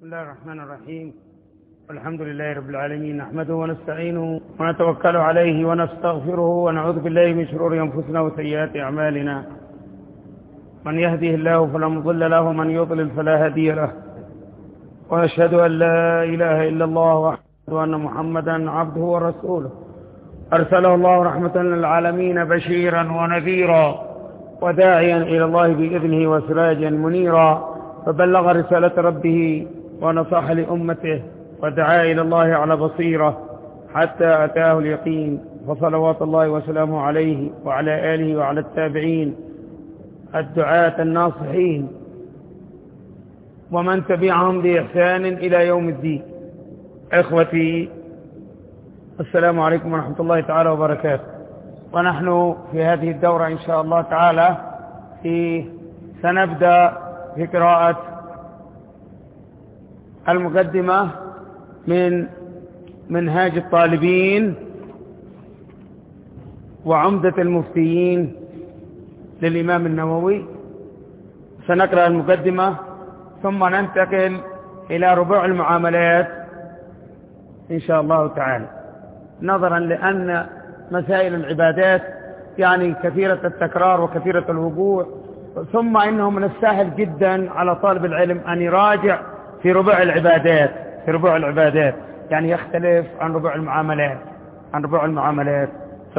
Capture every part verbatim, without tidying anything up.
بسم الله الرحمن الرحيم. الحمد لله رب العالمين، نحمده ونستعينه ونتوكل عليه ونستغفره ونعوذ بالله من شرور أنفسنا وسيئات أعمالنا. من يهده الله فلا مضل له ومن يضلل فلا هادي له، وأشهد أن لا إله إلا الله وأشهد أن محمدا عبده ورسوله أرسله الله رحمة للعالمين بشيرا ونذيرا وداعيا إلى الله بإذنه وسراجا منيرا، فبلغ رسالة ربه ونصح لأمته ودعا إلى الله على بصيرة حتى أتاه اليقين، فصلوات الله وسلامه عليه وعلى آله وعلى التابعين الدعاة الناصحين ومن تبعهم بإحسان إلى يوم الدين. إخوتي، السلام عليكم ورحمة الله تعالى وبركاته. ونحن في هذه الدورة إن شاء الله تعالى في سنبدأ في قراءة المقدمة من منهاج الطالبين وعمدة المفتيين للإمام النووي. سنقرأ المقدمة ثم ننتقل إلى ربوع المعاملات إن شاء الله تعالى، نظرا لأن مسائل العبادات يعني كثيرة التكرار وكثيرة الوقوع، ثم إنه من السهل جدا على طالب العلم أن يراجع في ربوع العبادات في ربوع العبادات يعني يختلف عن ربوع المعاملات عن ربوع المعاملات ف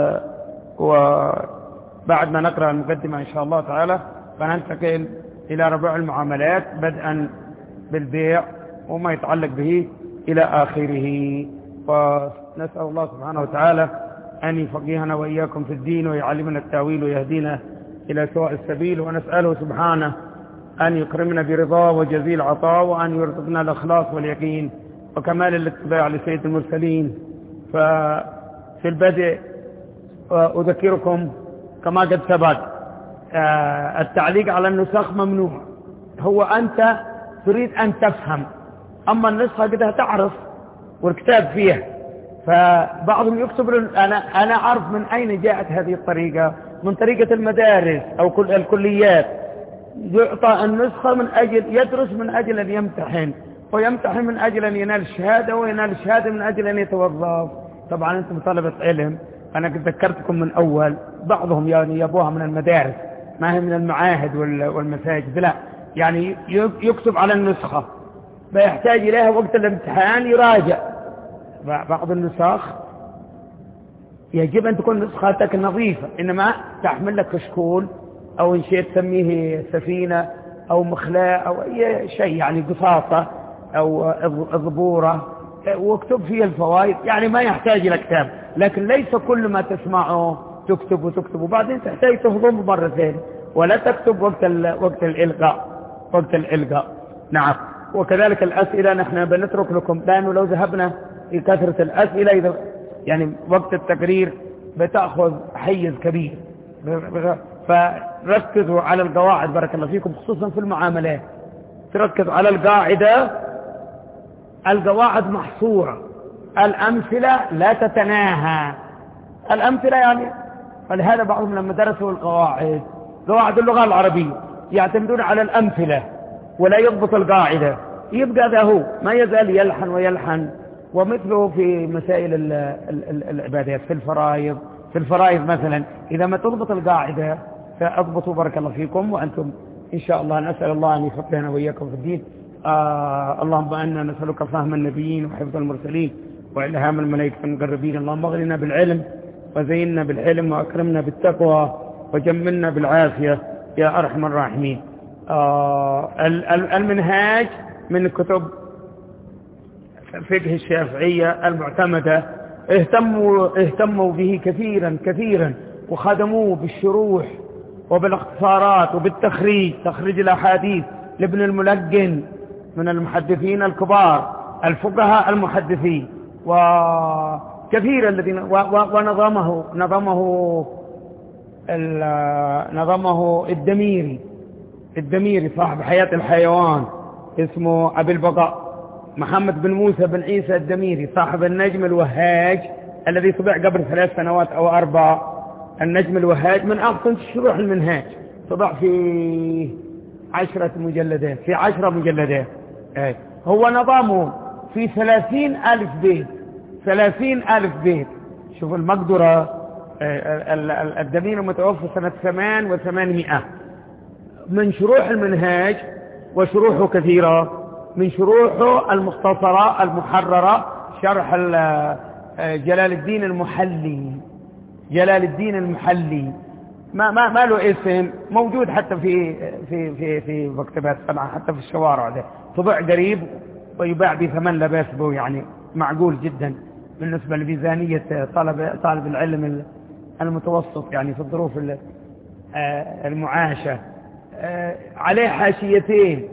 وبعد ما نقرأ المقدمة إن شاء الله تعالى فننتقل إلى ربوع المعاملات بدءا بالبيع وما يتعلق به إلى آخره. ونسأل الله سبحانه وتعالى أن يفقهنا وإياكم في الدين ويعلمنا التأويل ويهدينا إلى سواء السبيل، ونسأله سبحانه أن يكرمنا برضاه وجزيل عطاء، وأن يرزقنا الإخلاص واليقين وكمال الاتباع لسيد المرسلين. ففي البدء أذكركم كما قد سبق التعليق على النسخ ممنوع. هو أنت تريد أن تفهم، أما النسخة قدها تعرف والكتاب فيها. فبعضهم يكتب أنا أنا أعرف من أين جاءت هذه الطريقة، من طريقة المدارس أو كل الكليات، يعطى النسخة من أجل يدرس من أجل أن يمتحن، ويمتحن من أجل أن ينال الشهادة، وينال الشهادة من أجل أن يتوظف. طبعا أنتم طلبة علم، أنا قد ذكرتكم من أول، بعضهم يعني يبوها من المدارس ما هي من المعاهد والمساجد، لا يعني يكتب على النسخة فيحتاج إليها وقت الامتحان يراجع. بعض النسخ يجب أن تكون نسختك نظيفة، إنما تحمل لك كشكول أو إن شيء تسميه سفينة أو مخلاة أو أي شيء يعني قصاصة أو ضبورة واكتب فيه الفوائد، يعني ما يحتاج إلى كتاب. لكن ليس كل ما تسمعه تكتب وتكتب وبعدين تحتاج تفضل مرتين، ولا تكتب وقت وقت الإلقاء وقت الإلقاء نعم. وكذلك الأسئلة نحن بنترك لكم، لأنه لو ذهبنا في كثرة الأسئلة إذا يعني وقت التقرير بتأخذ حيز كبير، فركزوا على القواعد بارك الله فيكم، خصوصا في المعاملات تركز على القاعدة. القواعد محصورة، الأمثلة لا تتناهى. الأمثلة يعني فلهذا بعضهم لما درسوا القواعد قواعد اللغة العربية يعتمدون على الأمثلة ولا يضبط القاعدة، يبقى ذا هو ما يزال يلحن ويلحن. ومثله في مسائل العبادات في الفرائض في الفرائض مثلا إذا ما تضبط القاعدة فأضبطوا بارك الله فيكم وأنتم إن شاء الله. نسأل الله أن يفقهنا وإياكم في الدين. آه اللهم أنا نسألك فهم النبيين وحفظ المرسلين وإلهام الملائكة المقربين. اللهم اغننا بالعلم وزيننا بالحلم وأكرمنا بالتقوى وجملنا بالعافية يا أرحم الراحمين. آه المنهاج من كتب فقه الشافعية المعتمدة، اهتموا اهتموا به كثيرا كثيرا وخدموه بالشروح وبالاختصارات وبالتخريج، تخريج الأحاديث لابن الملقن من المحدثين الكبار الفقهاء المحدثين وكثير الذين ونظمه نظمه نظمه الدميري الدميري صاحب حياة الحيوان، اسمه أبي البقاء محمد بن موسى بن عيسى الدميري صاحب النجم الوهاج الذي طبع قبل ثلاث سنوات أو أربع. النجم الوهاج من أقصى شروح المنهاج، طبع في عشرة مجلدات في عشرة مجلدات. هو نظامه في ثلاثين ألف بيت، ثلاثين ألف بيت. شوف المقدرة. الدمين المتوفى سنة ثمان وثمانمائة. من شروح المنهاج، وشروحه كثيرة، من شروحه المختصرة المحررة شرح جلال الدين المحلي. جلال الدين المحلي ما ما ما له اسم، موجود حتى في في في في مكتبات صنعاء، حتى في الشوارع ده، طبع قريب ويباع بثمن لا بأس به، يعني معقول جدا بالنسبة لميزانية طالب طالب العلم المتوسط، يعني في الظروف المعاشة. عليه حاشيتين.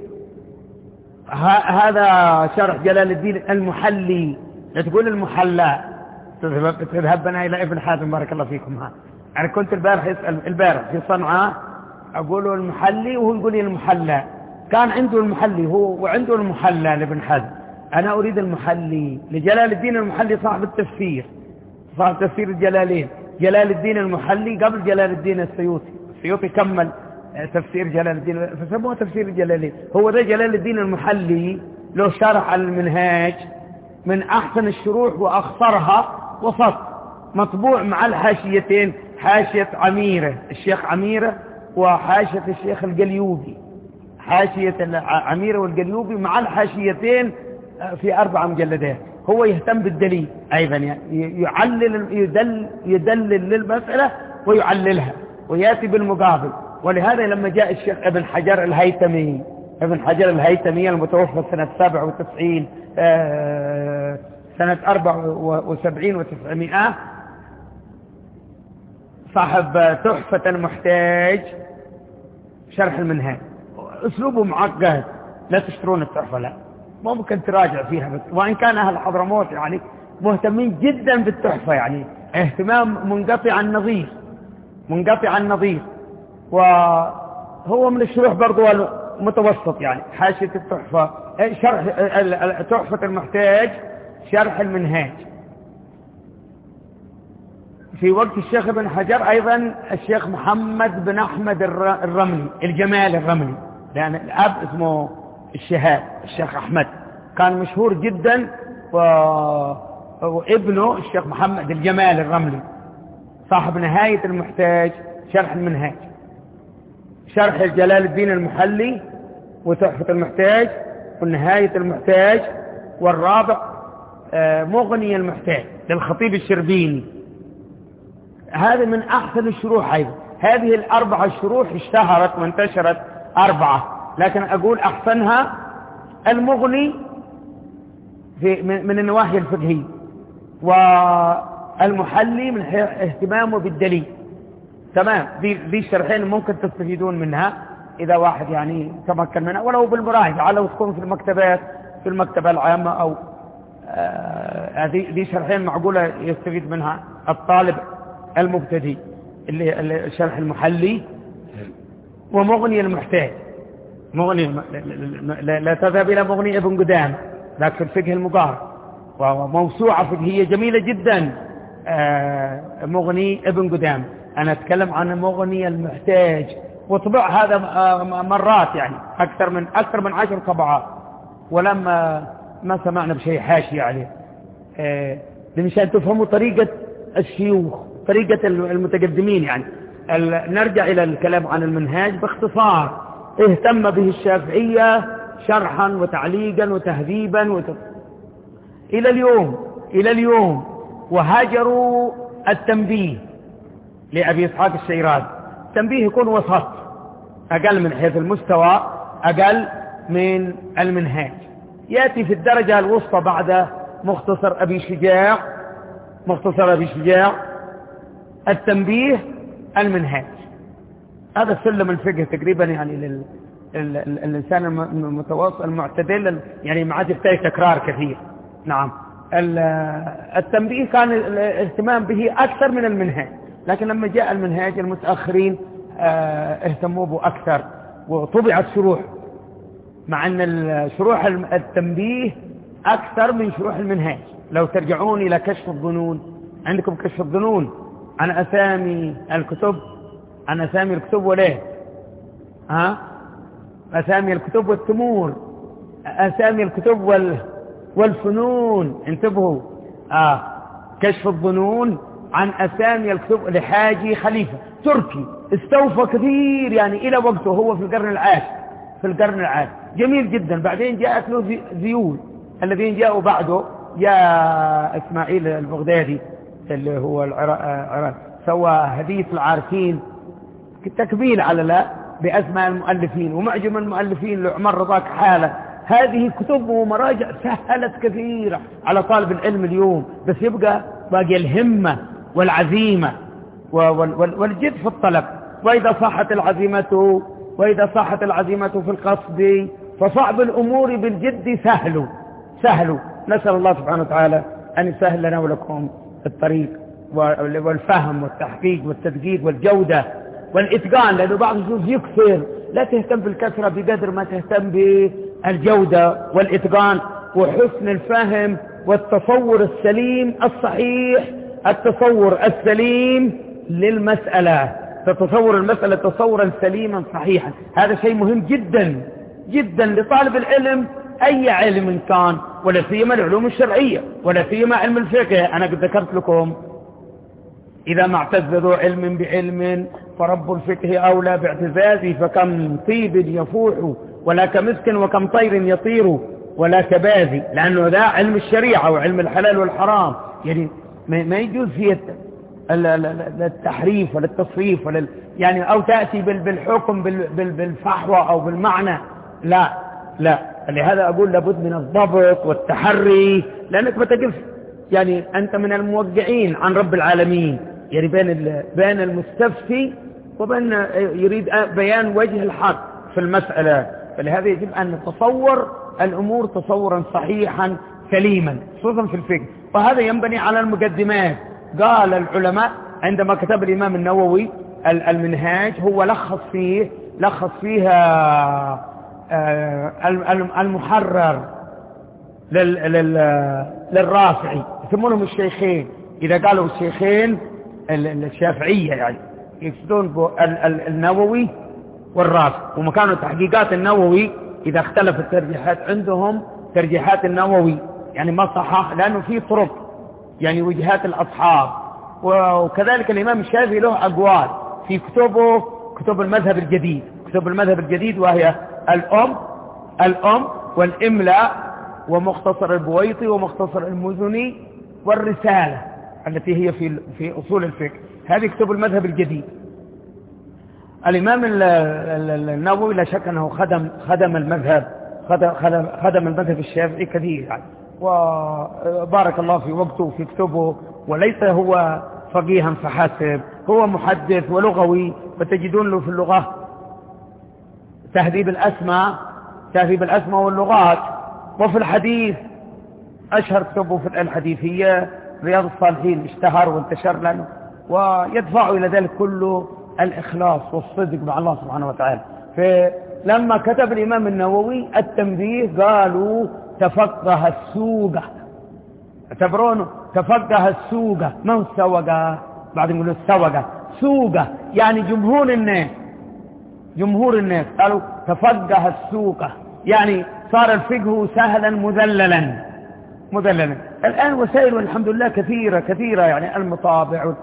هذا شرح جلال الدين المحلي، لا تقول المحلى، تذهب بنا إلى ابن حاتم بارك الله فيكم. ها يعني كنت البارح يسأل البارح في صنعاء، أقول له المحلي وهو يقول لي المحلى. كان عنده المحلي هو وعنده المحلى لابن حزم، أنا أريد المحلي لجلال الدين المحلي صاحب التفسير، صاحب تفسير الجلالين. جلال الدين المحلي قبل جلال الدين السيوطي، السيوطي كمل تفسير جلال الدين فسموه تفسير الجلالين. هو ده جلال الدين المحلي، له شرح على المنهاج من أحسن الشروح وأخصرها، وسط مطبوع مع الحاشيتين، حاشية عميرة الشيخ عميرة وحاشية الشيخ القليوبي، حاشية عميرة والقليوبي مع الحاشيتين في أربع مجلدات. هو يهتم بالدليل أيضا، يعني يعلل يدل يدلل للمسألة ويعللها ويأتي بالمقابل. ولهذا لما جاء الشيخ ابن حجر الهيثمي، ابن حجر الهيثمي المتوفى سنة سبع وتسعين آه سنة أربع وسبعين وتسعمائة، صاحب تحفة المحتاج شرح المنهاج. أسلوبه معقد، لا تشترون التحفة، لا ممكن تراجع فيها بس. وإن كان أهل حضرموت يعني مهتمين جدا بالتحفة، يعني اهتمام منقطع النظير، منقطع النظير. وهو من الشروح برضو المتوسط، يعني حاشية التحفة، شرح تحفة المحتاج شرح المنهاج. في وقت الشيخ ابن حجر أيضا الشيخ محمد بن أحمد الرملي، الجمال الرملي، لأن الأب اسمه الشهاب الشيخ أحمد، كان مشهور جدا. و... وابنه الشيخ محمد الجمال الرملي صاحب نهاية المحتاج شرح المنهاج، شرح جلال الدين المحلي وتحفة المحتاج ونهاية المحتاج. والرابع مغني المحتاج للخطيب الشربيني. هذا من أحسن الشروح أيضا. هذه الأربعة الشروح اشتهرت وانتشرت أربعة، لكن أقول أحسنها المغني في من النواحي الفقهية، والمحلي من اهتمامه بالدليل. تمام، دي دي الشرحين ممكن تستفيدون منها إذا واحد يعني تمكن منها، ولو بالمراجعة لو تكون في المكتبات في المكتبة العامة أو هذه آه دي شرحين معقولة يستفيد منها الطالب المبتدئ، اللي, اللي الشرح المحلي ومغني المحتاج. مغني لا, لا تذهب إلى مغني ابن قدامة، لكن الفقه المقارن، وموسوعة فقهية جميلة جدا. آه مغني ابن قدامة، أنا أتكلم عن مغني المحتاج، وطبع هذا مرات يعني أكثر من أكثر من عشر طبعات، ولما ما سمعنا بشيء حاشية عليه. آه لمشان تفهموا طريقة الشيوخ، طريقة المتقدمين. يعني نرجع إلى الكلام عن المنهاج باختصار. اهتم به الشافعية شرحا وتعليقا وتهذيبا وت... إلى اليوم إلى اليوم وهاجروا التنبيه لأبي إسحاق الشيرازي. التنبيه يكون وسط، أقل من حيث المستوى، أقل من المنهاج، يأتي في الدرجة الوسطى بعد مختصر أبي شجاع، مختصر أبي شجاع التنبيه المنهاج. هذا السلم الفقه تقريبا يعني لل... الإنسان المتوسط المعتدل، يعني ما عاد يحتاج تكرار كثير. نعم، التنبيه كان الاهتمام به أكثر من المنهاج، لكن لما جاء المنهاج المتأخرين اهتموا به أكثر وطبعت شروح، مع أن الشروح التنبيه أكثر من شروح المنهاج. لو ترجعون إلى كشف الظنون، عندكم كشف الظنون عن أسامي الكتب، عن أسامي الكتب وليه ها أسامي الكتب والتمور، أسامي الكتب وال والفنون، انتبهوا، آه كشف الظنون عن أسامي الكتب لحاجي خليفة تركي استوفى كثير يعني إلى وقته، هو في القرن العاشر في القرن العاشر جميل جدا. بعدين جاءت له ذيول الذين جاءوا بعده، جاء إسماعيل البغدادي اللي هو العراق سوى هدية العارفين تكميل على لا بأسماء المؤلفين ومعجم المؤلفين لعمر رضاك حالة. هذه كتب ومراجع سهلت كثيرا على طالب العلم اليوم، بس يبقى باقي الهمة والعزيمة والجد في الطلب. وإذا صاحت العزيمة وإذا صاحت العزيمة في القصد فصعب الأمور بالجد سهل سهل. نسأل الله سبحانه وتعالى أن يسهل لنا ولكم الطريق والفهم والتحقيق والتدقيق والجودة والإتقان، لأنه بعض الناس يكثر، لا تهتم بالكثرة بقدر ما تهتم بالجودة والإتقان وحسن الفهم والتصور السليم الصحيح، التصور السليم للمسألة، تتصور المسألة تصورا سليما صحيحا. هذا شيء مهم جدا جدا لطالب العلم أي علم كان، ولا سيما العلوم الشرعية ولا سيما علم الفقه. أنا قد ذكرت لكم إذا ما اعتز ذو علم بعلم فرب الفقه أولى باعتزازه، فكم طيب يفوح ولا كمسك وكم طير يطير ولا كباذي، لأنه ذا علم الشريعة وعلم الحلال والحرام، يعني ما يجوز فيه التحريف ولا التصريف ولا يعني أو تأتي بالحكم بالفحوى أو بالمعنى، لا لا. لهذا أقول لابد من الضبط والتحري، لأنك بتقف يعني أنت من الموقعين عن رب العالمين، يعني بين بين المستفتي وبين يريد بيان وجه الحق في المسألة. فلهذا يجب أن نتصور الأمور تصورا صحيحا سليما خصوصا في الفقه، وهذا ينبني على المقدمات. قال العلماء عندما كتب الإمام النووي المنهاج هو لخص فيه لخص فيها المحرر للرافعي، يسمونهم الشيخين. إذا قالوا الشيخين الشافعية يعني يقصدون النووي والرافع، ومكانوا تحقيقات النووي إذا اختلفت الترجيحات عندهم ترجيحات النووي يعني ما صحح، لأنه في طرق يعني وجهات الأصحاب. وكذلك الإمام الشافعي له أقوال في كتبه كتب المذهب الجديد كتب المذهب الجديد وهي الأم الأم والإملاء ومختصر البويطي ومختصر المزني والرسالة التي هي في في أصول الفقه. هذه كتب المذهب الجديد. الإمام النووي لا شك أنه خدم خدم المذهب خدم خدم المذهب الشافعي كثير يعني، وبارك الله في وقته وفي كتبه، وليس هو فقيها فحسب، هو محدث ولغوي، فتجدون له في اللغة تهذيب الأسماء تهذيب الأسماء واللغات. وفي الحديث أشهر كتبه في الحديثية رياض الصالحين اشتهر وانتشر لنا، ويدفع إلى ذلك كله الإخلاص والصدق مع الله سبحانه وتعالى. فلما كتب الإمام النووي التنبيه قالوا تفقه السوقة، اعتبرونه تفقه السوقة، من سوقه بعد يقولوا السوقة سوقة يعني جمهور الناس جمهور الناس قالوا تفقه السوقة، يعني صار الفقه سهلا مذللا مذللا. الآن وسائل والحمد لله كثيرة كثيرة يعني المطابع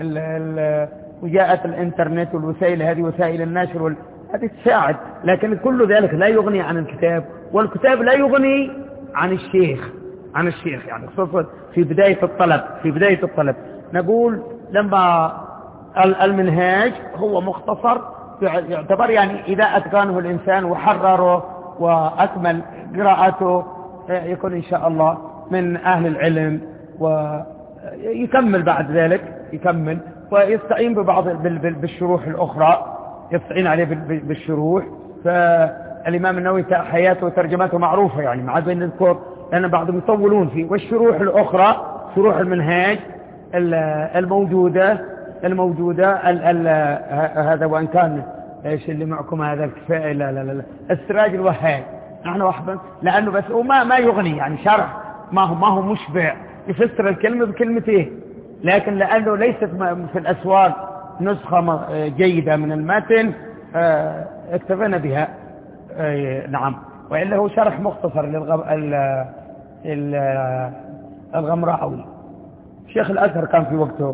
وجاءت الانترنت والوسائل هذه وسائل النشر وال... هذه تساعد، لكن كل ذلك لا يغني عن الكتاب، والكتاب لا يغني عن الشيخ عن الشيخ يعني خصوصا في بداية الطلب في بداية الطلب نقول لما المنهاج هو مختصر يعتبر يعني إذا أتقنه الإنسان وحرره وأكمل قراءته يكون إن شاء الله من أهل العلم، ويكمل بعد ذلك يكمل ويستعين ببعض بالشروح الأخرى يستعين عليه بالشروح. فالإمام النووي حياته وترجماته معروفة يعني مع بين نذكر لأن بعضهم يطولون فيه، والشروح الأخرى شروح المنهاج الموجودة الموجودة ال ال هذا وإن كان ايش اللي معكم هذا الكفاية لا لا لا السراج الوهاب نحن واحد لأنه بس وما ما يغني يعني شرح ما هو ما هو مشبع يفسر الكلمة بكلمتين، لكن لأنه ليست في الأسواق نسخة جيدة من المتن اكتفينا بها. نعم. وإلا هو شرح مختصر للغم... ال... ال... الغمراوي. الشيخ الأزهر كان في وقته.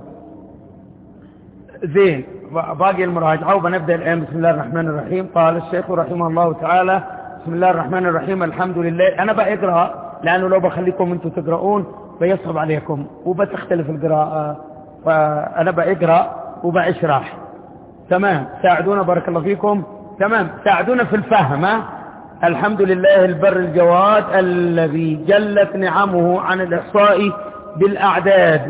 زين، باقي المراجعة وبنبدأ الآن. بسم الله الرحمن الرحيم. قال الشيخ رحمه الله تعالى: بسم الله الرحمن الرحيم، الحمد لله. أنا بقرأ لأنه لو بخليكم أنتم تقرؤون بيصعب عليكم وبتختلف القراءة، فأنا بقرأ وبأشرح. تمام، ساعدونا بارك الله فيكم. تمام، ساعدونا في الفهم. ها؟ الحمد لله البر الجواد الذي جلت نعمه عن الإحصاء بالأعداد،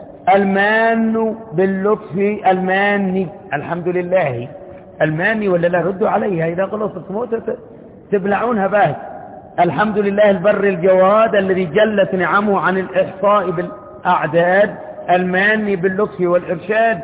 المان باللطف الماني. الحمد لله الماني، ولا لا؟ ردوا عليها إذا غلطت موتة تبلعونها بس. الحمد لله البر الجواد الذي جلت نعمه عن الإحصاء بالأعداد، الماني باللطف والإرشاد،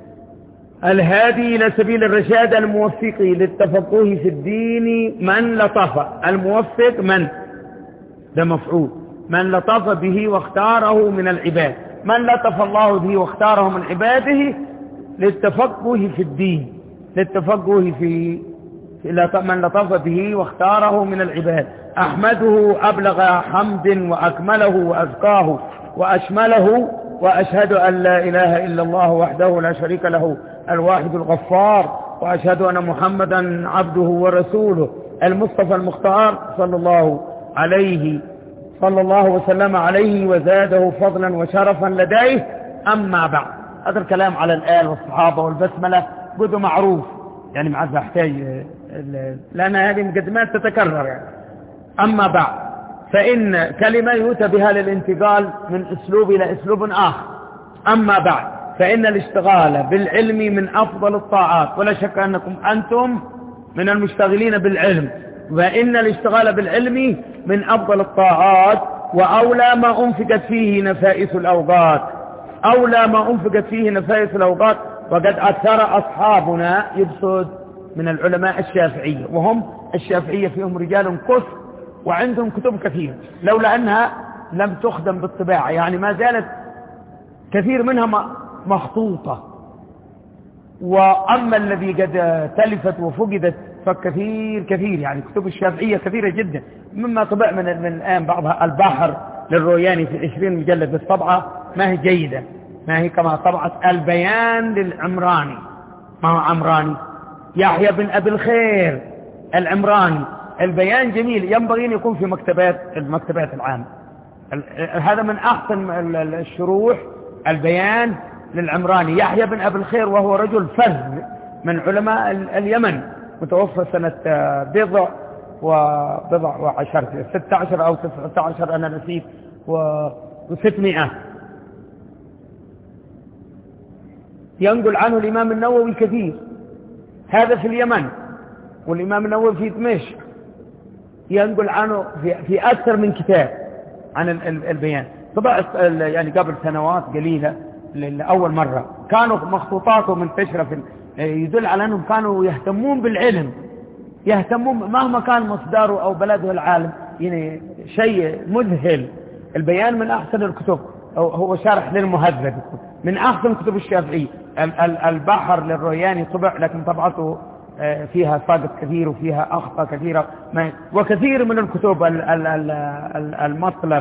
الهادي إلى سبيل الرشاد، الموفق للتفقه في الدين. من لطف، الموفق من ده مفعول، من لطف به واختاره من العباد، من لطف الله به واختاره من عباده للتفقه في الدين، للتفقه في من لطف به واختاره من العباد. أحمده أبلغ حمد وأكمله وأزكاه وأشمله، وأشهد أن لا إله إلا الله وحده لا شريك له الواحد الغفار، وأشهد أن محمدا عبده ورسوله المصطفى المختار صلى الله عليه صلى الله وسلم عليه وزاده فضلا وشرفا لديه. أما بعد، هذا الكلام على الآل والصحابة والبسملة بده معروف، يعني معذ أحتاج لأن هذه مقدمات تتكرر يعني. أما بعد، فإن كلمة يؤتى بها للانتقال من أسلوب إلى أسلوب آخر. أما بعد، فإن الاشتغال بالعلم من أفضل الطاعات، ولا شك أنكم أنتم من المشتغلين بالعلم، وإن الاشتغال بالعلم من أفضل الطاعات، وأولى ما أنفقت فيه نفائس الأوقات، أولى ما أنفقت فيه نفائس الأوقات. وقد أكثر أصحابنا يبصد من العلماء الشافعية، وهم الشافعية فيهم رجال كثر وعندهم كتب كثير، لولا أنها لم تخدم بالطباعة، يعني ما زالت كثير منها مخطوطة. وأما الذي قد تلفت وفقدت فكثير كثير، يعني كتب الشافعية كثيرة جدا، مما طبع من من الآن بعضها البحر للروياني في عشرين مجلد بالطبعة ما هي جيدة، ما هي كما طبعت البيان للعمراني. ما هو عمراني؟ يحيى بن أبي الخير العمراني. البيان جميل، ينبغي أن يكون في مكتبات المكتبات العامة. هذا من أحسن الشروح، البيان للعمراني. يحيى بن أبي الخير وهو رجل فذ من علماء اليمن، متوفى سنة بضع وبضع وعشر ستة عشر أو تسعة عشر أنا نسيت وستمائة. ينقل عنه الإمام النووي كثير، هذا في اليمن، والإمام النووي في دمشق ينقل عنه في, في أكثر من كتاب عن البيان. طبعا يعني قبل سنوات قليلة لأول مرة كانوا مخطوطاته منتشرة في، يدل على أنهم كانوا يهتمون بالعلم، يهتمون مهما كان مصدره أو بلده العالم، يعني شيء مذهل. البيان من أحسن الكتب، هو شارح للمهذب، من أحسن كتب الشافعي. البحر للروياني طبع، لكن طبعته فيها ساقط كثير وفيها أخطاء كثيرة، وكثير من الكتب. المطلب،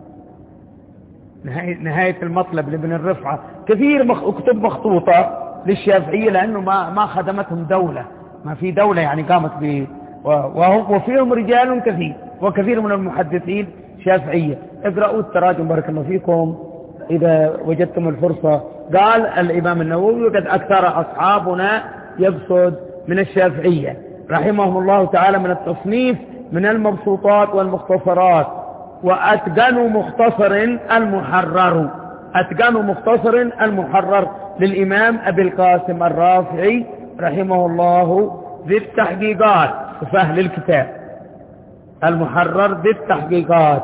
نهاية المطلب لابن الرفعة، كثير كتب مخطوطة للشافعية، لأنه ما ما خدمتهم دولة، ما في دولة يعني قامت ب، وفيهم رجال كثير وكثير من المحدثين شافعية. اقرأوا التراجم بارك الله فيكم إذا وجدتم الفرصة. قال الإمام النووي: وقد أكثر أصحابنا يبصد من الشافعية رحمهم الله تعالى من التصنيف من المبسوطات والمختصرات، وأتقنوا مختصر المحرر، أتقنوا مختصر المحرر للإمام أبي القاسم الرافعي رحمه الله ذي التحقيقات، فهل الكتاب المحرر ذي التحقيقات،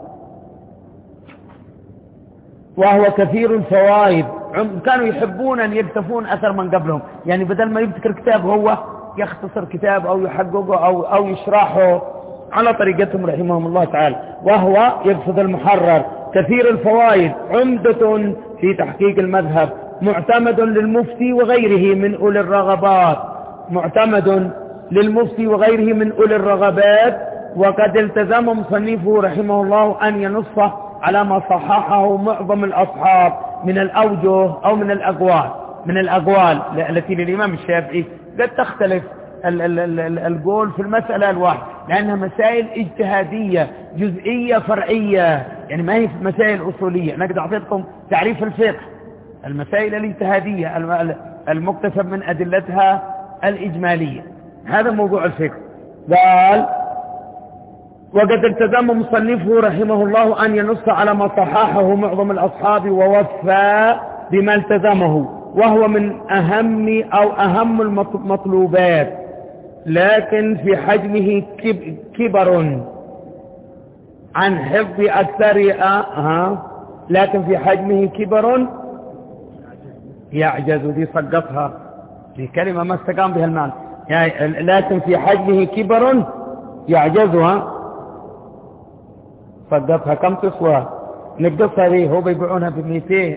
وهو كثير الفوائد. كانوا يحبون أن يكتفون أثر من قبلهم، يعني بدل ما يبتكر كتاب هو يختصر كتاب أو يحققه أو, أو يشرحه على طريقتهم رحمهم الله تعالى. وهو يقصد المحرر كثير الفوائد، عمدة في تحقيق المذهب، معتمد للمفتي وغيره من أولي الرغبات، معتمد للمفتي وغيره من أولي الرغبات وقد التزم مصنفه رحمه الله أن ينص على ما صححه معظم الأصحاب من الأوجه أو من الأقوال من الأقوال التي للإمام الشافعي قد تختلف القول في المسألة الواحدة، لأنها مسائل اجتهادية جزئية فرعية، يعني ما هي مسائل أصولية. أنا قد أعطيتكم تعريف الفقه، المسائل الاجتهادية المكتسب من أدلتها الإجمالية، هذا موضوع الفقه. قال وقد التزم مصنفه رحمه الله أن ينص على ما صححه معظم الأصحاب ووفى بما التزمه، وهو من أهم أو أهم المطلوبات، لكن في حجمه كبر عن حفظ أكثرها لكن في حجمه كبر يعجز. دي صدقها، دي كلمة ما استقام بها المعنى، يعني لكن في حجمه كبر يعجزها. صدقها كم تسوى؟ نقصها ليه؟ هو بيبيعونها بمئتين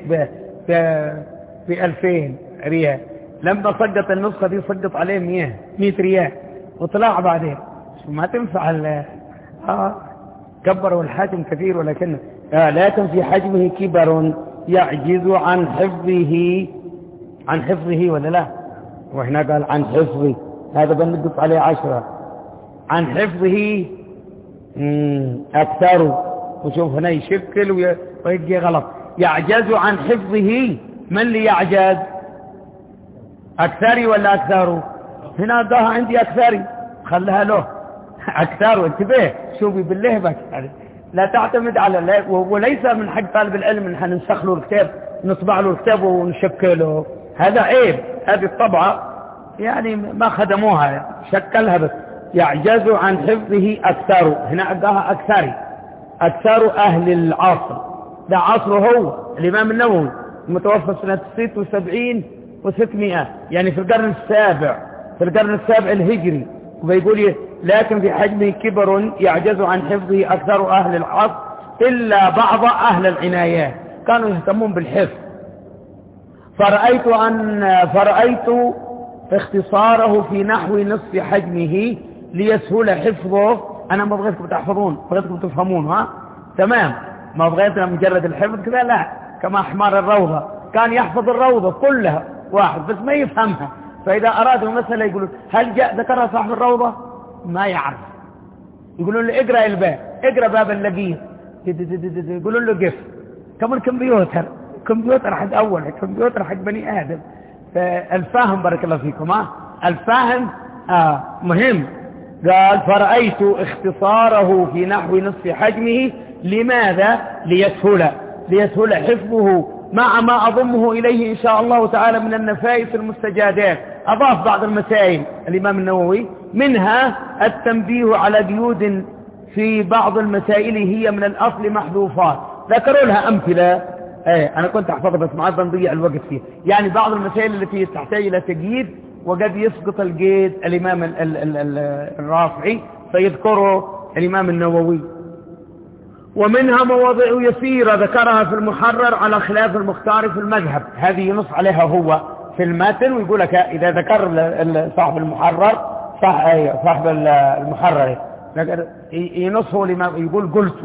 بألفين ريال، لما صدت النسخة دي صدت عليه مية مئة ريال وطلع بعدين ما تنفع. آه كبروا الحجم كثير، ولكن آه لكن في حجمه كبر يعجز عن حفظه عن حفظه ولا لا؟ وهنا قال عن حفظه، هذا بنقص عليه عشرة. عن حفظه أكثر، وشوف هنا يشكل ويجي غلط. يعجز عن حفظه، من اللي يعجز؟ أكثري ولا أكثر؟ هنا ضاها عندي أكثري، خلها له أكثر. انتبه شوفي بالله بك، لا تعتمد على، وليس من حق طالب العلم ان ننسخ له الكتاب نطبع له الكتاب ونشكله، هذا عيب. هذه الطبعة يعني ما خدموها، شكلها بس. يعجز عن حفظه أكثر، هنا أقاها أكثري، أكثر أهل العصر، ده عصره هو الإمام النووي المتوفى سنة ستة وسبعين وستمائة، يعني في القرن السابع في القرن السابع الهجري. وبيقول لكن في حجمه كبر يعجز عن حفظه أكثر أهل العصر إلا بعض أهل العنايات، كانوا يهتمون بالحفظ. فرأيت أن فرأيت اختصاره في نحو نصف حجمه ليسهل حفظه. أنا ما بغيتكم تحفظون، بغيتكم تفهمون، ها تمام، ما بغيتنا مجرد الحفظ كذا، لا، كما حمار الروضة كان يحفظ الروضة كلها واحد بس ما يفهمها، فإذا أرادوا مسألة يقولون هل جاء ذكرها صاحب الروضة؟ ما يعرف، يقولون له اقرأ الباب، اقرأ باب اللقيط، يقولون له قف. كمان كمبيوتر كمبيوتر حق أول، كمبيوتر حق بني آدم. فالفاهم بارك الله فيكم، ها الفاهم آه مهم. قال فرأيت اختصاره في نحو نصف حجمه، لماذا؟ ليسهل ليسهل حفظه مع ما أضمه إليه إن شاء الله تعالى من النفائس المستجادات. أضاف بعض المسائل الإمام النووي، منها التنبيه على قيود في بعض المسائل هي من الأصل محذوفات، ذكروا لها أمثلة. ايه أنا كنت أحفظها بس ما بنضيع الوقت فيه، يعني بعض المسائل التي تحتاج إلى تقييد وقد يسقط القيد الإمام ال ال ال ال الرافعي فيذكره الإمام النووي. ومنها مواضع يسيرة ذكرها في المحرر على خلاف المختار في المذهب، هذه ينص عليها هو في المتن، ويقول لك إذا ذكر صاحب المحرر صاحب المحرر ينصه لما يقول قلت.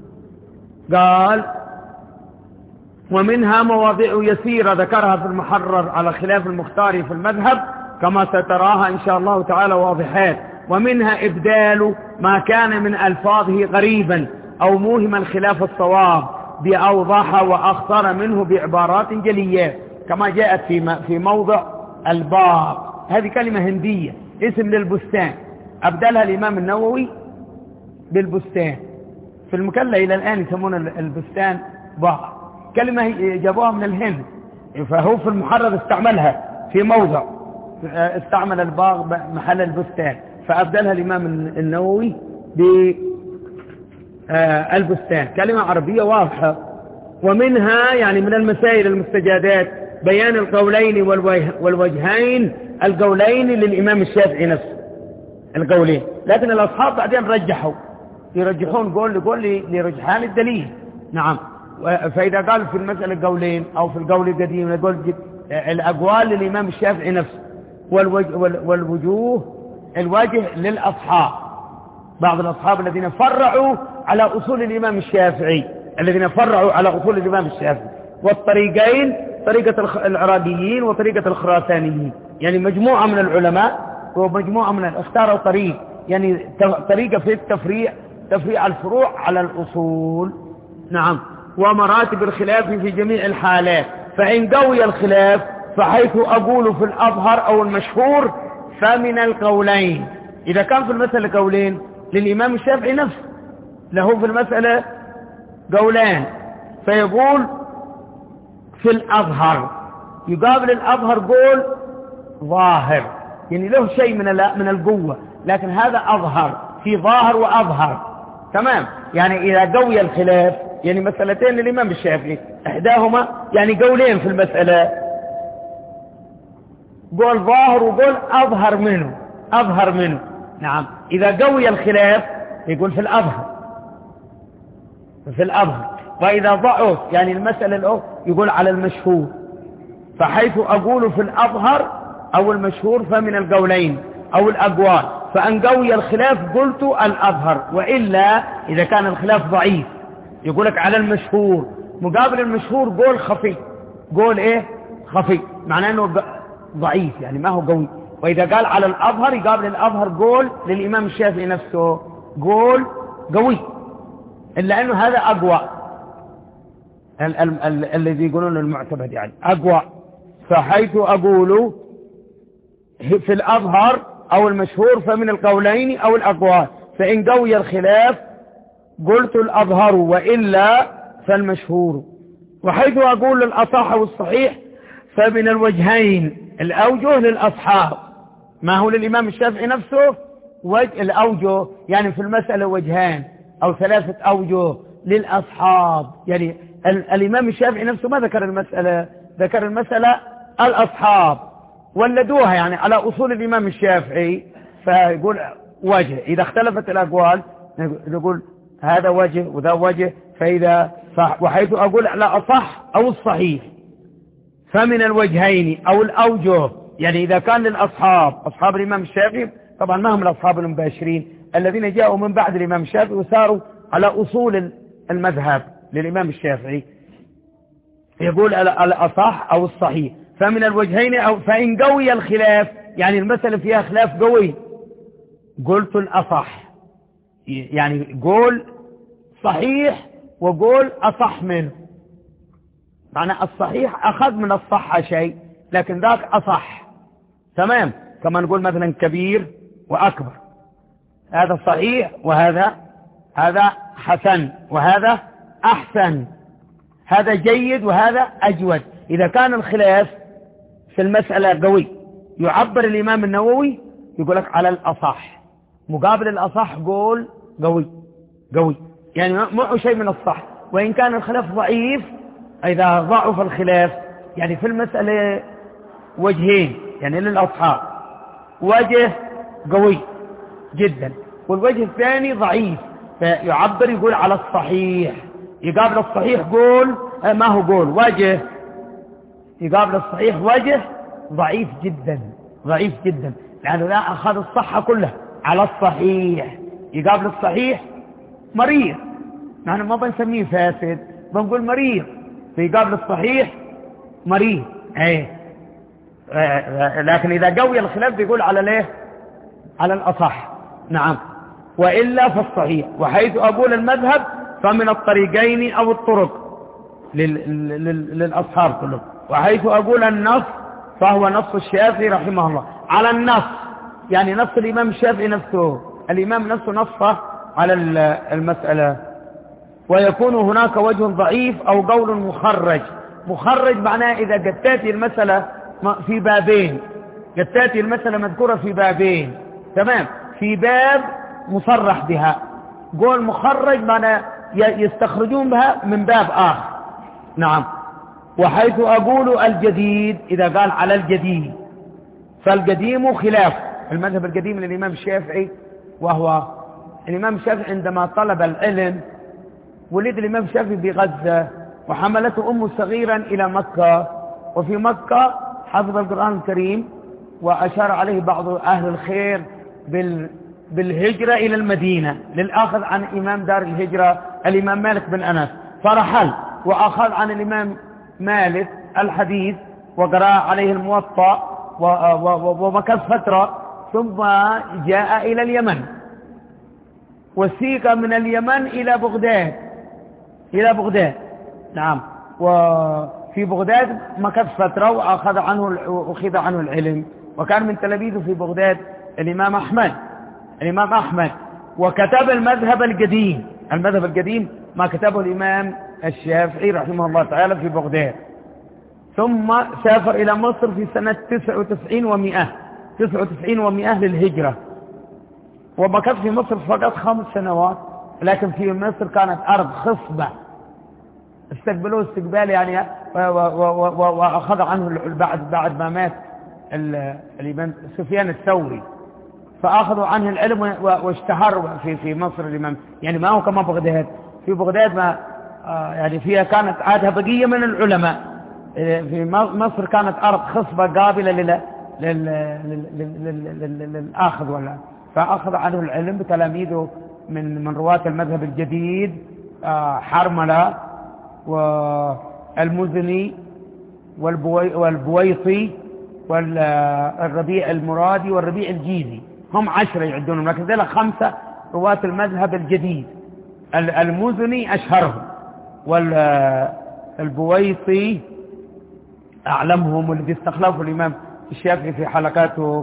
قال ومنها مواضع يسيرة ذكرها في المحرر على خلاف المختار في المذهب كما ستراها إن شاء الله تعالى واضحات. ومنها إبدال ما كان من ألفاظه غريبا أو موهما خلاف الصواب بأوضح وأخطر منه بعبارات جليات، كما جاءت في في موضع الباب، هذه كلمة هندية اسم للبستان، أبدلها الإمام النووي بالبستان. في المكلا إلى الآن يسمون البستان باغ، كلمة جابوها من الهند، فهو في المحرر استعملها في موضع، استعمل الباغ محل البستان، فأبدلها الإمام النووي بالبستان، كلمة عربية واضحة. ومنها يعني من المسائل المستجادات بيان القولين والوجهين، القولين للإمام الشافعي نفسه القولين، لكن الأصحاب بعدين رجحوا يرجحون قول لقول لرجحان الدليل. نعم، فإذا قال في المسألة قولين أو في القول القديم يقول الأقوال للإمام الشافعي نفسه، والوجه والوجوه الوجه للأصحاب، بعض الأصحاب الذين فرعوا على أصول الإمام الشافعي الذين فرعوا على أصول الإمام الشافعي. والطريقين طريقة العراقيين وطريقة الخراسانيين، يعني مجموعة من العلماء ومجموعة من اختاروا طريق، يعني طريقة في التفريع تفريع الفروع على الأصول. نعم. ومراتب الخلاف في جميع الحالات، فإن قوي الخلاف فحيث أقول في الأظهر أو المشهور فمن القولين. إذا كان في المسألة قولين للإمام الشافعي نفسه، له في المسألة قولان فيقول في الأظهر، يقابل الأظهر قول ظاهر، يعني له شيء من من القوة، لكن هذا أظهر، في ظاهر وأظهر. تمام. يعني إذا قوي الخلاف، يعني مسألتين للإمام الشافعي إحداهما يعني قولين في المسألة، قول ظاهر وقول أظهر منه أظهر منه. نعم. إذا قوي الخلاف يقول في الأظهر في الأظهر وإذا ضعف يعني المسألة الأخرى يقول على المشهور. فحيث أقول في الأظهر أو المشهور فمن القولين أو الأقوال، فأن قوي الخلاف قلت الأظهر، وإلا إذا كان الخلاف ضعيف يقولك على المشهور. مقابل المشهور قول خفي، قول إيه خفي، معناه أنه ضعيف يعني ما هو قوي. وإذا قال على الأظهر يقابل الأظهر قول للإمام الشافعي نفسه قول قوي، إلا أنه هذا أقوى، ال ال ال الذي يقولون المعتمد يعني أقوى. فحيث أقول في الأظهر أو المشهور فمن القولين أو الأقوال، فإن قوي الخلاف قلت الأظهر وإلا فالمشهور. وحيث أقول الأصح والصحيح فمن الوجهين، الأوجه للأصحاب، ما هو للإمام الشافعي نفسه وجه الأوجه، يعني في المسألة وجهان أو ثلاثة أوجه للأصحاب. يعني ال الإمام الشافعي نفسه ما ذكر المسألة، ذكر المسألة الأصحاب ولدوها يعني على أصول الإمام الشافعي، فيقول وجه. إذا اختلفت الأقوال نقول هذا وجه وذا وجه. فإذا صح، وحيث أقول على أصح أو الصحيح فمن الوجهين أو الأوجه، يعني إذا كان للأصحاب أصحاب الإمام الشافعي، طبعا ما هم الأصحاب المباشرين الذين جاءوا من بعد الإمام الشافعي وساروا على أصول المذهب للإمام الشافعي، يقول الأصح أو الصحيح فمن الوجهين أو فإن قوي الخلاف، يعني المسألة فيها خلاف قوي قلت الأصح، يعني قول صحيح وقول أصح منه. معنى الصحيح أخذ من الصحة شيء لكن ذاك أصح. تمام. كما نقول مثلا كبير وأكبر، هذا صحيح وهذا هذا حسن وهذا أحسن، هذا جيد وهذا أجود. إذا كان الخلاف في المسألة قوي يعبر الإمام النووي يقول لك على الأصح، مقابل الأصح قول قوي قوي، يعني معه شيء من الصح. وإن كان الخلاف ضعيف، إذا ضعف الخلاف يعني في المسألة وجهين يعني للأصحاب، وجه قوي جدا والوجه الثاني ضعيف، فيعبر يقول على الصحيح. يقابل الصحيح قول ما هو قول وجه، يقابل الصحيح وجه ضعيف جدا ضعيف جدا، لأنه لا أخذ الصحة كلها على الصحيح. يقابل الصحيح مريض، نحن ما بنسميه فاسد، بنقول مريض، فيقابل الصحيح مريض. ايه لكن إذا قوي الخلاف بيقول على ليه على الأصح. نعم. وإلا فالصحيح. وحيث أقول المذهب فمن الطريقين أو الطرق للأصحاب كلهم. وحيث أقول النص فهو نص الشافعي رحمه الله، على النص يعني نص الإمام الشافعي نفسه، الإمام نفسه نصه على المسألة. ويكون هناك وجه ضعيف أو قول مخرج. مخرج معناه إذا قد تأتي المسألة في بابين، قد تأتي المسألة مذكورة في بابين، تمام، في باب مصرح بها، قول مخرج معناه يستخرجون بها من باب آخر. نعم. وحيث أقول الجديد، إذا قال على الجديد فالقديم خلاف المذهب القديم للإمام الشافعي، وهو الإمام الشافعي عندما طلب العلم ولد الإمام الشافعي بغزة، وحملته أمه صغيرا إلى مكة، وفي مكة حفظ القرآن الكريم، وأشار عليه بعض أهل الخير بالهجرة إلى المدينة للأخذ عن إمام دار الهجرة الإمام مالك بن أنس، فرحل وأخذ عن الإمام مالك الحديث وقرأ عليه الموطأ ومكث فترة، ثم جاء إلى اليمن وسيق من اليمن إلى بغداد إلى بغداد نعم، وفي بغداد مكث فترة وأخذ عنه أخذ عنه العلم، وكان من تلاميذه في بغداد الإمام أحمد الإمام أحمد وكتب المذهب القديم المذهب القديم ما كتبه الإمام الشافعي رحمه الله تعالى في بغداد. ثم سافر إلى مصر في سنة تسعة وتسعين ومئة تسعة وتسعين ومئة للهجرة، ومكث في مصر فقط خمس سنوات، لكن في مصر كانت أرض خصبة، استقبلوه استقبال يعني، وأخذ عنه بعد بعد ما مات الإمام سفيان الثوري، فأخذوا عنه العلم واشتهر في في مصر الإمام، يعني ما هو كما بغداد. في بغداد ما يعني فيها كانت عادها بقية من العلماء، في مصر كانت أرض خصبة قابلة لل للأخذ ولا، فأخذ عنه العلم بتلاميذه من من رواة المذهب الجديد حرملة والمزني والبويطي والربيع المرادي والربيع الجيزي، هم عشرة يعدونهم، لكن ذلك خمسة رواة المذهب الجديد. المزني أشهرهم، والبويطي أعلمهم والذي استخلفه الإمام الشافعي في حلقاته،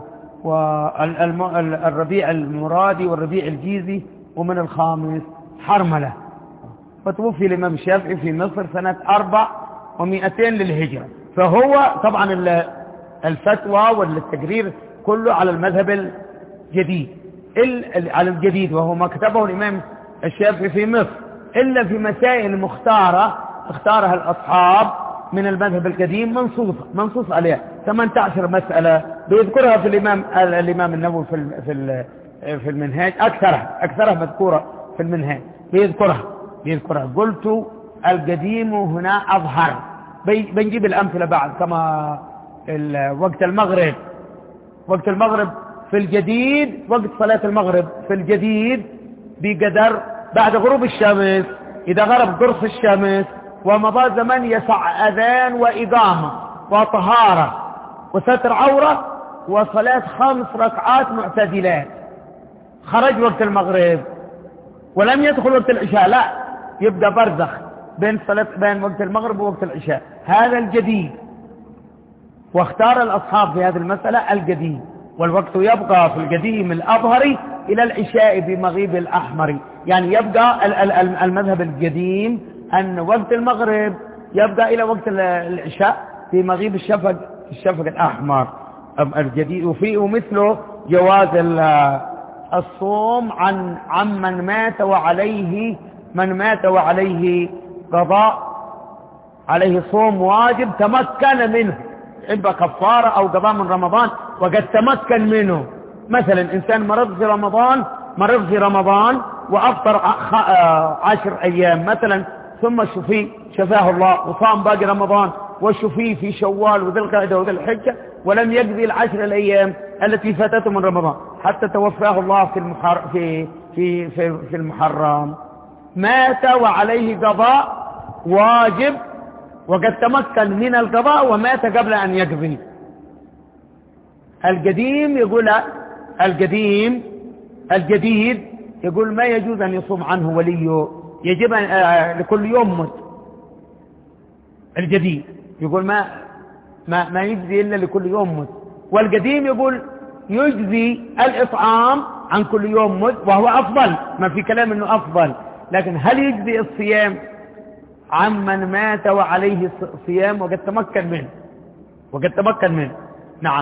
والربيع المرادي والربيع الجيزي، ومن الخامس حرملة. فتوفي الإمام الشافعي في مصر سنة أربع ومئتين للهجرة، فهو طبعا الفتوى والتقرير كله على المذهب الجديد على الجديد، وهو ما كتبه الإمام الشافعي في مصر، إلا في مسائل مختارة اختارها الأصحاب من المذهب القديم منصوص منصوص عليها، ثمانية عشر مسألة بيذكرها في الإمام الإمام النووي في في في المنهاج، أكثرها أكثرها مذكورة في المنهاج، بيذكرها بيذكرها قلت القديم هنا أظهر. بنجيب الأمثلة بعد، كما وقت المغرب وقت المغرب في الجديد، وقت صلاة المغرب في الجديد بقدر بعد غروب الشمس، إذا غرب قرص الشمس ومضى زمن يسع أذان وإقامة وطهارة وستر عورة وصلاة خمس ركعات معتدلات، خرج وقت المغرب ولم يدخل وقت العشاء، لا يبقى برزخ بين صلاة بين وقت المغرب ووقت العشاء، هذا الجديد. واختار الأصحاب في هذه المسألة القديم، والوقت يبقى في القديم الأظهري إلى العشاء بمغيب الأحمر، يعني يبقى المذهب القديم أن وقت المغرب يبقى إلى وقت العشاء في مغيب الشفق الشفق الأحمر الجديد. وفيه ومثله جواز الصوم عن عن من مات وعليه من مات وعليه قضاء، عليه صوم واجب تمكن منه، إما كفارة أو قضاء من رمضان وقد تمكن منه. مثلا إنسان مرض في رمضان مرض في رمضان وأفطر عشر أيام مثلا، ثم شفي شفاه الله وصام باقي رمضان وشفي في شوال وذي القعدة وذي الحجة، ولم يقضي العشر الأيام التي فاتته من رمضان حتى توفاه الله في المحر في في في, في المحرم، مات وعليه قضاء واجب وقد تمكن من القضاء ومات قبل أن يقضي. القديم يقول القديم الجديد يقول ما يجوز أن يصوم عنه وليه، يجب أن لكل يوم مت. الجديد يقول ما ما ما يجزي إلا لكل يوم مت، والقديم يقول يجزي الإطعام عن كل يوم مت، وهو أفضل، ما في كلام إنه أفضل، لكن هل يجزي الصيام عمن مات وعليه صيام وقد تمكن منه وقد تمكن منه؟ نعم.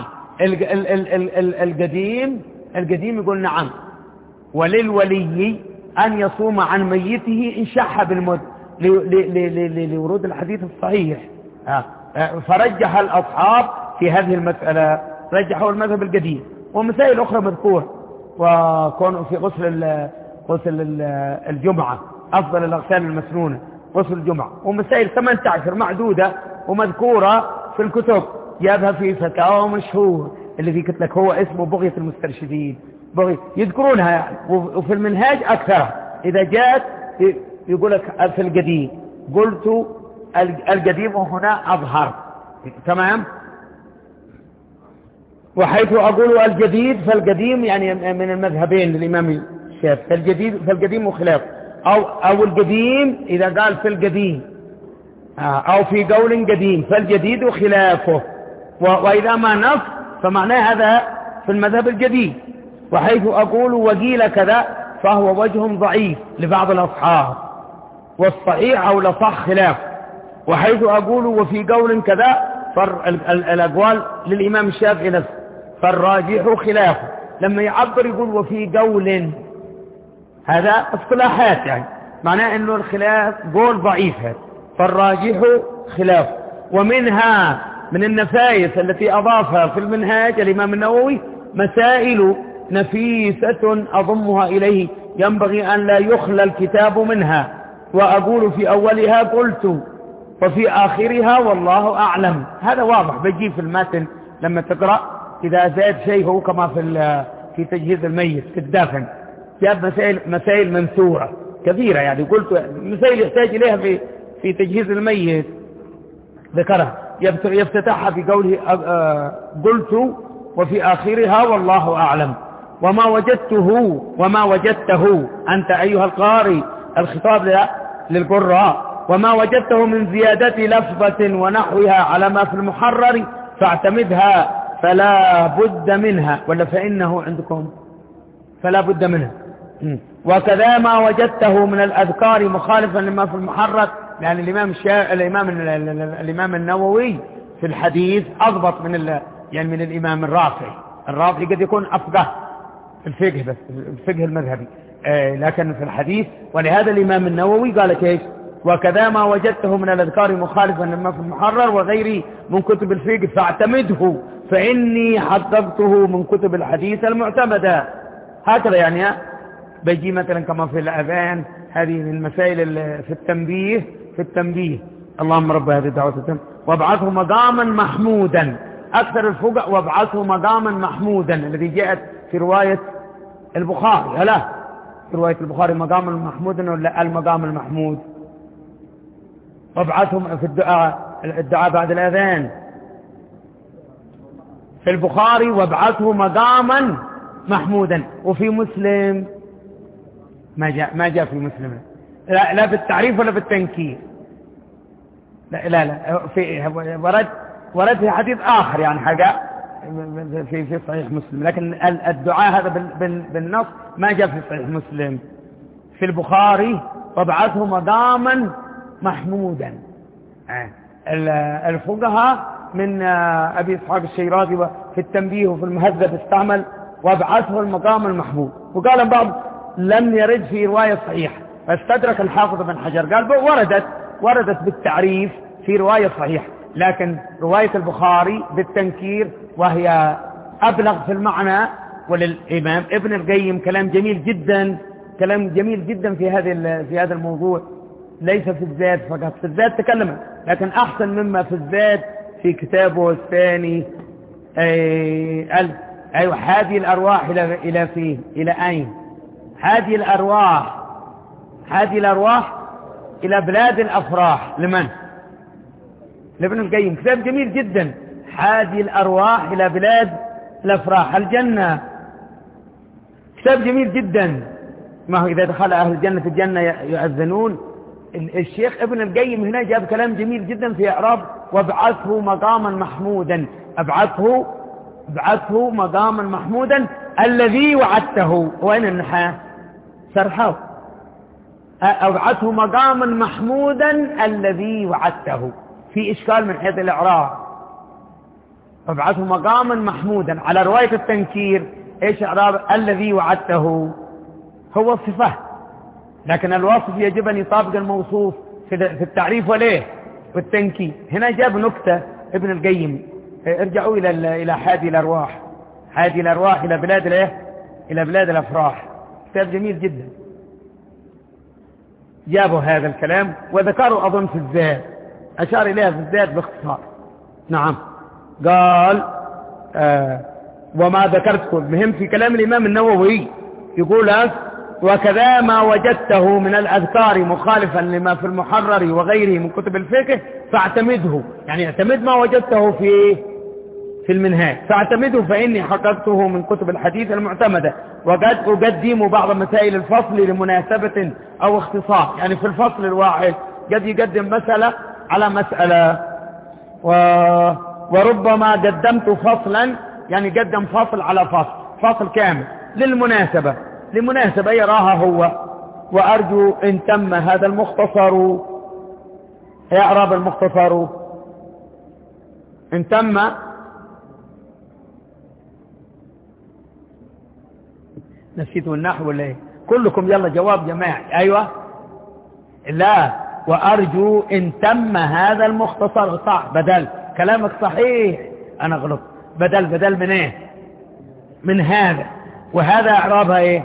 القديم القديم يقول نعم، وللولي أن يصوم عن ميته إن شح بالمد لورود الحديث الصحيح. فرجح الأصحاب في هذه المسألة، رجحوا المذهب القديم. ومسائل أخرى مذكورة، وكونوا في غسل غسل الجمعة أفضل الأغسال المسنونة غسل الجمعة، ومسائل ثمانية عشر معدودة ومذكورة في الكتب، جابها في فتاوى مشهور اللي في قلت لك هو اسمه بغية المسترشدين، يذكرونها يعني، وفي المنهاج أكثر إذا جاءت يقول لك في القديم قلت القديم هنا أظهر، تمام. وحيث أقول الجديد فالقديم يعني من المذهبين للإمام الشافعي، فالجديد فالقديم وخلاف، أو, أو القديم إذا قال في القديم أو في قول قديم فالجديد خلافه، وإذا ما نص فمعناه هذا في المذهب الجديد. وحيث أقول وقيل كذا فهو وجه ضعيف لبعض الأصحاب، والصحيح أو لصح خلاف. وحيث أقول وفي قول كذا فالأقوال للإمام الشافعي نفسه، فالراجح خلافه. لما يعبر يقول وفي قول، هذا اصطلاحات يعني معناه أنه الخلاف قول ضعيف، فالراجح خلافه. ومنها من النفائس التي أضافها في المنهاج الإمام النووي مسائل نفيسة أضمها إليه ينبغي أن لا يخلى الكتاب منها، وأقول في أولها قلت وفي آخرها والله أعلم. هذا واضح بيجي في المتن لما تقرأ، إذا زاد شيء هو كما في في تجهيز الميت في الدفن، جاب مسائل مسائل منثورة كثيرة يعني، قلت مسائل يحتاج إليها في في تجهيز الميت ذكرها، يفتتحها بقوله قلت وفي آخرها والله أعلم. وما وجدته وما وجدته أنت أيها القارئ، الخطاب للقراء، وما وجدته من زيادة لفظة ونحوها على ما في المحرر فاعتمدها فلا بد منها، ولا فإنه عندكم فلا بد منها. وكذا ما وجدته من الأذكار مخالفا لما في المحرر، يعني الإمام الشا... الإمام الإمام النووي في الحديث أضبط من ال... يعني من الإمام الرافعي. الرافعي قد يكون أفقه في الفقه بس الفقه المذهبي، آه لكن في الحديث. ولهذا الإمام النووي قال كيف؟ وكذا ما وجدته من الأذكار مخالفا لما في المحرر وغيره من كتب الفقه فاعتمده فإني حققته من كتب الحديث المعتمدة. هكذا يعني بيجي مثلا كما في الأذان هذه المسائل في التنبيه في التنبيه اللهم رب هذه الدعوة التامة وابعثه مقاما محمودا، أكثر الفقهاء وابعثه مقاما محمودا الذي جاءت في رواية البخاري. هلا في رواية البخاري مقاما محمودا ولا المقام المحمود؟ وابعثهم في الدعاء الدعاء بعد الأذان في البخاري وابعثه مقاما محمودا. وفي مسلم ما جاء ما جاء في مسلم، لا, لا بالتعريف ولا بالتنكير، لا لا, لا في ورد ورد في حديث آخر يعني حاجة في في صحيح مسلم، لكن الدعاء هذا بالنص ما جاء في صحيح مسلم. في البخاري وابعثه مقاما محمودا. الفقهاء من أبي إسحاق الشيرازي في التنبيه وفي المهذب استعمل وابعثه المقام المحمود، وقال بعض لم يرد في رواية صحيحة، فاستدرك الحافظ بن حجر قال وردت وردت بالتعريف في رواية صحيحة، لكن رواية البخاري بالتنكير وهي أبلغ في المعنى. وللإمام ابن القيم كلام جميل جدا كلام جميل جدا في هذا في هذا الموضوع، ليس في الزاد فقط، في الزاد تكلم لكن أحسن مما في الزاد في كتابه الثاني. أي أيوة هذه الأرواح إلى إلى فيه إلى أين؟ هذه الأرواح هذه الأرواح إلى بلاد الأفراح. لمن؟ لابن القيم، كتاب جميل جدا. هذه الأرواح إلى بلاد الأفراح، الجنة، كتاب جميل جدا. ما هو إذا دخل أهل الجنة في الجنة يؤذنون. الشيخ ابن القيم هنا جاب كلام جميل جدا في إعراب وابعثه مقاما محمودا. ابعثه ابعثه مقاما محمودا الذي وعدته. وين النحاة؟ سرحه. ابعثه مقاما محمودا الذي وعدته، في إشكال من حيث الإعراب. ابعثه مقاما محمودا على رواية التنكير إيش إعراب؟ الذي وعدته هو صفة، لكن الوصف يجب أن يطابق الموصوف في التعريف وليه والتنكير. هنا جاب نكتة ابن القيم، ارجعوا إلى إلى حادي الأرواح حادي الأرواح إلى بلاد الايه إلى بلاد الأفراح، كتاب جميل جدا. جابوا هذا الكلام وذكروا أظن في الزاد، أشار إليها في الزاد باختصار. نعم قال آه وما ذكرته المهم في كلام الإمام النووي يقول وكذا ما وجدته من الأذكار مخالفا لما في المحرر وغيره من كتب الفقه فاعتمده، يعني اعتمد ما وجدته في في المنهاج فاعتمده، فإني حققته من كتب الحديث المعتمدة، وقد أقدم بعض مسائل الفصل لمناسبة أو اختصاص، يعني في الفصل الواحد قد يقدم مسألة على مسألة، و... وربما قدمت فصلا، يعني قدم فصل على فصل، فصل كامل للمناسبة لمناسبة يراها هو. وأرجو إن تم هذا المختصر، إعراب المختصر إن تم نسيتوا النحو ولا ايه؟ كلكم يلا جواب جماعي. ايوه لا، وارجو ان تم هذا المختصر صح، بدل كلامك صحيح انا غلط، بدل بدل من ايه؟ من هذا، وهذا اعرابها ايه؟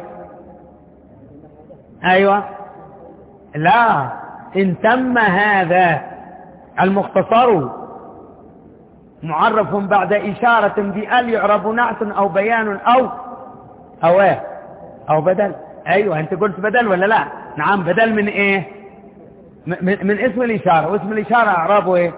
ايوه لا، ان تم هذا المختصر معرف بعد اشارة بأل يعرب نعت او بيان او او ايه او بدل. ايوه انت قلت بدل ولا لا؟ نعم بدل من ايه؟ من, من اسم الاشارة، واسم الاشارة اعرابه ايه؟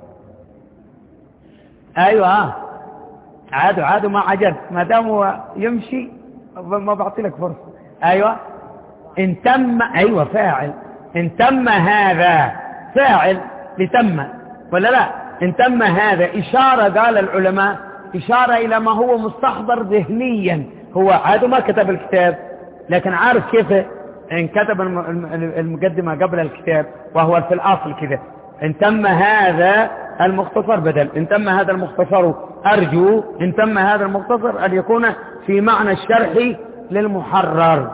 ايوه عادوا عادوا ما عجبت، ما دام هو يمشي ما بعطي لك فرصة. ايوه ان تم، ايوه فاعل، ان تم هذا فاعل لتم ولا لا؟ ان تم هذا اشارة، قال العلماء اشارة الى ما هو مستحضر ذهنيا، هو عادوا ما كتب الكتاب لكن عارف كيف ان كتب المقدمة قبل الكتاب، وهو في الاصل كذا. ان تم هذا المختصر بدل، ان تم هذا المختصر ارجو ان تم هذا المختصر ان يكون في معنى الشرح للمحرر،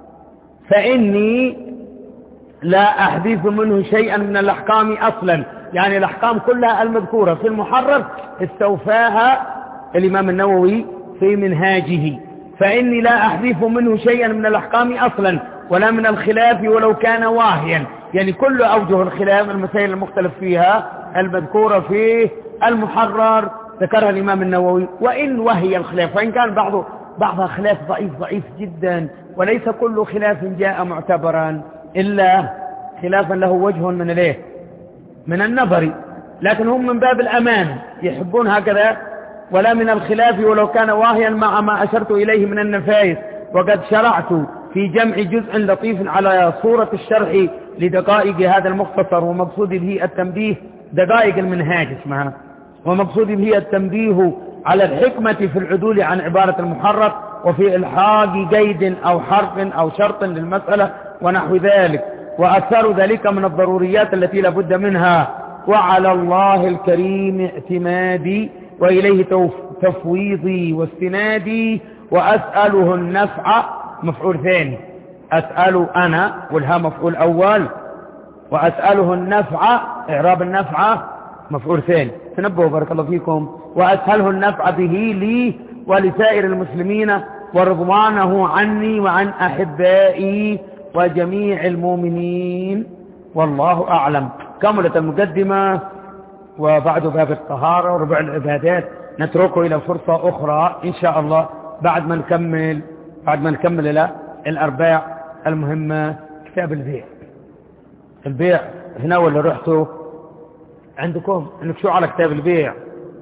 فاني لا احدث منه شيئا من الاحكام اصلا، يعني الاحكام كلها المذكورة في المحرر استوفاها الامام النووي في منهاجه، فإني لا أحذف منه شيئا من الأحكام أصلا ولا من الخلاف ولو كان واهيا، يعني كل أوجه الخلاف المسائل المختلف فيها المذكورة في المحرر ذكرها الإمام النووي، وإن وهي الخلاف، وإن كان بعض بعضها خلاف ضعيف ضعيف جدا، وليس كل خلاف جاء معتبرا إلا خلافا له وجه من الايه من النظر، لكن هم من باب الأمان يحبون هكذا، ولا من الخلاف ولو كان واهيا مع ما أشرت إليه من النفائس. وقد شرعت في جمع جزء لطيف على صورة الشرح لدقائق هذا المختصر، ومقصود به التنبيه، دقائق المنهاج اسمها، ومقصود به التنبيه على الحكمة في العدول عن عبارة المحرر، وفي إلحاق قيد أو حرف أو شرط للمسألة ونحو ذلك، وأكثر ذلك من الضروريات التي لابد منها. وعلى الله الكريم اعتمادي وإليه تفويضي واستنادي، وأسأله النفع مفعول ثاني، أسأل أنا والها مفعول أول، وأسأله النفع إعراب النفع مفعول ثاني، تنبهوا بارك الله فيكم. وأسأله النفع به لي ولسائر المسلمين، ورضوانه عني وعن أحبائي وجميع المؤمنين، والله أعلم. كملت المقدمة، وبعد باب الطهارة وربع العبادات نتركه إلى فرصة أخرى إن شاء الله بعد ما نكمل بعد ما نكمل إلى الأرباع المهمة. كتاب البيع، البيع هنا ولا رحتوا عندكم انك شو على كتاب البيع؟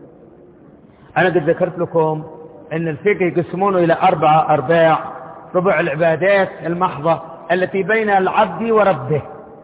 أنا قد ذكرت لكم أن الفقه يقسمونه إلى أربعة أرباع: ربع العبادات المحضة التي بين العبد وربه.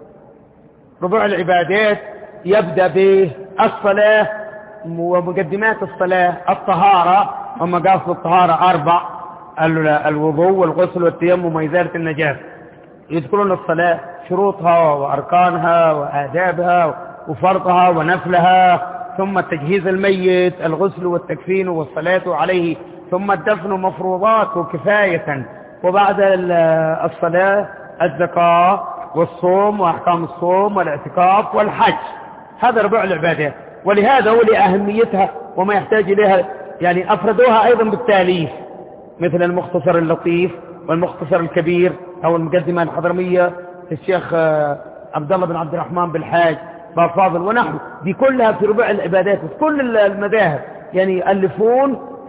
ربع العبادات يبدأ بالصلاة ومقدمات الصلاة، الطهارة ومقاصد الطهارة أربع: الوضوء والغسل والتيمم وإزالة النجاسة. يذكرون الصلاة شروطها وأركانها وآدابها وفرضها ونفلها، ثم تجهيز الميت، الغسل والتكفين والصلاة عليه، ثم الدفن مفروضات وكفاية، وبعد الصلاة الزكاة والصوم وأحكام الصوم والاعتكاف والحج. هذا ربع العبادات، ولهذا ولأهميتها وما يحتاج إليها يعني أفردوها أيضا بالتاليف، مثل المختصر اللطيف والمختصر الكبير أو المقدمة الحضرمية الشيخ عبد الله بن عبد الرحمن بالحاج بافاضل ونحو، دي كلها في ربع العبادات. في كل المذاهب يعني يؤلفون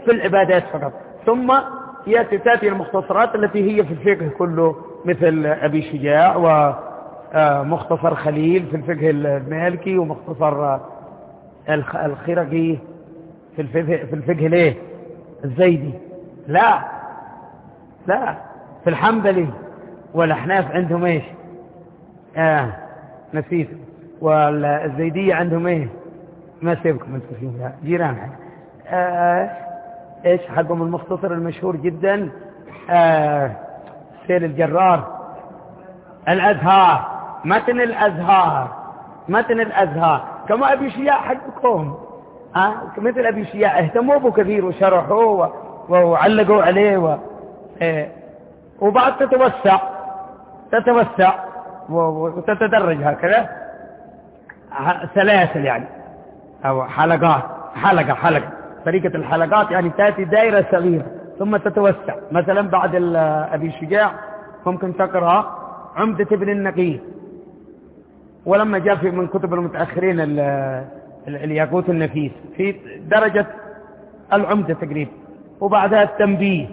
في العبادات فقط. ثم يأتي تأتي المختصرات التي هي في الفقه كله، مثل أبي شجاع ومختصر خليل في الفقه المالكي، ومختصر الخرقي في الفقه في الفقه ليه الزيدي، لا لا في الحنبلي والأحناف عندهم ايش آه نسيت، والزيدية عندهم ايه ما سيبكم انتم فيهم جيران آه ايش حقهم المختصر المشهور جدا آه سيل الجرار، الأزهار، متن الأزهار متن الأزهار كما أبي شياع حقكم آه مثل أبي شياع اهتموا به كثير وشرحوه وعلقوا عليه و... آه وبعد تتوسع تتوسع وتتدرج هكذا سلاسل يعني أو حلقات، حلقة حلقة طريقة الحلقات يعني تأتي دائرة صغيرة ثم تتوسع. مثلا بعد أبي شجاع ممكن تقرأ عمدة ابن النقي، ولما جاء في من كتب المتأخرين الياقوت النفيس في درجة العمدة تقريبا، وبعدها التنبيه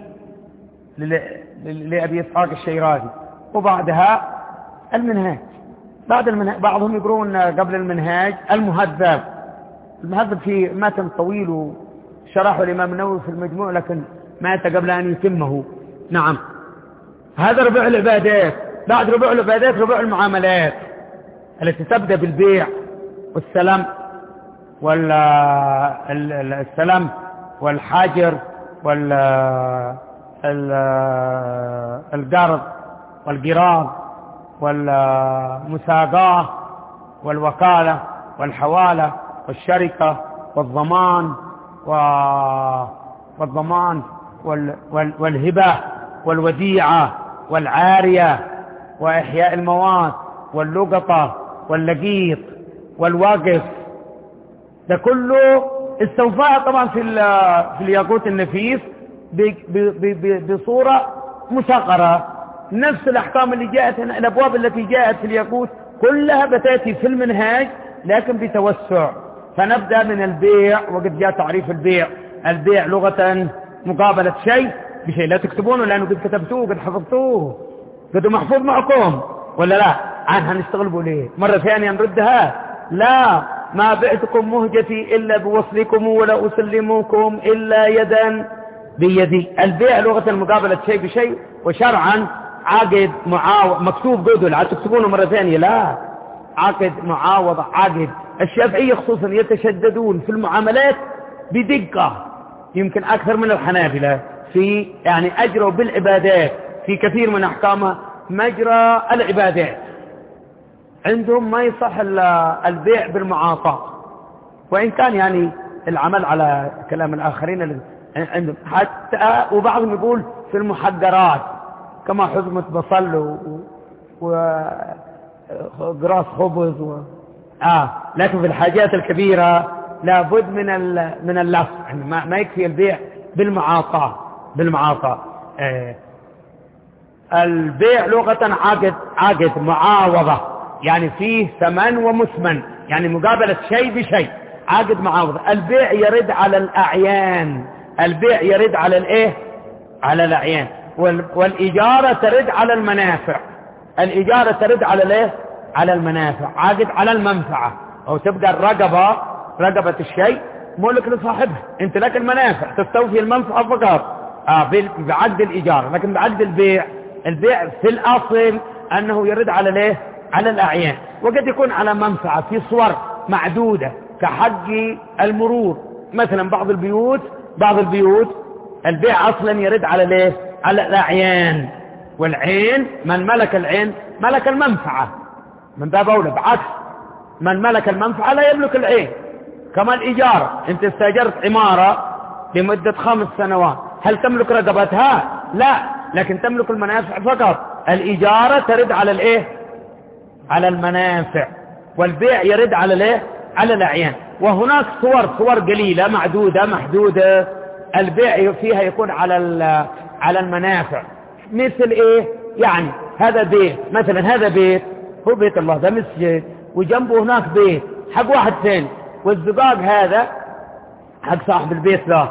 لأبي إسحاق الشيرازي، وبعدها المنهاج. بعد المنهاج بعضهم يقرون قبل المنهاج المهذب. المهذب في متن طويل وشرحه الإمام النووي في المجموع لكن مات قبل أن يتمه. نعم هذا ربع العبادات. بعد ربع العبادات ربع المعاملات التي تبدأ بالبيع والسلام والسلام والحاجر والقرض والقراض والمساقاه والوكالة والحوالة والشركة والضمان والضمان والهبة والوديعة والعارية وإحياء المواد واللقطة واللقيط والواقف. ده كله استوفاها طبعا في في الياقوت النفيس بصورة مصغرة. نفس الأحكام اللي جاءت هنا، الأبواب التي جاءت في الياقوت كلها بتأتي في المنهاج لكن بتوسع. فنبدأ من البيع، وقد جاء تعريف البيع. البيع لغة مقابلة شيء بشيء. لا تكتبونه لأنه قد كتبتوه قد حفظتوه قد محفوظ معكم ولا لا؟ عنها نشتغل به ليه؟ مرة ثانية نردها؟ لا، ما بعتكم مهجتي إلا بوصلكم ولا أسلمكم إلا يدا بيدي. البيع لغة المقابلة شيء بشيء، وشرعا عقد معاوض مكتوب قدر لا تكتبونه مرة ثانية، لا، عقد معاوضة عقد. الشافعية خصوصا يتشددون في المعاملات بدقة يمكن أكثر من الحنابلة في يعني أجروا بالعبادات في كثير من أحكامها مجرى العبادات. عندهم ما يصح البيع بالمعاطاة، وإن كان يعني العمل على كلام الآخرين عندهم حتى، وبعضهم يقول في المحجرات كما حزمة بصل وقراص خبز و... آه لكن في الحاجات الكبيرة لابد من ال... من اللف، يعني ما... ما يكفي البيع بالمعاطاة بالمعاطاة آه. البيع لغة عقد عقد معاوضة، يعني فيه ثمن ومثمن، يعني مقابلة شيء بشيء، عقد معاوضة. البيع يرد على الأعيان، البيع يرد على الايه على الأعيان، وال... والإجارة ترد على المنافع. الإجارة ترد على الايه على المنافع، عقد على المنفعة، أو تبقى الرقبة رقبة الشيء ملك لصاحبها، انت لك المنافع تستوفي المنفعة فقط آه بعقد الإجارة. لكن بعقد البيع، البيع في الأصل أنه يرد على الايه على الأعيان، وقد يكون على منفعة في صور معدودة كحق المرور. مثلا بعض البيوت بعض البيوت البيع أصلا يرد على الايه على الأعيان، والعين من ملك العين ملك المنفعة من باب أولى، بعكس من ملك المنفعة لا يملك العين. كما الإجارة، انت استأجرت عمارة لمدة خمس سنوات، هل تملك رقبتها؟ لا، لكن تملك المنافع فقط. الإجارة ترد على الايه على المنافع، والبيع يرد على الايه على الأعيان. وهناك صور صور قليلة معدودة محدودة البيع فيها يكون على على المنافع. مثل ايه يعني؟ هذا بيت مثلا، هذا بيت هو بيت الله، ده مسجد، وجنبه هناك بيت حق واحد ثاني، والزقاق هذا حق صاحب البيت ذا،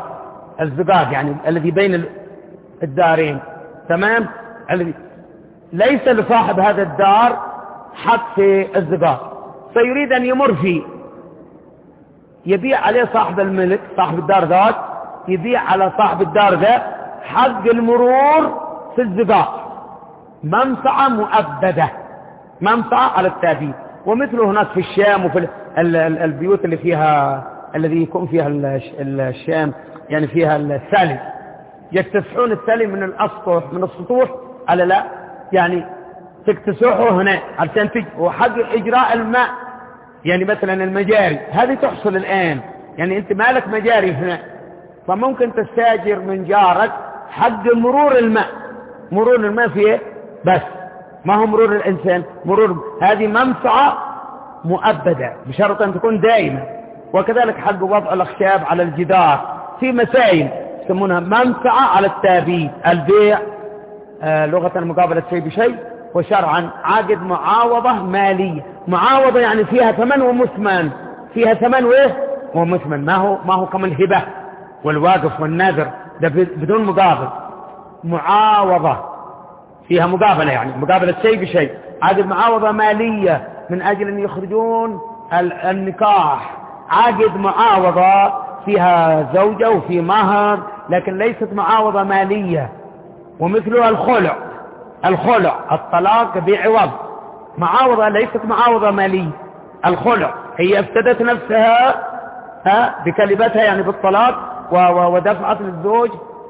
الزقاق يعني الذي بين الدارين، تمام، الذي ليس لصاحب هذا الدار حق في الزقاق، فيريد أن يمر فيه، يبيع عليه صاحب الملك صاحب الدار ذات، يبيع على صاحب الدار ذا حق المرور في الزقاق، منفعة مؤبدة، منفعة على التأبيد. ومثله هناك في الشام وفي البيوت اللي فيها الذي يكون فيها الشام يعني فيها السلم، يكتسحون السلم من الأسطح من السطوح على لا يعني تكتسحه هنا عشان تج وحق إجراء الماء، يعني مثلا المجاري هذه تحصل الآن، يعني أنت مالك مجاري هنا، فممكن تستاجر من جارك حق مرور الماء، مرور الماء فيه بس ما هو مرور الإنسان، مرور هذه منفعة مؤبدة بشرط أن تكون دائمة. وكذلك حق وضع الأخشاب على الجدار في مسائل يسمونها منفعة على التابيد. البيع آه لغة مقابلة شيء بشيء، وشرعا عقد معاوضة مالية، معاوضة يعني فيها ثمن ومثمن، فيها ثمن وإيه ومثمن، ما هو ما هو كما الهبة والواقف والنذر ده بدون مقابل، معاوضة فيها مقابلة يعني مقابلة شيء بشيء. عقد معاوضة مالية من أجل أن يخرجون النكاح، عقد معاوضة فيها زوجة وفي مهر لكن ليست معاوضة مالية. ومثلها الخلع، الخلع الطلاق بعوض، معاوضة ليست معاوضة مالية. الخلع هي افتدت نفسها ها بكلمتها يعني بالطلاق ودفعت للزوج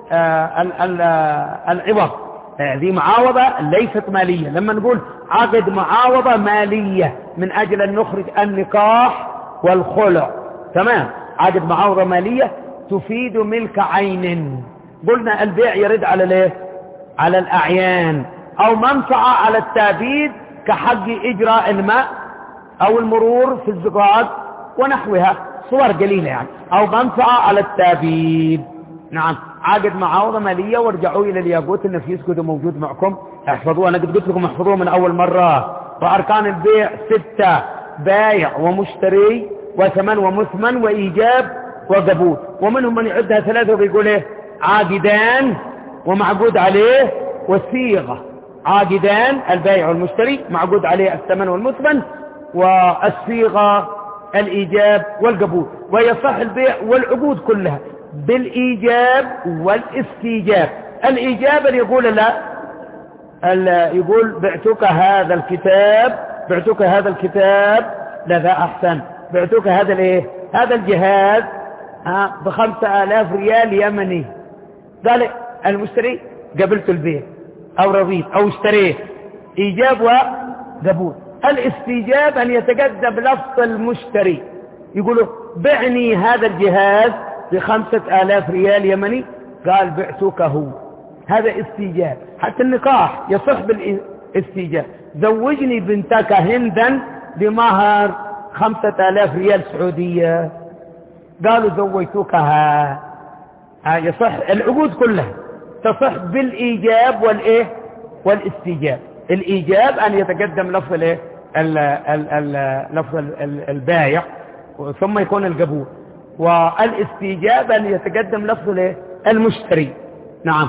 العوض، هذه معاوضة ليست مالية. لما نقول عقد معاوضة مالية من أجل أن نخرج النكاح والخلع، تمام، عقد معاوضة مالية تفيد ملك عين. قلنا البيع يرد على ليه على الأعيان، أو منفعة على التابيد كحق إجراء الماء أو المرور في الزقاق ونحوها، صور قليلة يعني، أو منفعة على التابيد. نعم، عقد معاوضة مالية. وارجعوا إلى الياقوت النفيس كده موجود معكم، احفظوه، أنا قد قلت لكم احفظوه من أول مرة. وأركان البيع ستة: بايع ومشتري وثمن ومثمن وإيجاب وقبول. ومنهم من يعدها ثلاثة ويقول إيه عاقدان ومعقود عليه والصيغة، عاقدان البايع والمشتري معقود عليه الثمن والمثمن، والصيغة الإيجاب والقبول. ويصح البيع والعقود كلها بالإيجاب والاستيجاب. الإيجاب اللي يقول لا يقول بعتك هذا الكتاب، بعتك هذا الكتاب لذا أحسن، بعتك هذا الايه هذا الجهاز ها بخمسة آلاف ريال يمني. قال المشتري قبلت البيع أو رضيت أو اشتريت، إيجاب وقبول. الاستيجاب أن يتقدم لفظ المشتري، يقولوا بعني هذا الجهاز بخمسة آلاف ريال يمني، قال بعتكه، هذا استيجاب. حتى النكاح يصح بالاستيجاب، زوجني بنتك هندا بمهر خمسة آلاف ريال سعودية، قالوا زوجتكها. يصح العقود كلها تصح بالإيجاب والإيه والاستيجاب. الإيجاب أن يتقدم لفظ الإيه لفظ البايع ثم يكون القبول، والاستيجاب أن يتقدم لفظ الإيه المشتري. نعم،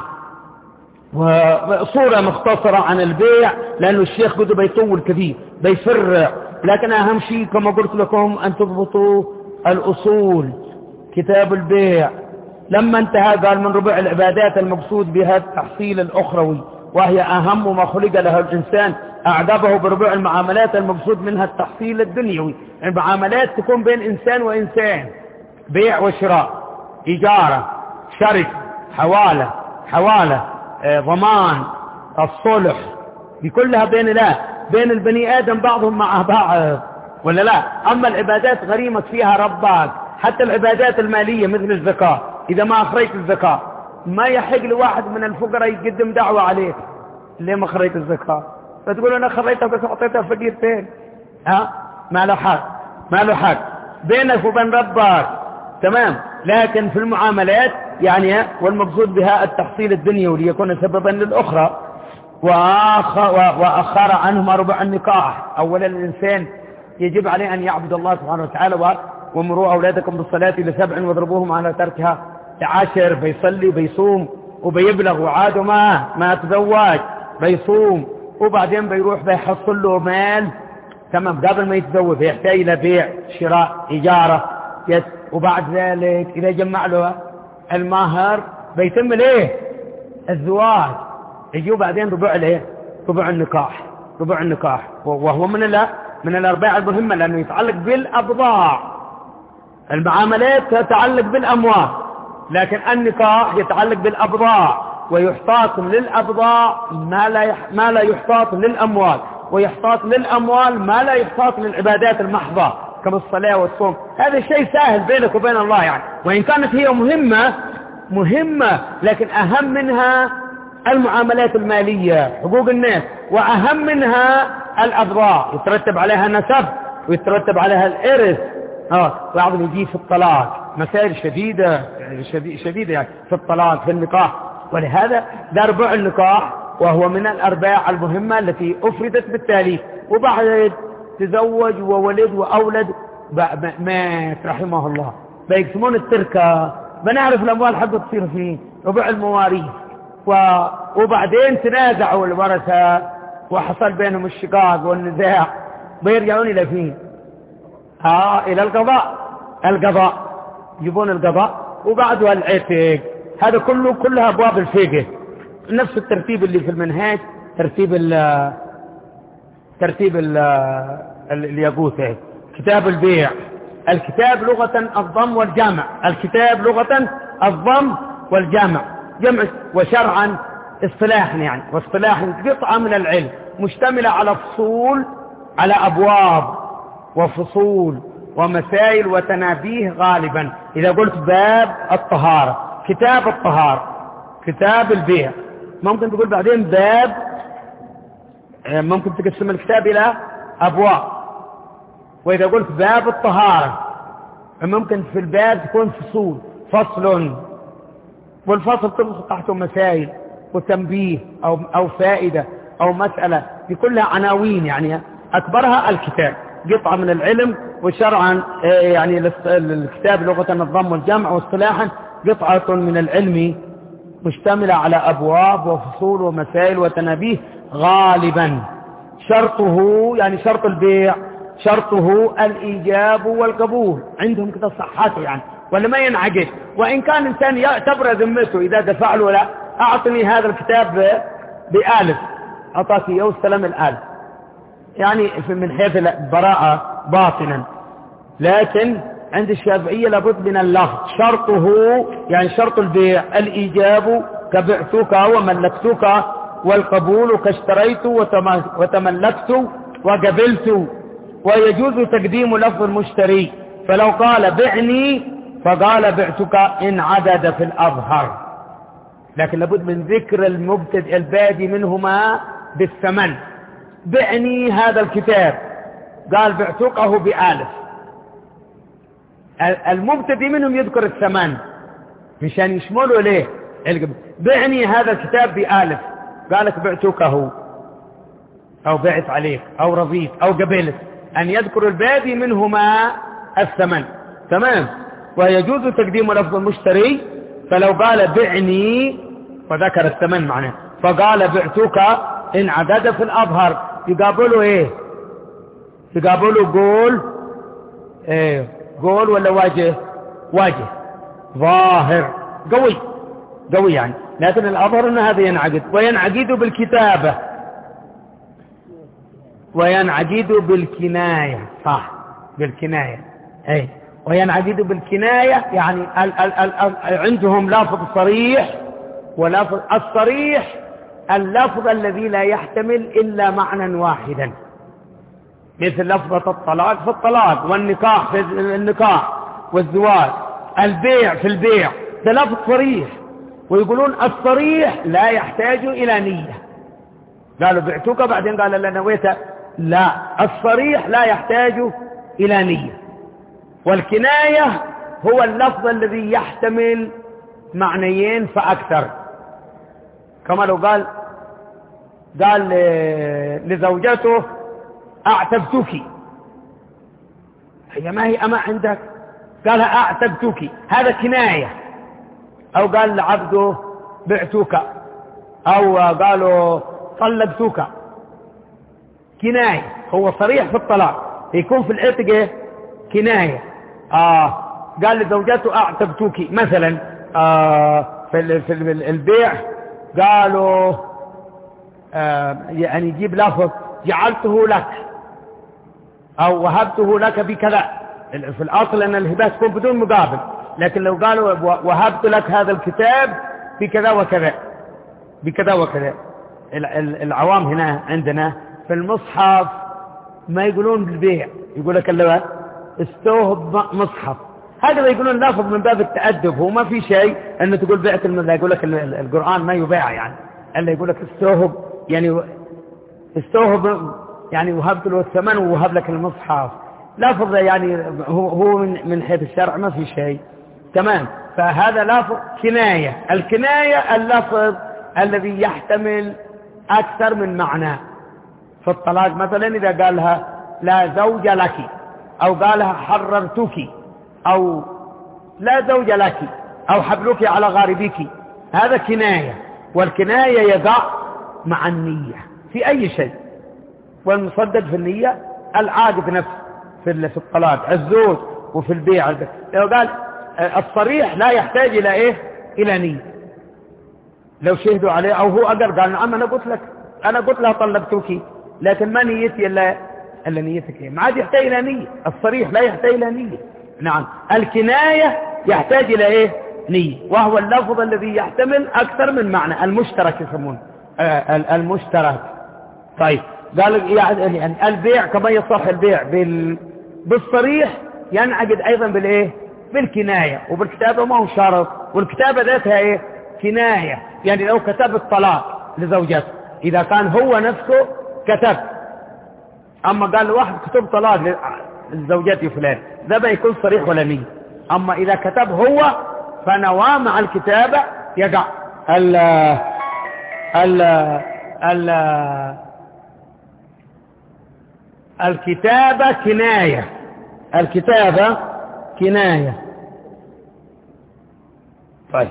وصورة مختصرة عن البيع لأنه الشيخ قد بيطول كثير بيفرع، لكن أهم شيء كما قلت لكم أن تضبطوا الأصول. كتاب البيع لما انتهى قال من ربع العبادات المقصود بها التحصيل الأخروي، وهي أهم ما خلق له الإنسان، أعقبه بربع المعاملات المقصود منها التحصيل الدنيوي. المعاملات تكون بين إنسان وإنسان، بيع وشراء، إجارة، شرك، حوالة حوالة آه، ضمان، الصلح، بكلها بين لا بين البني آدم بعضهم مع بعض ولا لا. أما العبادات غريمة فيها ربك، حتى العبادات المالية مثل الزكاة، إذا ما أخرجت الزكاة ما يحق لواحد من الفقراء يقدم دعوة عليك ليه ما خرجت الزكاة، فتقول أنا خرجتها بس أعطيتها فقير فين، ها ما له حق، ما له حق بينك وبين ربك، تمام. لكن في المعاملات يعني والمقصود بها التحصيل الدنيوي ليكون سببا للأخرى. وأخر عنهما ربع النكاح. أولا الإنسان يجب عليه أن يعبد الله سبحانه وتعالى، ومروا أولادكم بالصلاة لسبع واضربوهم على تركها عشر بيصلي بيصوم وبيبلغ وعاده ما ما تزوج بيصوم، وبعدين بيروح بيحصل له مال تمام قبل ما يتزوج، يحتاج إلى بيع شراء إجارة، وبعد ذلك إذا جمع له المهر بيتم ليه الزواج، يجوا بعدين ربع ليه ربع النكاح ربع النكاح وهو من لا من الأرباع المهمة لأنه يتعلق بالأبضاع. المعاملات تتعلق بالأموال، لكن النكاح يتعلق بالأبضاع، ويحتاط للأبضاع ما لا يح... ما لا يحتاط للأموال، ويحتاط للأموال ما لا يحتاط للعبادات المحضة كما الصلاة والصوم. هذا الشيء سهل بينك وبين الله يعني، وإن كانت هي مهمة مهمة لكن أهم منها المعاملات المالية حقوق الناس، وأهم منها الأبضاع يترتب عليها نسب ويترتب عليها الإرث. اه بعض يجي في الطلاق مسائل شديدة شديدة يعني في الطلاق في النكاح، ولهذا ده ربع النكاح وهو من الأرباع المهمة التي أفردت بالتالي. وبعد تزوج وولد وأولد مات رحمه الله بيقسمون التركة، بنعرف الأموال حقه تصير فيه ربع المواريث، و... وبعدين تنازعوا الورثة وحصل بينهم الشقاق والنزاع، بيرجعون إلى فين؟ آه إلى القضاء القضاء يجيبون القضاء وبعدها العتق. هذا كله كلها أبواب الفقه، نفس الترتيب اللي في المنهاج، ترتيب ال ترتيب ال الياقوت. كتاب البيع، الكتاب لغة الضم والجمع، الكتاب لغة الضم والجمع جمع، وشرعا اصطلاحا يعني، واصطلاحا قطعة من العلم مشتملة على فصول على أبواب وفصول ومسائل وتنابيه. غالبا إذا قلت باب الطهارة كتاب الطهارة، كتاب البيع، ممكن تقول بعدين باب، ممكن تقسم الكتاب إلى أبواب. وإذا قلت باب الطهارة ممكن في الباب تكون فصول، فصل، والفصل تلصق تحته مسائل وتنبيه أو, أو فائدة أو مسألة، في كلها عناوين يعني أكبرها الكتاب قطعة من العلم. وشرعا يعني الكتاب لغة الضم والجمع، واصطلاحا قطعة من العلم مشتملة على أبواب وفصول ومسائل وتنابيه. غالبا شرطه يعني شرط البيع شرطه الإيجاب والقبول عندهم كده صحته يعني، ولا ما ينعقد. وإن كان إنسان يعتبر ذمته إذا دفع له لا أعطني هذا الكتاب بآلف، أعطاك إياه واستلم الآلف، يعني من حيث البراءة باطنا. لكن عند الشافعية لابد من اللفظ، شرطه يعني شرط البيع الإيجاب كبعتك وملكتك، والقبول كاشتريت وتملكت وقبلت. ويجوز تقديم لفظ المشتري، فلو قال بعني فقال بعتك إن عدد في الأظهر، لكن لابد من ذكر المبتدئ البادي منهما بالثمن. بعني هذا الكتاب قال بعتكه بآلف، المبتدئ منهم يذكر الثمن مشان يشملوا ليه. بعني هذا الكتاب بآلف قالك بعتكه أو بعت عليك أو رضيت أو قبلت، أن يذكر البادي منهما الثمن. تمام. ويجوز تقديم لفظ المشتري، فلو قال بعني وذكر الثمن معناه فقال بعتك إن عدد في الأظهر، يقابله إيه؟ يقابله قول إيه؟ قول ولا واجه؟ واجه ظاهر قوي قوي يعني، لكن الأظهر أن هذا ينعقد. وينعقد بالكتابة وينعقد بالكناية، صح بالكناية أي، وينعقد بالكناية يعني ال ال ال ال عندهم لفظ صريح ولفظ الصريح اللفظ الذي لا يحتمل إلا معنى واحدا، مثل لفظة الطلاق في الطلاق، والنكاح في النكاح والزواج، البيع في البيع، ده لفظ صريح. ويقولون الصريح لا يحتاج إلى نية، قالوا بعتك بعدين قال لا نويت، لا الصريح لا يحتاج إلى نية. والكناية هو اللفظ الذي يحتمل معنيين فأكثر، كما لو قال قال لزوجته أعتبتك، هي ما هي أما عندك، قالها أعتبتك، هذا كناية أو قال لعبده بعتوك، أو قالوا طلقتوك، كناية. هو صريح في الطلاق، يكون في العتق كناية. آه قال لزوجته أعتقتوك مثلا. آه في في البيع قالوا آه يعني يجيب لفظ جعلته لك أو وهبته لك بكذا. في الأصل أن الهبة تكون بدون مقابل، لكن لو قالوا وهبت لك هذا الكتاب بكذا وكذا بكذا وكذا. العوام هنا عندنا في المصحف ما يقولون بالبيع، يقول لك اللي استوهب مصحف، هكذا يقولون لفظ من باب التأدب. هو ما في شيء أنه تقول بعت المذا، يقول لك القرآن ما يباع يعني، ألا يقول لك استوهب يعني استوهب يعني وهبت له الثمن ووهب لك المصحف. لفظ يعني هو هو من من حيث الشرع ما في شيء تمام. فهذا لفظ كناية. الكناية اللفظ الذي يحتمل أكثر من معنى. في الطلاق مثلا إذا قالها لا زوج لك، أو قالها حررتك، أو لا زوج لك، أو حبلك على غاربك، هذا كناية. والكناية يقع مع النية في أي شيء، والمصدق في النية العاقد نفسه في في الطلاق الزوج وفي البيع. لو قال الصريح لا يحتاج إلى إيه؟ إلى نية. لو شهدوا عليه أو هو أقر قال نعم أنا قلت لك أنا قلت لها طلقتك، لكن ما نيتي إلا إلا نيتك إيه؟ ما عاد يحتاج إلى نية. الصريح لا يحتاج إلى نية. نعم. الكناية يحتاج إلى إيه؟ نية، وهو اللفظ الذي يحتمل أكثر من معنى، المشترك يسمونه المشترك. طيب قال يعني البيع كما يصح البيع بال... بالصريح ينعقد أيضا بالإيه؟ بالكناية. وبالكتابة ما هو شرط، والكتابة ذاتها إيه؟ كناية. يعني لو كتب الطلاق لزوجته، إذا كان هو نفسه كتب، أما قال واحد كتب طلاق لزوجتي فلان، ذا ما يكون صريح ولا نية. أما إذا كتب هو فنوى مع الكتابة يقع ال ال ال الكتابة كناية. الكتابة كناية. طيب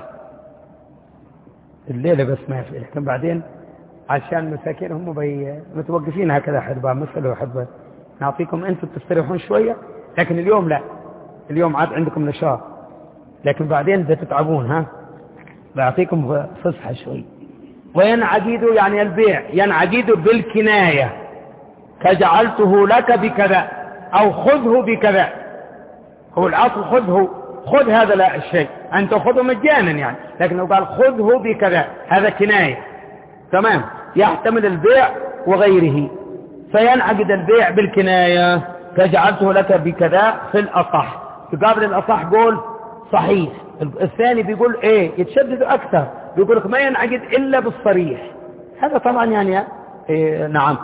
الليلة بس ما في، لكن بعدين عشان مساكين هم بي متوقفين هكذا حدبا مثل حدبا نعطيكم أنتم تستريحون شوية، لكن اليوم لا، اليوم عاد عندكم نشاط، لكن بعدين بتتعبون. ها بعطيكم فصحى شوي. وينعقد يعني البيع ينعقد بالكناية، كجعلته لك بكذا أو خذه بكذا. هو الأصل خذه، خذ هذا الشيء أن تأخذه مجانا يعني، لكن لو قال خذه بكذا هذا كناية تمام، يحتمل البيع وغيره. فينعقد البيع بالكناية كجعلته لك بكذا في الأصح. تقابل الأصح قول صحيح. الثاني بيقول ايه يتشدد أكثر، بيقول لك ما ينعقد إلا بالصريح. هذا طبعا يعني إيه نعم.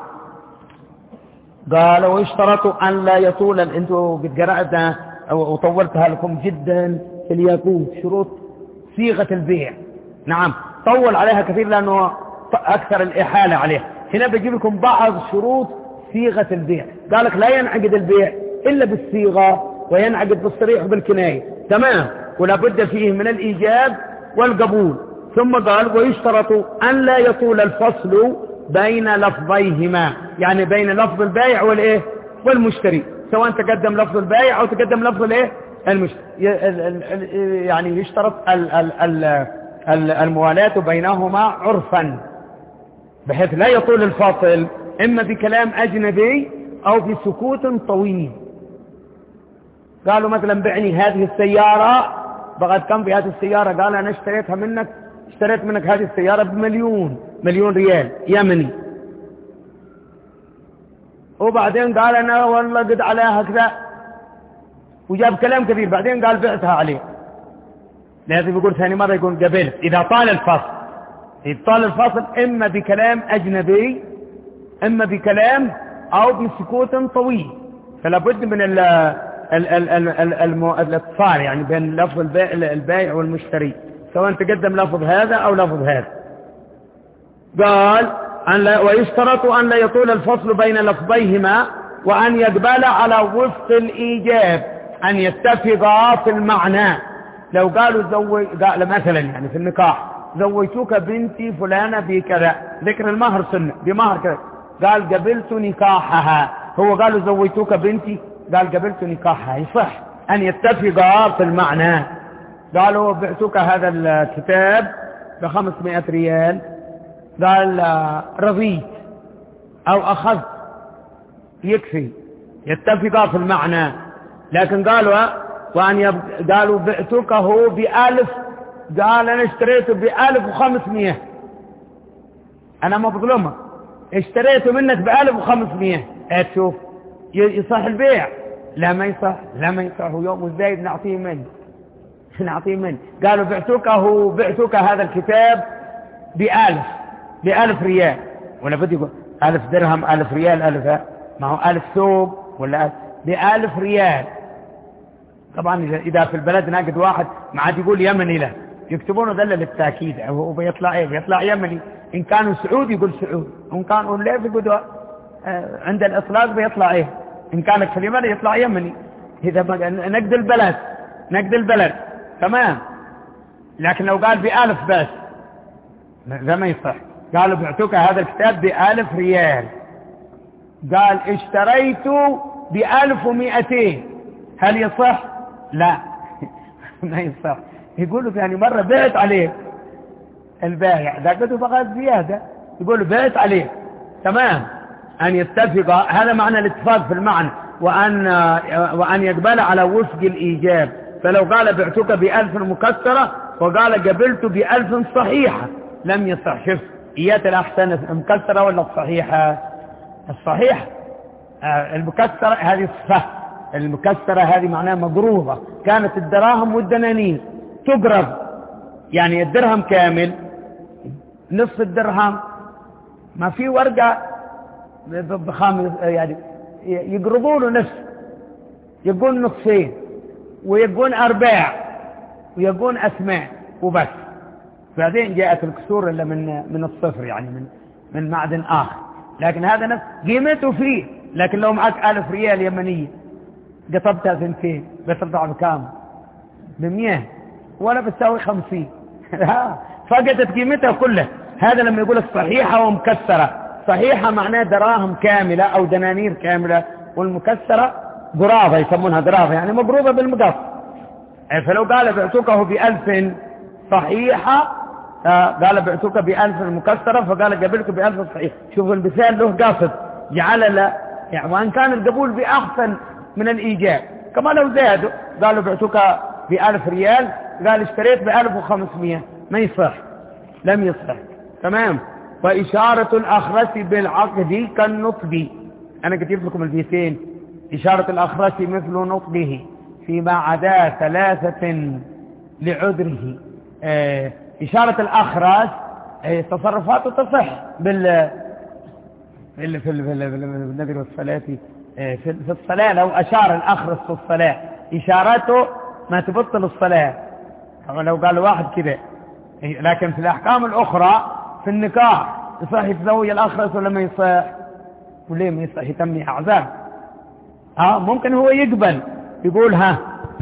قال ويشترط أن لا يطول. انتوا قد قرأتها وطولتها لكم جدا في الياقوت شروط صيغة البيع. نعم طول عليها كثير لأنه أكثر الإحالة عليها. هنا بجيب لكم بعض شروط صيغة البيع. قال لك لا ينعقد البيع إلا بالصيغة، وينعقد بالصريح وبالكناية تمام، ولا بد فيه من الإيجاب والقبول. ثم قال ويشترط أن لا يطول الفصل بين لفظيهما، يعني بين لفظ البائع والإيه والمشتري، سواء تقدم لفظ البائع أو تقدم لفظ الإيه المشتري. يعني يشترط الموالاة بينهما عرفا، بحيث لا يطول الفاصل إما بكلام أجنبي أو بسكوت طويل. قالوا مثلا بعني هذه السيارة، بغت كم في هذه السيارة؟ قال أنا اشتريتها منك، اشتريت منك هذه السيارة بمليون مليون ريال يمني. وبعدين قال أنا والله قد عليها كذا، وجاب كلام كثير. بعدين قال بعتها عليه. لازم يقول ثاني مرة يقول قبلت. إذا طال الفصل، إذا طال الفصل إما بكلام أجنبي إما بكلام أو بسكوت طويل، فلا بد من ال الاتصال يعني بين لفظ البائع والمشتري، سواء تقدم لفظ هذا أو لفظ هذا. قال أن لا ويشترط أن لا يطول الفصل بين لفظيهما، وأن يقبل على وفق الإيجاب، أن يتفقا في المعنى. لو قالوا زوج قال مثلا يعني في النكاح زوجتك بنتي فلانة بكذا، ذكر المهر سنة بمهر كذا، قال قبلت نكاحها، هو قالوا زوجتك بنتي قال قبلت نكاحها، يصح أن يتفقا في المعنى. قالوا بعتك هذا الكتاب بخمسمائة ريال، قال رضيت أو أخذت، يكفي يتفقا في المعنى. لكن قالوا وأن يب... قالوا بعتكه بألف، قال أنا اشتريته بألف وخمسمائة، أنا مظلومة اشتريته منك بألف وخمسمائة، تشوف يصح البيع؟ لا ما يصح، لا ما يصح، يوم الزايد نعطيه منه نعطيه منه. قالوا بعتكه بعتك هذا الكتاب بألف بألف ريال، ولا بدي يقول ألف درهم ألف ريال ألف، ما هو ألف ثوب ولا ألف بألف ريال. طبعا إذا في البلد ناقد واحد ما عاد يقول يمني له، يكتبونه دلة للتأكيد، هو بيطلع إيه؟ بيطلع يمني. إن كانوا سعودي يقول سعود، وإن كانوا ليف يقول عند الإطلاق بيطلع إيه؟ إن كانت في اليمن يطلع يمني. إذا نقد البلد نقد البلد تمام. لكن لو قال بألف بس ذا ما يصح. قالوا بعتك هذا الكتاب بألف ريال، قال اشتريت بألف ومئتين، هل يصح؟ لا ما يصح. يقولوا يعني مرة بعت عليه البائع، ذا قدوا بغاز زيادة، يقولوا بعت عليه تمام. أن يتفق، هذا معنى الاتفاق في المعنى، وأن, وأن يقبل على وفق الإيجاب. فلو قال بعتك بألف مكسرة وقال قبلت بألف صحيحة لم يصح. شوف إيات الأحسن المكسرة ولا الصحيحة؟ الصحيحة. المكسرة هذه صفة، المكسرة هذه معناها مقروضة، كانت الدراهم والدنانير تقرض، يعني الدرهم كامل نصف الدرهم، ما في ورقة بخامس يعني يقرضون له نصف، يقول نصفين ويقول أرباع ويقول أسماء وبس. بعدين جاءت الكسور إلا من من الصفر، يعني من من معدن آخر، لكن هذا نفس قيمته فيه. لكن لو معك ألف ريال يمنية قطبتها ثنتين بتطلع بكام؟ بمية ولا بتساوي خمسين فقدت قيمتها كلها. هذا لما يقول الصحيحة ومكسرة، صحيحة معناه دراهم كاملة أو دنانير كاملة، والمكسرة قراضة يسمونها قراضة، يعني مقروضة بالمقص. فلو قال بعتكه بألف صحيحة قال بعتك بألف مكسرة، فقال قبلك بألف صحيح. شوفوا المثال له قاصد جعل لا يعني، وأن كان القبول بأحسن من الإيجاب. كما لو زادوا قالوا بعتك بألف ريال قال اشتريت بألف وخمسمائة، ما يصح، لم يصح تمام. وإشارة الأخرس بالعقد كالنطق، أنا كتبت لكم البيتين. إشارة الأخرس مثل نطقه فيما عدا ثلاثة لعذره. اه إشارة الأخرس اه تصرفاته تصح بال في في النذر والصلاة. اه في الصلاة لو أشار الأخرس في الصلاة إشارته ما تبطل الصلاة، لو قال واحد كده. لكن في الأحكام الأخرى في النكاح يصح يتزوج الأخرس ولا ما يصح؟ وليه ما يصح؟ يتمني أعذاب. ها ممكن هو يقبل يقول ها،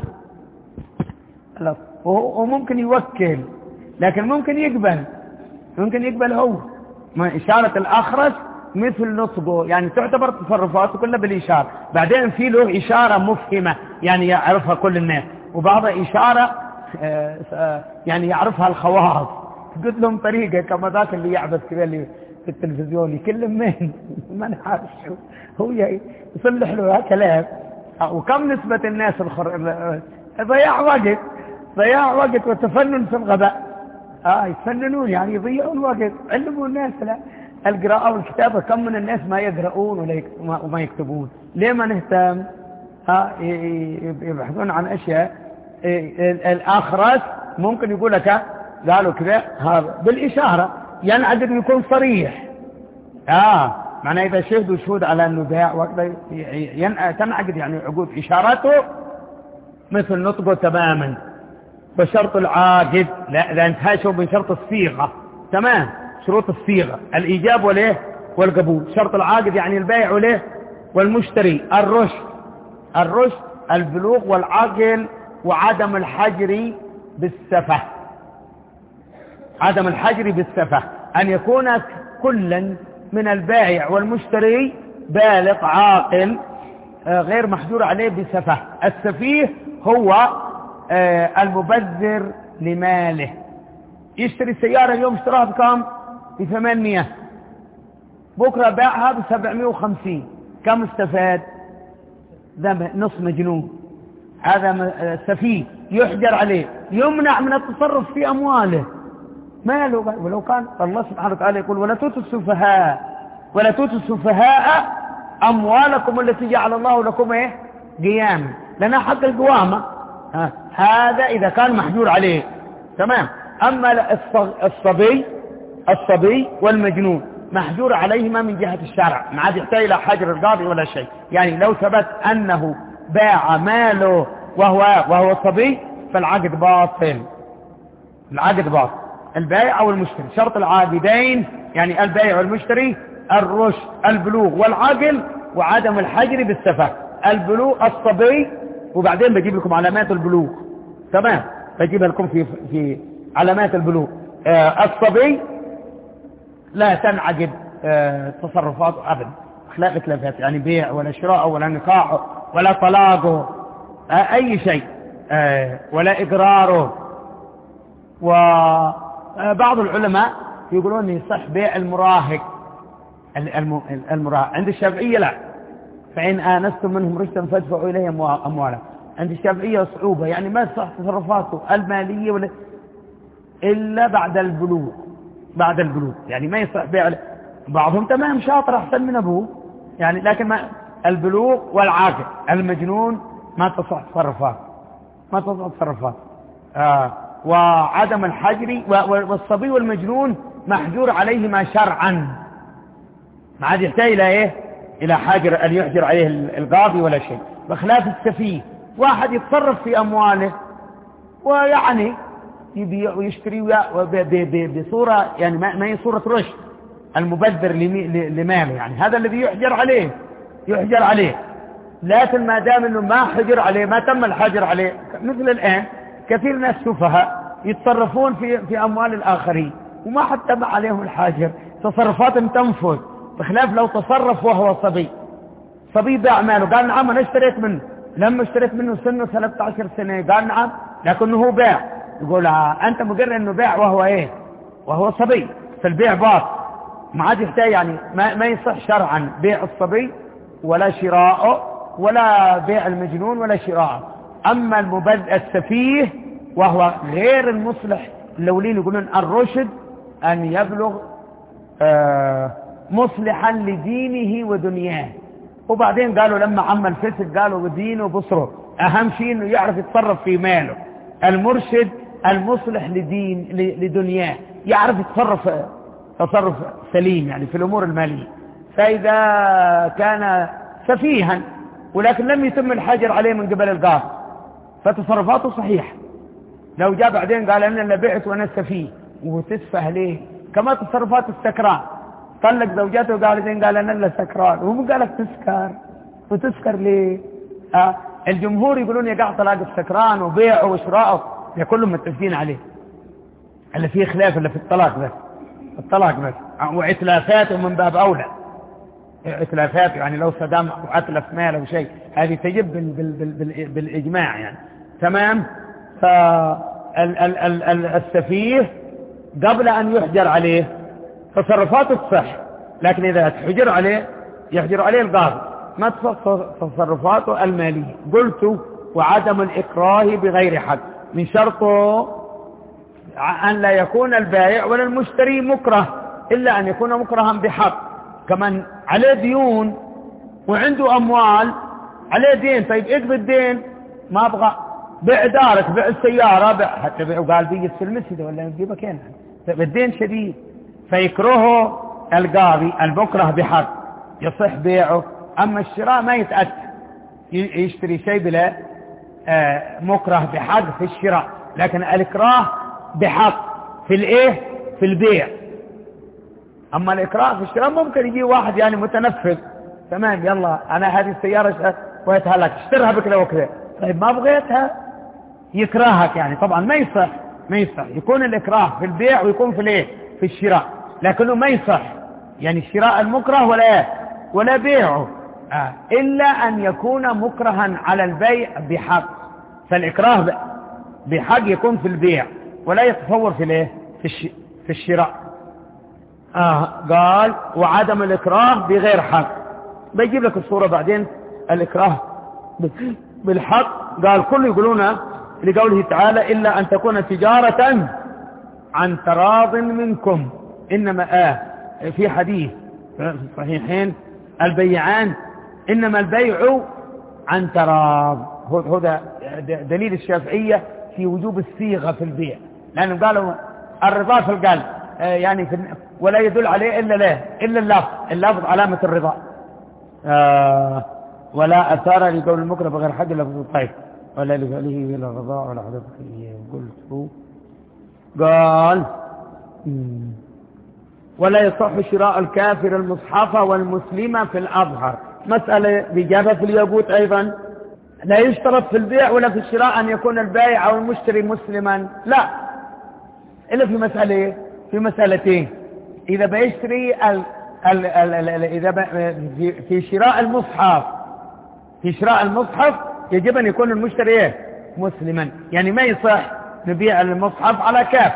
وممكن يوكل، لكن ممكن يقبل ممكن يقبل هو. ما إشارة الأخرس مثل نطقه، يعني تعتبر تصرفاته كلها بالإشارة. بعدين في له إشارة مفهمة يعني يعرفها كل الناس، وبعضها إشارة يعني يعرفها الخواص. قلت لهم طريقة كما ذاك اللي يعبث كذا اللي في التلفزيون يكلم من ما نعرف شو هو يصلح له كلام. وكم نسبة الناس الخر ضياع وقت ضياع وقت وتفنن في الغباء. اه يتفننون يعني يضيعون وقت، علموا الناس لا القراءة والكتابة. كم من الناس ما يقرؤون ولا وما يكتبون؟ ليه ما نهتم؟ ها يبحثون عن أشياء. الأخرس ممكن يقول لك قالوا كذا بالإشارة، ينعقد ويكون صريح. آه معناه إذا شهدوا شهود على أنه باع وقت تنعقد يعني عقود. إشارته مثل نطقه تماما. بشرط العاقد لا إذا انتهى من شرط الصيغة تمام. شروط الصيغة الإيجاب وليه والقبول. شرط العاقد يعني البائع وليه والمشتري الرشد الرشد البلوغ والعقل وعدم الحجر بالسفه. عدم الحجر بالسفه أن يكون كلا من البائع والمشتري بالغ عاقل غير محجور عليه بسفه. السفيه هو المبذر لماله، يشتري سيارة اليوم اشتراها بكام؟ بثمانمية، بكرة باعها بسبعمية وخمسين، كم استفاد؟ ده نص مجنون، هذا سفيه يحجر عليه، يمنع من التصرف في أمواله ماله. ولو كان الله سبحانه وتعالى يقول ولا تؤتوا السفهاء ولا تؤتوا السفهاء أموالكم التي جعل الله لكم ايه قياما، لنا حق القوامة. هذا إذا كان محجور عليه تمام. أما الصبي الصبي والمجنون محجور عليهما من جهة الشرع، ما عاد يحتاج إلى حجر القاضي ولا شيء. يعني لو ثبت أنه باع ماله وهو وهو صبي فالعقد باطل، العقد باطل. البائع أو المشتري شرط العاقدين، يعني البائع والمشتري الرشد البلوغ والعقل وعدم الحجر بالسفه. البلوغ الصبي، وبعدين بجيب لكم علامات البلوغ تمام، بجيبها لكم في في علامات البلوغ. آه الصبي لا تنعقد آه تصرفاته أبدا، خلاف خلافات، يعني بيع ولا شراء ولا نكاح ولا طلاقه آه أي شيء آه ولا إقراره. وبعض العلماء يقولون يصح بيع المراهق المراهق، عند الشافعية لا، فإن آنستم منهم رشدا فادفعوا إليهم أموالهم. عند الشافعية صعوبة، يعني ما تصح تصرفاته المالية ولا إلا بعد البلوغ، بعد البلوغ يعني ما يصح بيع. بعضهم تمام شاطر أحسن من أبوه يعني، لكن ما البلوغ والعاقل. المجنون ما تصح تصرفات، ما تصح تصرفات آه. وعدم الحجر، والصبي والمجنون محجور عليهما شرعا، ما عاد يحتاج إلى إيه؟ إلى حاجر أن يحجر عليه القاضي ولا شيء. بخلاف السفيه، واحد يتصرف في أمواله ويعني يبيع ويشتري بصورة يعني ما هي صورة رشد، المبذر لماله، يعني هذا الذي يحجر عليه يحجر عليه. لكن ما دام انه ما حجر عليه، ما تم الحجر عليه، مثل الآن كثير ناس سفهاء يتصرفون في في أموال الآخرين وما حتى تم عليهم الحاجر، تصرفاتهم تنفذ. بخلاف لو تصرف وهو صبي، صبي باع ماله قال نعم أنا اشتريت منه، لما اشتريت منه سنه ثلاثة عشر سنة قال نعم، لكنه هو باع، يقول أنت مقرر أنه باع وهو إيه؟ وهو صبي، فالبيع باطل، ما عاد يحتاج يعني ما, ما يصح شرعا بيع الصبي ولا شراءه ولا بيع المجنون ولا شراءه. أما المبذ السفيه وهو غير المصلح، الأولين يقولون الرشد أن يبلغ آه مصلحا لدينه ودنياه، وبعدين قالوا لما عم الفسد قالوا دينه وبصره، أهم شيء أنه يعرف يتصرف في ماله. المرشد المصلح لدين لدنياه، يعرف يتصرف تصرف سليم يعني في الأمور المالية. فإذا كان سفيها ولكن لم يتم الحجر عليه من قبل القاضي فتصرفاته صحيحة، لو جاء بعدين قال أنا اللي بعت وأنا سفيه وتسفه ليه، كما تصرفات السكران، طلق زوجته وقال زين قال أنا اللي سكران، وهو قالك تسكر وتسكر ليه؟ آه. الجمهور يقولون يقع طلاق السكران وبيعه وشراءه، كلهم متفقين عليه، اللي فيه خلاف اللي في الطلاق بس، الطلاق بس، وعتلافاته من باب أولى، عتلافاته يعني لو صدام وعتلف ماله وشيء هذه تجب بال بال بال بالإجماع يعني تمام. فالسفيه قبل أن يحجر عليه تصرفاته تصح، لكن إذا تحجر عليه يحجر عليه القاضي، ما تصح تصرفاته المالية. قلت وعدم الإكراه بغير حق، من شرطه أن لا يكون البائع ولا المشتري مكره، إلا أن يكون مكرها بحق. كمان عليه ديون وعنده أموال عليه دين، طيب اقضي الدين، ما أبغى، بيع دارك بيع السيارة بيع، حتى بيع وقال بيجي في المسجد ولا نجيبك هنا، طيب الدين شديد فيكرهه القاضي المكره بحق يصح بيعه. أما الشراء ما يتأتى، يشتري شيء بلا مكره بحق في الشراء، لكن الإكراه بحق في الايه في البيع. اما الاكراه في الشراء ممكن يجي واحد يعني متنفذ تمام، يلا انا هذه السيارة بغيتها لك اشترها بكذا وكذا، طيب ما بغيتها يكرهك يعني. طبعا ما يصح ما يصح يكون الإكراه في البيع ويكون في الايه في الشراء، لكنه ما يصح يعني الشراء المكره ولا ولا بيعه آه. إلا أن يكون مكرها على البيع بحق، فالإكراه بحق يكون في البيع ولا يتصور في الايه في, الش... في الشراء آه. قال وعدم الإكراه بغير حق، بيجيب لك الصورة بعدين الإكراه بالحق. قال كل يقولون لقوله تعالى إلا أن تكون تجارة عن تراض منكم، إنما آه في حديث في الصحيحين البيعان إنما البيع عن تراض، هذا دليل الشافعية في وجوب الصيغة في البيع، لأنهم قالوا الرضا في القلب يعني في ولا يدل عليه إلا لا إلا اللفظ اللفظ علامة الرضا آه ولا أثار لقول المكره بغير حق لفظ طيب ولا لفعله ولا الرضاء ولا حدث فيه. قلت قال ولا يصح شراء الكافر المصحف والمسلمة في الأظهر، مسألة بجابة في الياقوت أيضا. لا يشترط في البيع ولا في الشراء أن يكون البائع أو المشتري مسلما، لا، إلا في مسألة في مسألتين. إذا بيشتري ال ال ال ال إذا في, في شراء المصحف في شراء المصحف يجب أن يكون المشتري مسلما، يعني ما يصح نبيع المصحف على كاف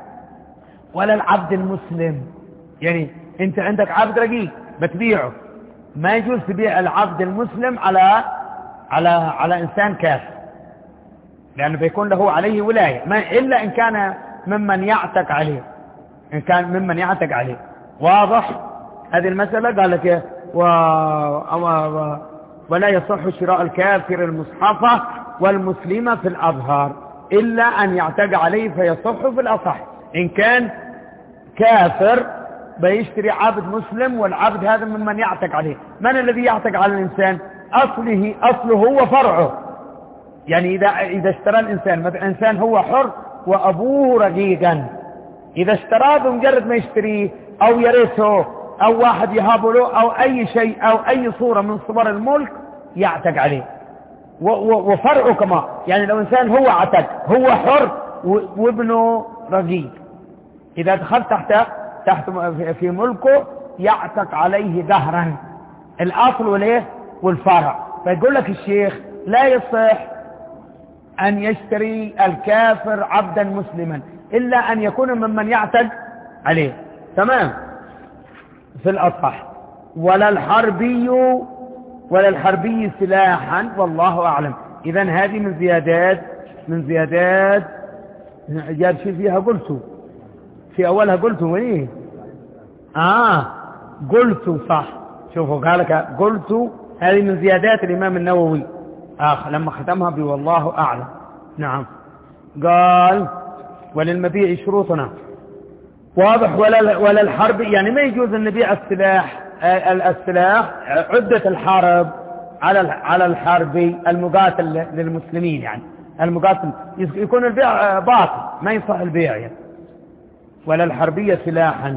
ولا العبد المسلم. يعني أنت عندك عبد رقيق بتبيعه، ما يجوز تبيع العبد المسلم على على على إنسان كاف، لأنه بيكون له عليه ولاية، ما إلا إن كان ممن يعتق عليه إن كان ممن يعتق عليه. واضح هذه المسألة؟ قال لك و... و... ولا يصح شراء الكافر المصحفة والمسلمة في الأظهار إلا أن يعتق عليه فيصح في الأصح. إن كان كافر بيشتري عبد مسلم والعبد هذا ممن يعتق عليه، من الذي يعتق على الإنسان؟ أصله أصله هو فرعه، يعني إذا إذا اشترى الإنسان مثلا إنسان هو حر وأبوه رقيقا، إذا اشتراه بمجرد ما يشتريه أو يرثه أو واحد يهابه له أو أي شيء أو أي صورة من صور الملك يعتق عليه. وفرعه كما يعني لو إنسان هو عتق هو حر وابنه رقيق، إذا دخل تحت تحت في ملكه يعتق عليه دهرا، الأصل والإيه والفرع. فيقول لك الشيخ لا يصح أن يشتري الكافر عبدا مسلما إلا أن يكون ممن يعتق عليه، تمام في الأصح. ولا الحربي ولا الحربي سلاحا والله أعلم. إذن هذه من زيادات من زيادات جاب شيء فيها قلت في أولها قلت وإيه آه قلت صح. شوفوا قالك قلت، هذه من زيادات الإمام النووي آخر لما ختمها بوالله أعلم. نعم. قال وللمبيع شروطنا، واضح. ولا ولا الحرب يعني ما يجوز أن نبيع السلاح السلاح عدة الحرب على على الحربي المقاتل للمسلمين، يعني المقاتل يكون البيع باطل ما يصح البيع يعني. ولا الحربية سلاحا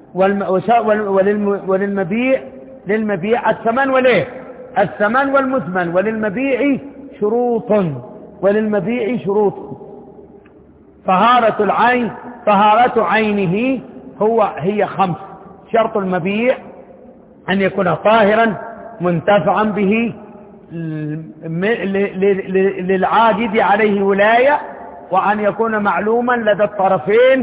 وللمبيع للمبيع الثمن وليه الثمن والمثمن. وللمبيع شروط وللمبيع شروط طهارة العين طهارة عينه هو هي خمس. شرط المبيع أن يكون طاهرا منتفعا به للعاقد عليه ولاية، وأن يكون معلوما لدى الطرفين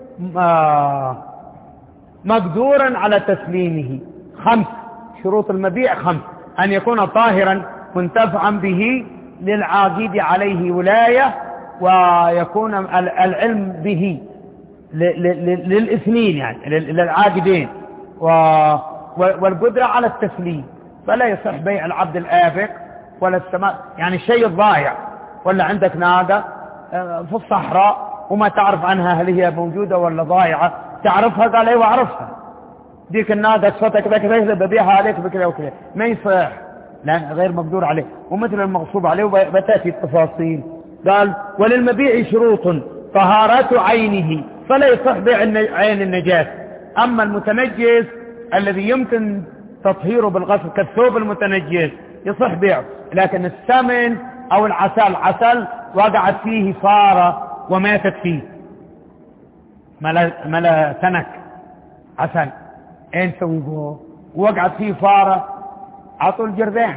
مقدورا على تسليمه. خمس شروط المبيع خمس: أن يكون طاهرا منتفعا به للعاقد عليه ولاية، ويكون العلم به للاثنين يعني للعاقدين، والقدرة على التسليم. فلا يصح بيع العبد الآبق ولا السماء، يعني الشيء الضائع. ولا عندك ناقة في الصحراء وما تعرف عنها هل هي موجودة ولا ضائعة، تعرفها؟ قال ايوه اعرفها، ديك الناقة صوتك كذا كذا ببيعها عليك بكذا وكذا، ما يصح لأن غير مقدور عليه. ومثل المغصوب عليه وبتأتي التفاصيل. قال وللمبيع شروط طهارة عينه، فلا يصح بيع عين النجاس. أما المتنجس الذي يمكن تطهيره بالغسل كالثوب المتنجس يصح بيعه، لكن السمن أو العسل، عسل وقعت فيه فارة وماتت فيه، ملا, ملا سنك عسل، اين سوي بوه؟ وقعت فيه فارة، عطوا الجرذان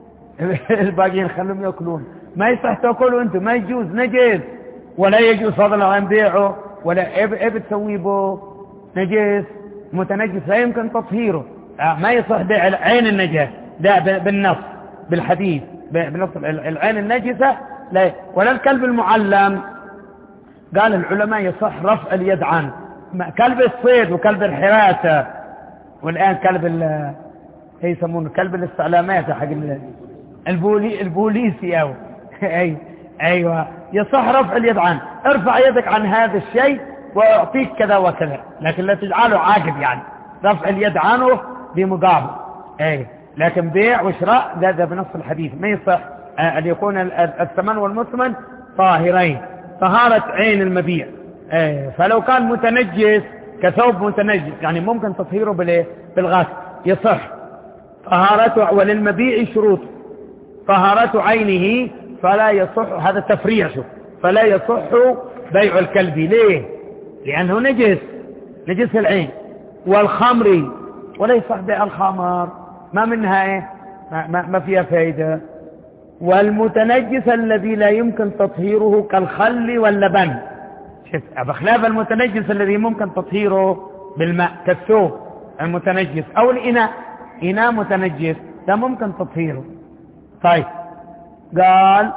الباقيين خلهم يأكلون. ما يصح تأكلوا انتم، ما يجوز، نجس، ولا يجوز فضلا عن بيعه، ولا اب اب تسوي بوه، نجس متنجس لا يمكن تطهيره. ما يصح بيع عين النجاة، لا بالنص بالحديث بنص العين النجسة لا، ولا الكلب المعلم. قال العلماء يصح رفع اليد عنه، كلب الصيد وكلب الحراسة، والآن كلب ال يسمونه كلب الاستعلامات حق البولي البوليسي أو أي أيوة يصح رفع اليد عنه. ارفع يدك عن هذا الشيء وأعطيك كذا وكذا، لكن لا تجعله عاقد، يعني رفع اليد عنه بمقابل. أي لكن بيع وشراء ده, ده بنص الحديث ما يصح أن يكون الثمن والمثمن طاهرين، طهارة عين المبيع. أي فلو كان متنجس كثوب متنجس يعني ممكن تطهيره بالغسل يصح طهارته، وللمبيع شروط، طهارة عينه فلا يصح، هذا تفريع شوف، فلا يصح بيع الكلب. ليه؟ لأنه نجس، نجس العين. والخمر ولا يصح بيع الخمر، ما منها ايه، ما, ما, ما فيها فايدة. والمتنجس الذي لا يمكن تطهيره كالخل واللبن، شوف بخلاف المتنجس الذي ممكن تطهيره بالماء كالثوب المتنجس، او الإناء، إناء متنجس ده ممكن تطهيره. طيب قال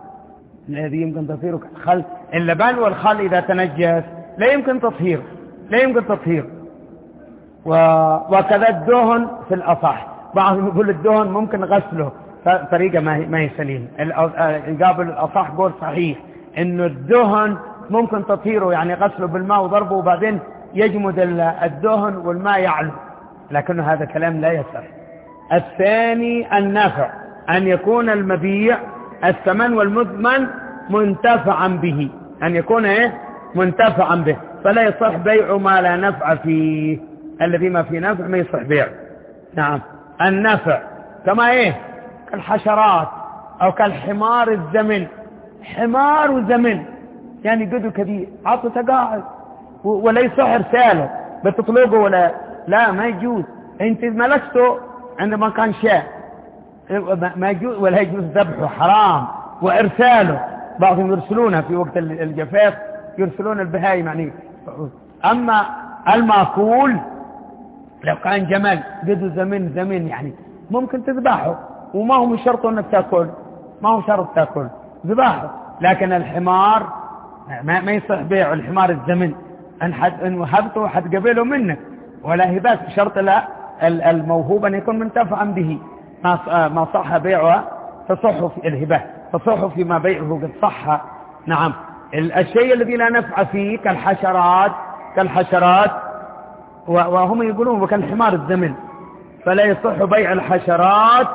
الذي يمكن تطهيره كالخل، اللبن والخل إذا تنجس لا يمكن تطهيره، لا يمكن تطهيره. و... وكذا الدهن في الأصح، بعضهم يقول الدهن ممكن غسله، طريقة ما هي, ما هي سليم. يقابل الأصح قول صحيح إنه الدهن ممكن تطهيره، يعني غسله بالماء وضربه وبعدين يجمد الدهن والماء يعلو، لكن هذا كلام لا يصح. الثاني النفع، أن يكون المبيع الثمن والمثمن منتفعا به، أن يكون إيه منتفعا به، فلا يصح بيع ما لا نفع فيه، الذي ما فيه نفع ما يصح بيع. نعم النفع كما إيه كالحشرات أو كالحمار الزمن، حمار وزمن يعني قدو كبير عطوا تقاعد ولا يصح ارساله بتطلقه ولا لا، ما يجوز. انت ملكته عندما كان شاء ما يجوز، ولا يجوز ذبحه، حرام. وارساله بعضهم يرسلونها في وقت الجفاف، يرسلون البهايم يعني. اما المأكول لو كان جمل قدو زمن زمن يعني ممكن تذبحه، وما هو شرط انك تاكل، ما هو شرط تاكل، ذبحه. لكن الحمار ما, ما يصح بيعه، الحمار الزمن ان حد ان وهبته حد قبله منك، ولا هبات بشرط لا الموهوب ان يكون منتفعا به، ما ما صح بيعه تصح في الهبه، تصح فيما بيعه قد صح. نعم الشيء الذي لا نفع فيه كالحشرات، كالحشرات وهم يقولون وكالحمار الزمن، فلا يصح بيع الحشرات.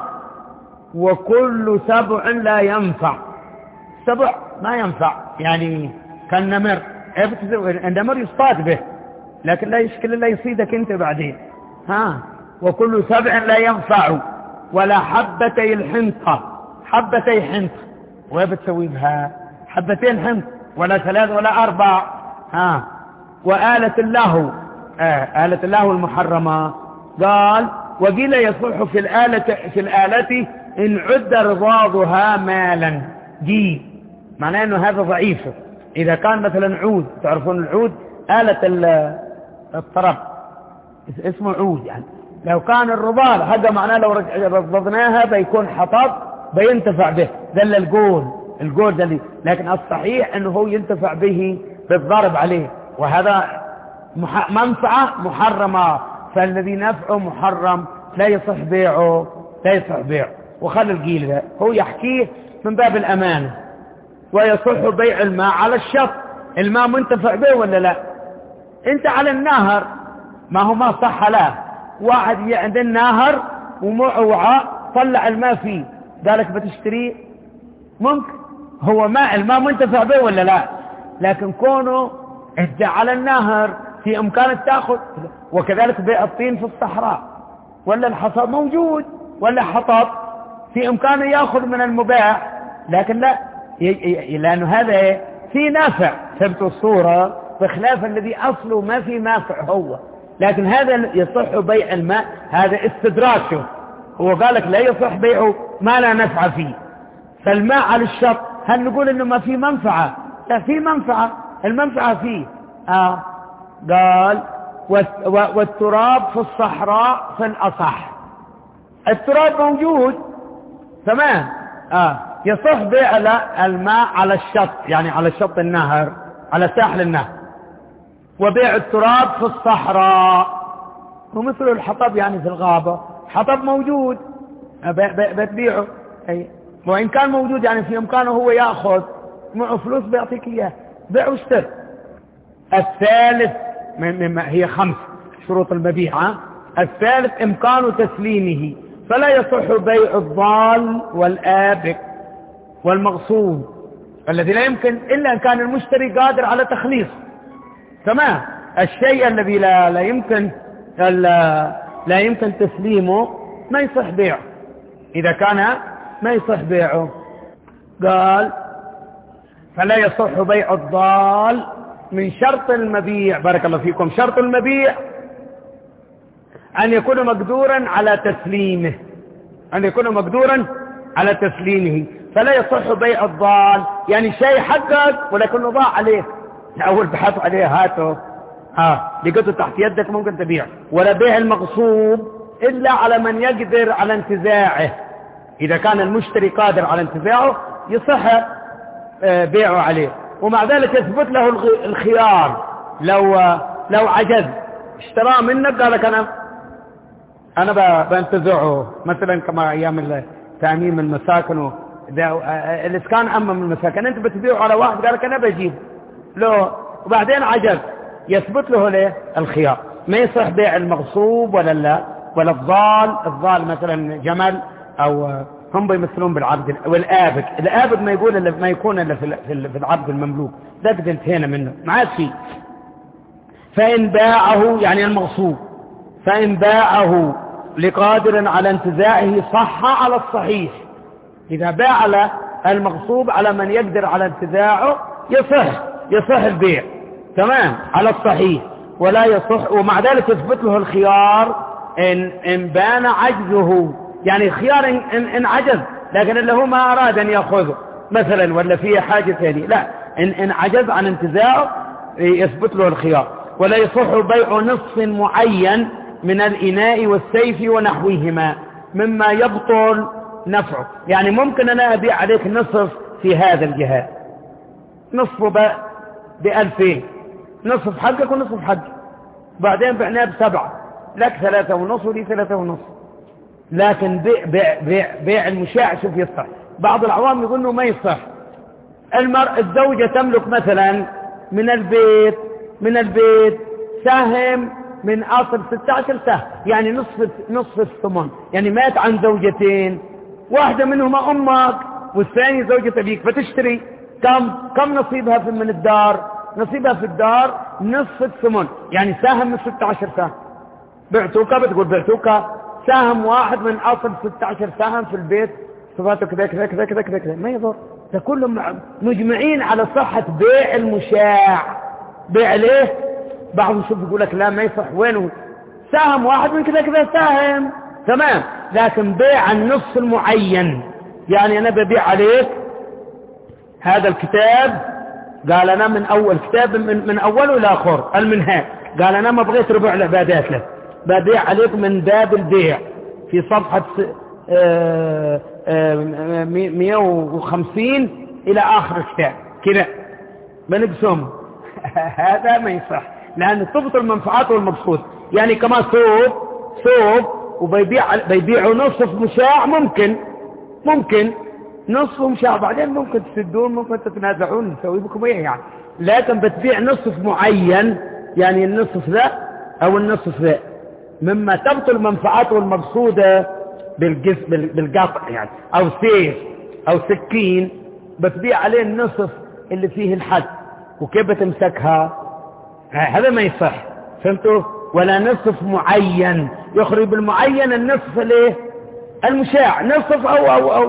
وكل سبع لا ينفع، سبع ما ينفع يعني كالنمر، النمر يصطاد به لكن لا يشكل الله يصيدك انت بعدين. ها وكل سبع لا ينفع. ولا حبتي الحنطة، حبتي حنطة وين بتسوي بها؟ حبتين حنطة ولا ثلاث ولا أربع. ها وآلة اللهو، آه آلة اللهو المحرمة. قال وقيل يصح في الآلة في الآلة إن عد رضاضها مالا، دي معناه أنه هذا ضعيف. إذا كان مثلا عود، تعرفون العود آلة الطرب اسمه عود، يعني لو كان الرضاض هذا معناه لو رضضناها بيكون حطب بينتفع به، دل القول القول دل. لكن الصحيح أنه هو ينتفع به بالضرب عليه، وهذا منفعة محرمة، فالذي نفعه محرم لا يصح بيعه، لا يصح بيعه. وخلي القيل ده هو يحكيه من باب الأمانة. ويصح بيع الماء على الشط، الماء منتفع به ولا لا؟ انت على النهر ما هو ما صح له، واحد عند النهر وموعى طلع الماء فيه قالك بتشتريه، ممكن هو ماء الماء منتفع به ولا لا؟ لكن كونه انت على النهر في امكانك تاخذ. وكذلك بيع الطين في الصحراء، ولا الحصى موجود ولا حطب في امكانه ياخذ من المباح، لكن لا لأنه هذا في نافع ثبت الصورة بخلاف الذي أصله ما في نافع هو، لكن هذا يصح بيع الماء، هذا استدراكه، هو قال لك لا يصح بيعه ما لا نفع فيه. فالماء على الشط هل نقول إنه ما في منفعة؟ لا، في منفعة، المنفعة فيه. آه قال والتراب في الصحراء في الأصح، التراب موجود تمام. آه يصح بيع الماء على الشط، يعني على شط النهر، على ساحل النهر، وبيع التراب في الصحراء ومثل الحطب يعني في الغابة، حطب موجود بتبيعه، وإن كان موجود يعني في إمكانه هو يأخذ معه فلوس بيعطيك إياه، بيع واشتر. الثالث مما هي خمس شروط المبيع، الثالث إمكان تسليمه، فلا يصح بيع الضال والآبك والمغصوب الذي لا يمكن إلا أن كان المشتري قادر على تخليصه. تمام. الشيء الذي لا, لا يمكن لا, لا يمكن تسليمه ما يصح بيعه، إذا كان ما يصح بيعه. قال فلا يصح بيع الضال من شرط المبيع، بارك الله فيكم، شرط المبيع أن يكون مقدورا على تسليمه، أن يكون مقدورا على تسليمه. فلا يصح بيع الضال يعني شيء حقك ولكنه ضاع عليه، أول بحث عليه هاته ها لقيته تحت يدك ممكن تبيع. ولا بيع المغصوب إلا على من يقدر على انتزاعه، إذا كان المشتري قادر على انتزاعه يصح بيعه عليه، ومع ذلك يثبت له الخيار. لو لو عجز اشتراه منك قال لك أنا أنا بنتزعه، مثلا كما أيام تأميم المساكن الإسكان، أمم المساكن أنت بتبيعه على واحد قال لك أنا بجيب له، وبعدين عجز يثبت له ليه الخيار. ما يصح بيع المغصوب ولا لا ولا الضال. الضال مثلا جمل أو هم بيمثلون بالعبد، والآبد الآبد ما يقول إلا ما يكون إلا في العبد المملوك، ده قد انتهينا منه ما عاد فيه. فإن باعه يعني المغصوب، فإن باعه لقادر على انتزاعه صح على الصحيح. إذا باع على المغصوب على من يقدر على انتزاعه يصح يصح البيع تمام على الصحيح، ولا يصح. ومع ذلك يثبت له الخيار إن, إن بان عجزه، يعني خيار إن, إن, إن عجز لكن اللي هو ما أراد أن يأخذه مثلا ولا فيه حاجة ثانية، لا إن, إن عجز عن انتزاعه يثبت له الخيار. ولا يصح بيع نصف معين من الإناء والسيف ونحوهما مما يبطل نفعه، يعني ممكن أنا أبيع عليك نصف في هذا الجهاد، نصف بألفين، نصف حقك ونصف حقك، بعدين بعناه بسبعة، لك ثلاثة ونصف ولي ثلاثة ونصف. لكن بيع, بيع, بيع, بيع المشاع شوف يصح. بعض العوام يقول انه ما يصح. المرأة الزوجة تملك مثلا من البيت من البيت سهم من أصل ستة عشر سهم، يعني نصف نصف الثمن، يعني مات عن زوجتين، واحدة منهما أمك والثانية زوجة أبيك، فتشتري كم كم نصيبها في من الدار؟ نصيبها في الدار نصف الثمن، يعني سهم من ستة عشر سهم. بعتوكا بتقول بعتوكا سهم واحد من أصل ستة عشر سهم في البيت، صفاته كذا كذا كذا كذا كذا كذا، ما يضر. ده كلهم مجمعين على صحة بيع المشاع. بيع ليه؟ بعضهم شوف يقول لك لا ما يصح، وينه سهم واحد من كذا كذا سهم تمام. لكن بيع النص المعين، يعني أنا ببيع عليك هذا الكتاب، قال أنا من أول كتاب من, من أوله إلى آخر المنهاج، قال أنا ما بغيت ربع العبادات له، ببيع عليك من باب البيع في صفحة مئة وخمسين إلى آخر الكتاب كذا بنقسم. هذا ما يصح، لأن تبطل المنفعات والمقصود. يعني كما ثوب ثوب وبيبيع بيبيعوا نصف مشاع، ممكن ممكن نصف مشاع، بعدين ممكن تسدون ممكن تتنازعون نسوي بكم ايه يعني. لكن بتبيع نصف معين، يعني النصف ذا او النصف ذا مما تبطل المنفعات والمقصودة بالجس بالقطع، يعني او سيف او سكين بتبيع عليه النصف اللي فيه الحد، وكيف بتمسكها؟ هذا ما يصح، فهمتوا؟ ولا نصف معين، يخرج بالمعين النصف ليه المشاع، نصف او او او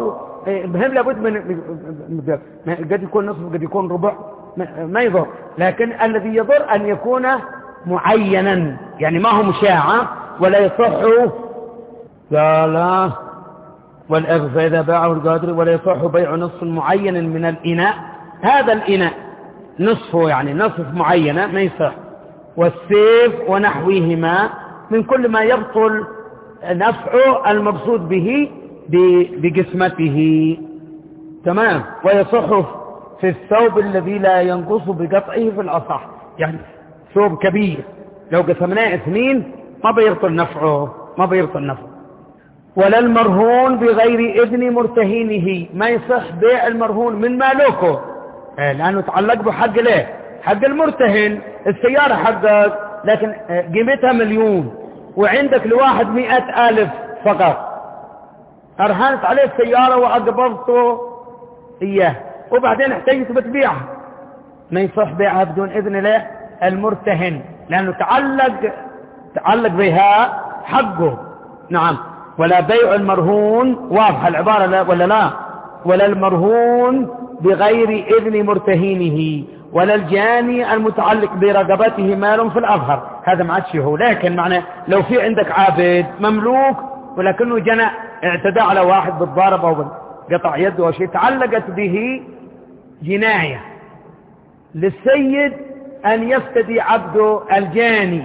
مهم لابد من قد يكون نصف قد يكون ربع ما يضر، لكن الذي يضر أن يكون معينا، يعني ما هو مشاعة ولا يصح قال والإغ فإذا باعه القادر ولا يصح بيع نصف معين من الإناء، هذا الإناء نصفه يعني نصف معينة ما يصح، والسيف ونحوهما من كل ما يبطل نفعه المقصود به بقسمته. تمام. ويصح في الثوب الذي لا ينقص بقطعه في الأصح، يعني ثوب كبير لو قسمناه اثنين ما بيبطل نفعه ما بيبطل نفعه. ولا المرهون بغير إذن مرتهينه، ما يصح بيع المرهون من مالكه لأنه تعلق بحق له، حق المرتهن السيارة حقك لكن قيمتها مليون وعندك لواحد مئة ألف فقط، أرهنت عليه السيارة وأقبضته إياه وبعدين احتاجت بتبيعها، ما يصح بيعها بدون إذن له المرتهن لأنه تعلق تعلق بها حقه. نعم. ولا بيع المرهون، واضحة العبارة لا ولا لا؟ ولا المرهون بغير إذن مرتهينه، ولا الجاني المتعلق برقبته مال في الأظهر، هذا ما عادش هو. لكن معنى لو في عندك عابد مملوك ولكنه جنى اعتدى على واحد بالضارب أو قطع يده أو شيء تعلقت به جناية، للسيد أن يفتدي عبده الجاني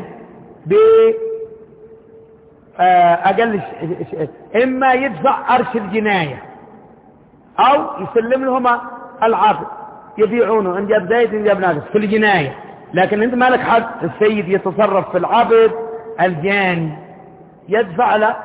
بأقل إما يدفع أرش الجناية أو يسلم لهما العبد يبيعونه إن جاب زيد إن جاب ناقص في الجناية، لكن أنت مالك حق السيد يتصرف في العبد الجاني يدفع له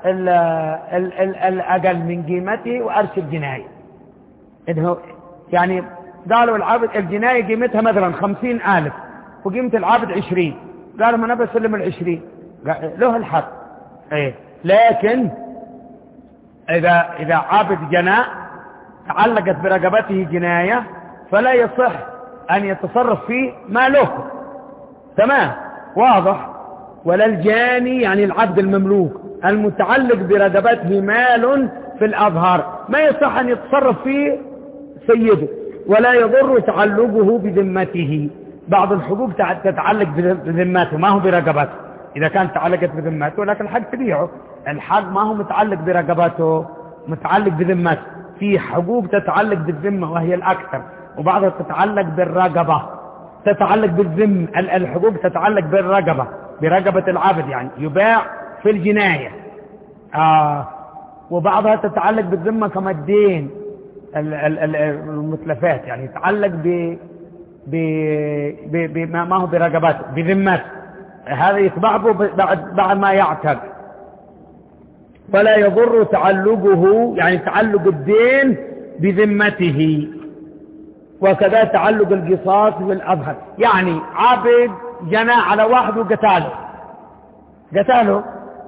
الأقل من قيمته وأرش الجناية. إنه يعني قالوا العبد الجناية قيمتها مثلا خمسين ألف وقيمة العبد عشرين، قالوا ما نبي سلم العشرين له الحق. إيه. لكن إذا إذا عبد جناء تعلقت برقبته جناية فلا يصح أن يتصرف فيه ما له. تمام. واضح. ولا الجاني يعني العبد المملوك المتعلق برقبته مال في الأظهر ما يصح أن يتصرف فيه سيده، ولا يضر تعلقه بذمته. بعض الحقوق تتعلق بذمته ما هو برقبته، إذا كانت تعلقت بذمته لكن الحق تبيعه، الحق ما هو متعلق برقبته متعلق بذمته. في حقوق تتعلق بالذمة وهي الأكثر، وبعضها تتعلق بالرقبة تتعلق بالذم. الحقوق تتعلق بالرقبة برقبة العبد يعني يباع في الجناية، آه. وبعضها تتعلق بالذمة كما الدين المتلفات يعني يتعلق ب بما هو برقبته بذمته، هذا يتبع بعد بعد ما يعتق. فلا يضر تعلقه يعني تعلق الدين بذمته. وكذا تعلق القصاص بالأظهر، يعني عبد جنى على واحد وقتاله قتاله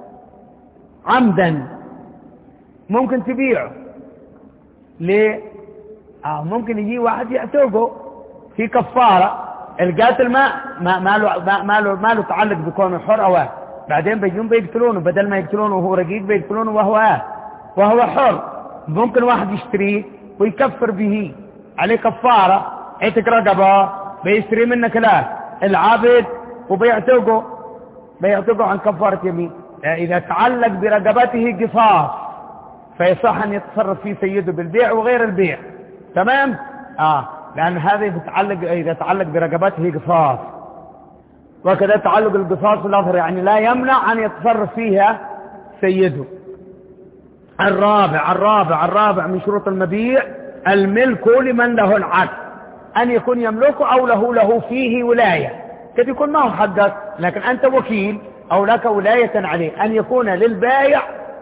عمدا ممكن تبيعه ليه؟ آه ممكن يجي واحد يعتقه في كفارة، القاتل ما ما ما له ما له ما له تعلق بكونه حر أو بعدين بيجون بيقتلونه، بدل ما يقتلونه وهو رقيق بيقتلونه وهو آه وهو حر. ممكن واحد يشتريه ويكفر به عليه كفارة عتق رقبة بيشتري منك لا العابد وبيعتقه بيعتقه عن كفارة يمين. إذا تعلق برقبته قصاص فيصح أن يتصرف فيه سيده بالبيع وغير البيع. تمام. آه لأن هذا يتعلق إذا تعلق برقبته قصاص. وكذا تعلق القصاص بالأظهر يعني لا يمنع أن يتصرف فيها سيده. الرابع الرابع الرابع من شروط المبيع الملك لمن له العقد، أن يكون يملكه أو له له فيه ولاية، قد يكون ما هو حقك لكن أنت وكيل أو لك ولاية عليه، أن يكون للبائع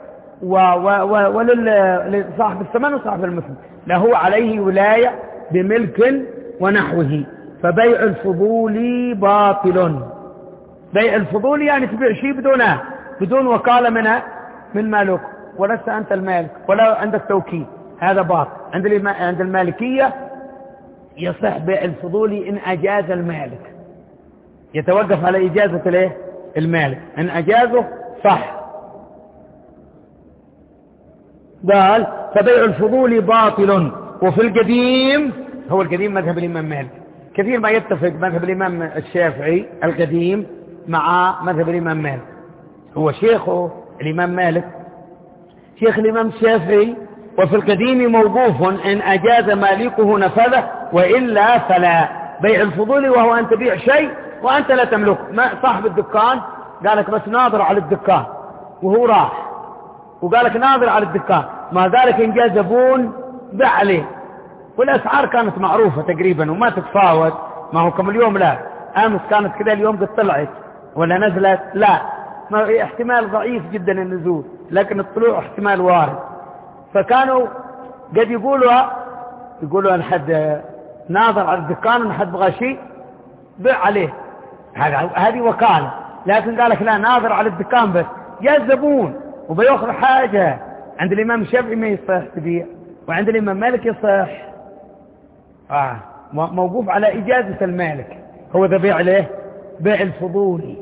ولصاحب الثمن وصاحب المثل له عليه ولاية بملك ونحوه. فبيع الفضول باطل. بيع الفضول يعني تبيع شيء بدونه بدون وكالة منها من مالك ولست أنت المالك ولا عندك توكيل، هذا باطل. عند عند المالكية يصح بيع الفضول إن أجاز المالك، يتوقف على إجازة الايه المالك، إن أجازه صح. قال فبيع الفضول باطل. وفي القديم، هو القديم مذهب الإمام مالك، كثير ما يتفق مذهب الإمام الشافعي القديم مع مذهب الإمام مالك. هو شيخه الإمام مالك شيخ الإمام الشافعي. وفي القديم موقوف إن أجاز مالكه نفذه وإلا فلا. بيع الفضول وهو أن تبيع شيء وأنت لا تملكه. ما صاحب الدكان قالك بس ناظر على الدكان وهو راح وقالك ناظر على الدكان، ما ذلك إن جاء زبون بيع عليه، والأسعار كانت معروفة تقريبا وما تتفاوت. ما هو كم اليوم لا، أمس كانت كذا اليوم قد طلعت ولا نزلت، لا، ما احتمال ضعيف جدا النزول، لكن الطلوع احتمال وارد. فكانوا قد يقولوا يقولوا أن حد ناظر على الدكان أن حد بغى شيء بيع عليه، هذه وكالة. لكن قال لك لا، ناظر على الدكان بس، يا الزبون وبيأخذ حاجة. عند الإمام الشافعي ما يصح تبيع، وعند الإمام مالك يصح. آه موقوف على إجازة المالك، هو ذا بيع عليه بيع الفضولي.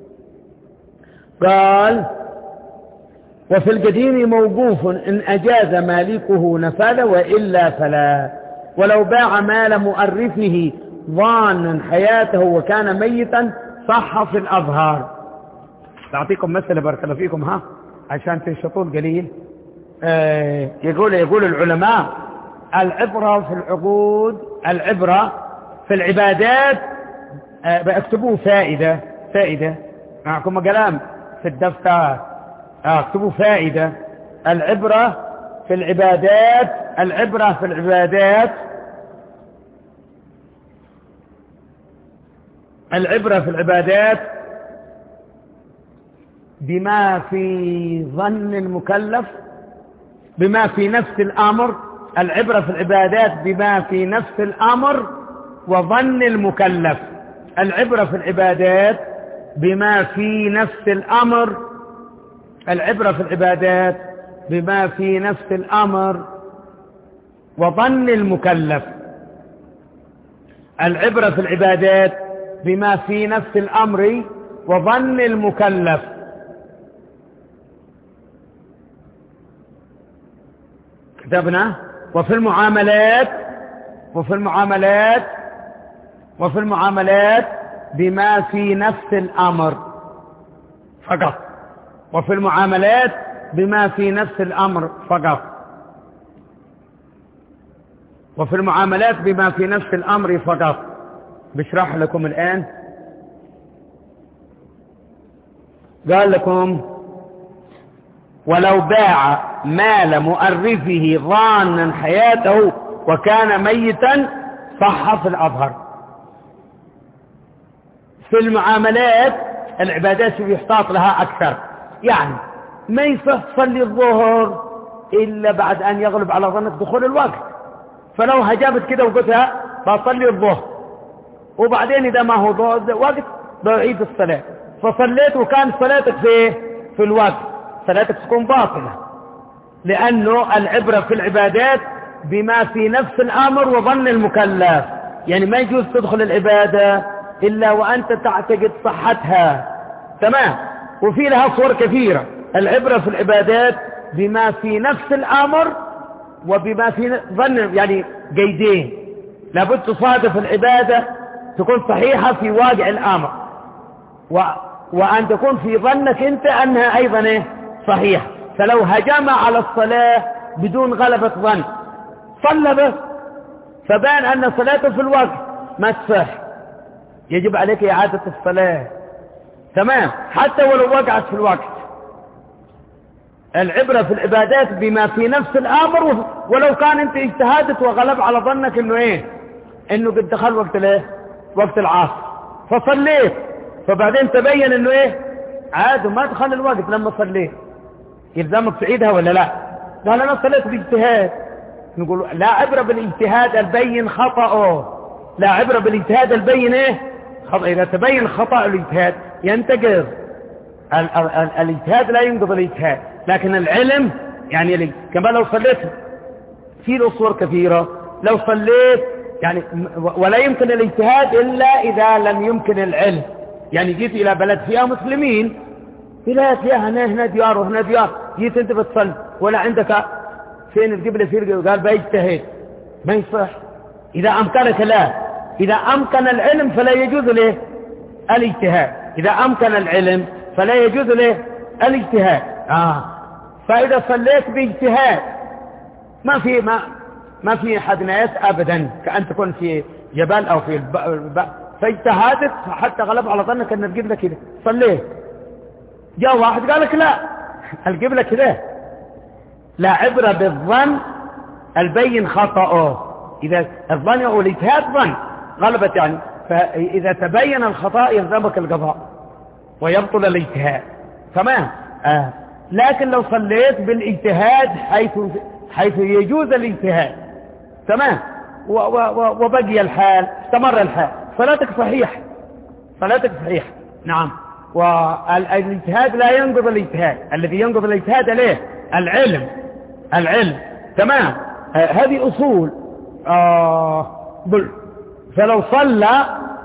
قال وفي القديم موقوف إن أجاز مالكه نفذ وإلا فلا. ولو باع مال مؤرثه ظانا حياته وكان ميتا صح في الأظهار. أعطيكم مثل بارك الله فيكم ها عشان تنشطون قليل. آه يقول يقول العلماء العبرة في العقود، العبرة في العبادات. آه بأكتبوه فائدة فائدة معكم كلام في الدفتر. اكتبوا فائدة. العبرة في العبادات، العبرة في العبادات العبرة في العبادات بما في ظن المكلف، بما في نفس الأمر. العبرة في العبادات بما في نفس الأمر وظن المكلف. العبرة في العبادات بما في نفس الأمر العبرة في العبادات بما في نفس الأمر وظن المكلف. العبرة في العبادات بما في نفس الأمر وظن المكلف. كتبنا وفي المعاملات وفي المعاملات وفي المعاملات بما في نفس الأمر فقط. وفي المعاملات بما في نفس الأمر فقط. وفي المعاملات بما في نفس الأمر فقط. بشرح لكم الآن. قال لكم ولو باع مال مؤرثه ظانا حياته وكان ميتا صح في الأظهر. في المعاملات العبادات يحتاط لها أكثر، يعني ما يصح تصلي الظهر إلا بعد أن يغلب على ظنك دخول الوقت. فلو هجابت كده وقلتها بصلي الظهر وبعدين إذا ما هو وقت بعيد الصلاة، فصليت وكان صلاتك في في الوقت، صلاتك تكون باطلة، لأنه العبرة في العبادات بما في نفس الأمر وظن المكلف. يعني ما يجوز تدخل العبادة إلا وأنت تعتقد صحتها، تمام. وفي لها صور كثيرة. العبرة في العبادات بما في نفس الأمر وبما في ظن، يعني قيدين، لابد تصادف العبادة تكون صحيحة في واقع الأمر، و... وأن تكون في ظنك أنت أنها أيضا إيه؟ صحيحة. فلو هجم على الصلاة بدون غلبة ظن صلى بس فبان أن صلاته في الوقت ما تصح، يجب عليك إعادة الصلاة، تمام، حتى ولو وقعت في الوقت. العبرة في العبادات بما في نفس الأمر، ولو كان أنت اجتهادت وغلب على ظنك أنه إيه، أنه قد دخل وقت الإيه، وقت العصر، فصليت، فبعدين تبين أنه إيه، عاد ما دخل الوقت لما صليت، يلزمك تعيدها ولا لا؟ قال أنا صليت باجتهاد. نقول لا عبرة بالاجتهاد البين خطأه، لا عبرة بالاجتهاد البين إيه، خطأ. إذا تبين خطأ الاجتهاد ينتقض الاجتهاد، لا ينقض الاجتهاد، لكن العلم يعني كما لو صليت في له صور كثيرة. لو صليت يعني ولا يمكن الاجتهاد إلا إذا لم يمكن العلم. يعني جيت إلى بلد فيها مسلمين، بلاد فيها هنا هنا ديار وهنا ديار، جيت أنت بتصلي ولا عندك فين القبلة فين؟ قال بيجتهد. ما يصح. إذا أمكنك لا، إذا أمكن العلم فلا يجوز له الاجتهاد، إذا أمكن العلم فلا يجوز له الاجتهاد. آه. فإذا صليت باجتهاد ما في ما ما في حد ناس أبدا، كأن تكون في جبل أو في الب... فاجتهادك حتى غلب على ظنك أن القبلة كده، صليت جاء واحد قال لك لا القبلة كده، لا عبرة بالظن البين خطأه. إذا الظن أو الاجتهاد ظن غلبت يعني، فإذا تبين الخطأ يلزمك القضاء ويبطل الاجتهاد. تمام. آه. لكن لو صليت بالاجتهاد حيث حيث يجوز الاجتهاد تمام وبقي الحال استمر الحال صلاتك صحيح، صلاتك صحيح. نعم. والاجتهاد لا ينقض الاجتهاد، الذي ينقض الاجتهاد عليه العلم، العلم. تمام. آه هذه أصول. آه فلو صلى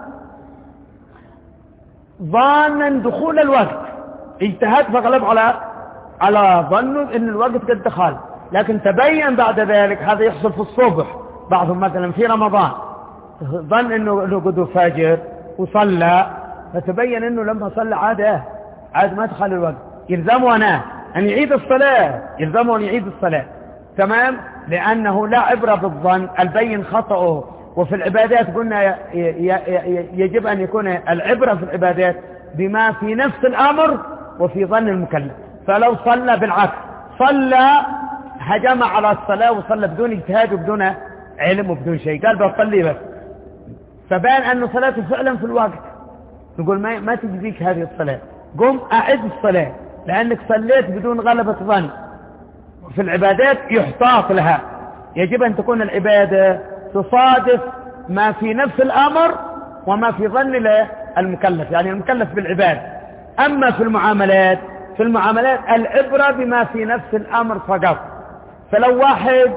ظانا دخول الوقت، اجتهاد فغلب على على ظنه ان الوقت قد دخل، لكن تبين بعد ذلك، هذا يحصل في الصبح، بعضهم مثلا في رمضان ظن انه له قد فجر وصلى، فتبين انه لما صلى عاد عاد ما دخل الوقت، يلزمه أنا ان يعيد الصلاة، يلزمه ان يعيد الصلاة. تمام. لانه لا عبرة بالظن البين خطأه. وفي العبادات قلنا يجب ان يكون العبرة في العبادات بما في نفس الامر وفي ظن المكلف. فلو صلى بالعكس، صلى هجم على الصلاة وصلى بدون اجتهاد وبدون علم وبدون شيء، قال بصلي بس، فبان أنه صلاته فعلا في الوقت، نقول ما, ما تجزيك هذه الصلاة، قم أعد الصلاة لأنك صليت بدون غلبة ظن. في العبادات يحتاط لها، يجب أن تكون العبادة تصادف ما في نفس الأمر وما في ظن المكلف، يعني المكلف بالعبادة. أما في المعاملات، في المعاملات العبرة بما في نفس الأمر فقط. فلو واحد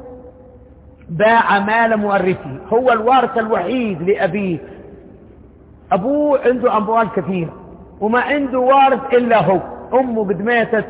باع مال مورثه، هو الوارث الوحيد لأبيه، أبوه عنده أموال كثيرة وما عنده وارث إلا هو، أمه قد ماتت،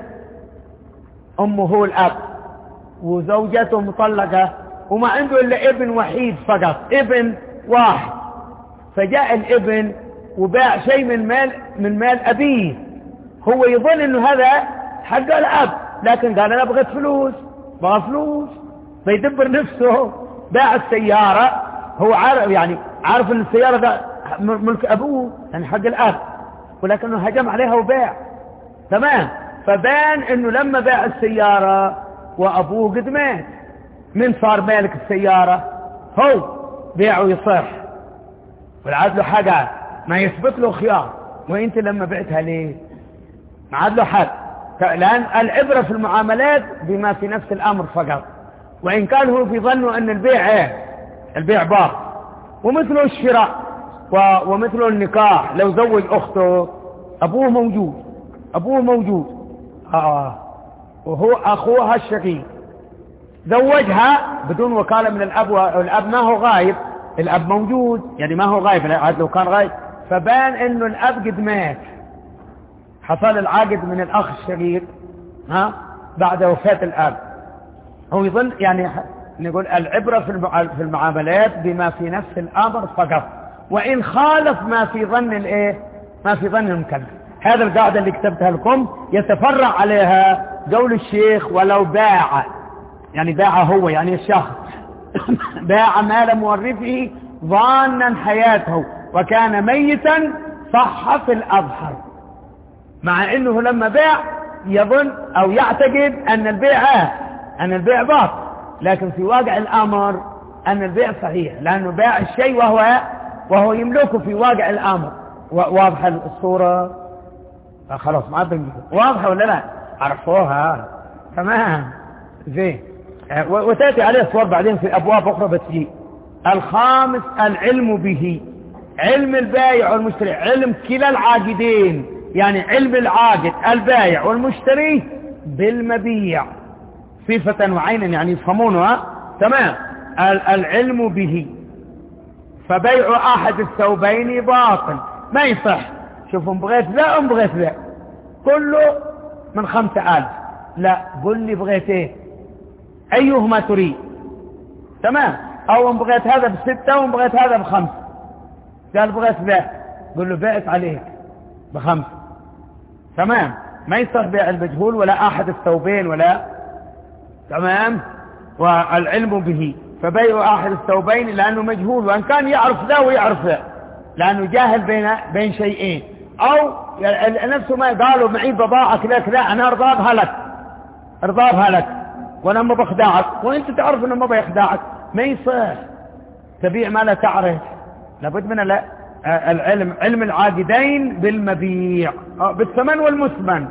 أمه هو الأب وزوجته مطلقة وما عنده إلا ابن وحيد فقط، ابن واحد، فجاء الابن وباع شيء من مال من مال أبيه، هو يظن إنه هذا حق الأب، لكن قال أنا بغيت فلوس، بغى فلوس، فيدبر نفسه، باع السيارة، هو عارف يعني عارف إن السيارة ده ملك أبوه يعني حق الأب، ولكنه هجم عليها وباع. تمام. فبان إنه لما باع السيارة وأبوه قد مات، من صار مالك السيارة؟ هو بيعه يصح والعاد له حاجة ما يثبت له خيار، وانت لما بعتها ليه ما عاد له حد، لأن العبرة في المعاملات بما في نفس الأمر فقط. وإن كان هو في ظنه أن البيع ايه البيع باطل، ومثله الشراء ومثله النكاح، لو زوج أخته أبوه موجود، أبوه موجود آه وهو أخوها الشقيق، زوجها بدون وكالة من الأب، والأب ما هو غايب، الأب موجود يعني ما هو غايب، لو كان غايب فبان إنه الأب قد مات، حصل العقد من الأخ الشقيق ها بعد وفاة الأب، هو يظن يعني نقول العبرة في المعاملات بما في نفس الأمر فقط، وإن خالف ما في ظن الإيه ما في ظن المكلف. هذا القاعدة اللي كتبتها لكم يتفرع عليها قول الشيخ ولو باع، يعني باع هو يعني الشخص باع مال مورثه ظانا حياته وكان ميتا صح في الأظهر، مع انه لما باع يظن او يعتقد ان البيع ان البيع باطل، لكن في واقع الامر ان البيع صحيح، لانه باع الشيء وهو وهو يملكه في واقع الامر. واضحه الصوره؟ خلاص ما عاد واضحه ولا لا؟ عرفوها تمام زين. وتاتي عليه صور بعدين في ابواب اخرى بتجي. الخامس العلم به، علم البائع والمشتري، علم كلا العاقدين، يعني علم العاقد البائع والمشتري بالمبيع صفة وعينا، يعني يفهمونها تمام. العلم به، فبيع أحد الثوبين باطل ما يصح. شوفوا بغيت لا أم بغيت لا كله من خمسة آلاف، لا قل لي بغيت ايه أيهما تريد؟ تمام. أو إن بغيت هذا بستة وإن بغيت هذا بخمس. قال بغيت ذا، قل له بعت عليك بخمس. تمام. ما يصير بيع المجهول ولا أحد الثوبين ولا. تمام. والعلم به، فبيع أحد الثوبين لأنه مجهول، وأن كان يعرف ذا ويعرف ذا لأنه جاهل بين بين شيئين. أو نفسه ما قالوا معي بضاعة كذا كذا، أنا أرضابها لك أرضابها لك وأنا ما بخدعك، وأنت تعرف أنه ما بيخدعك. ما يصح تبيع ما لا تعرف. لابد من العلم، علم العاقدين بالمبيع بالثمن والمثمن.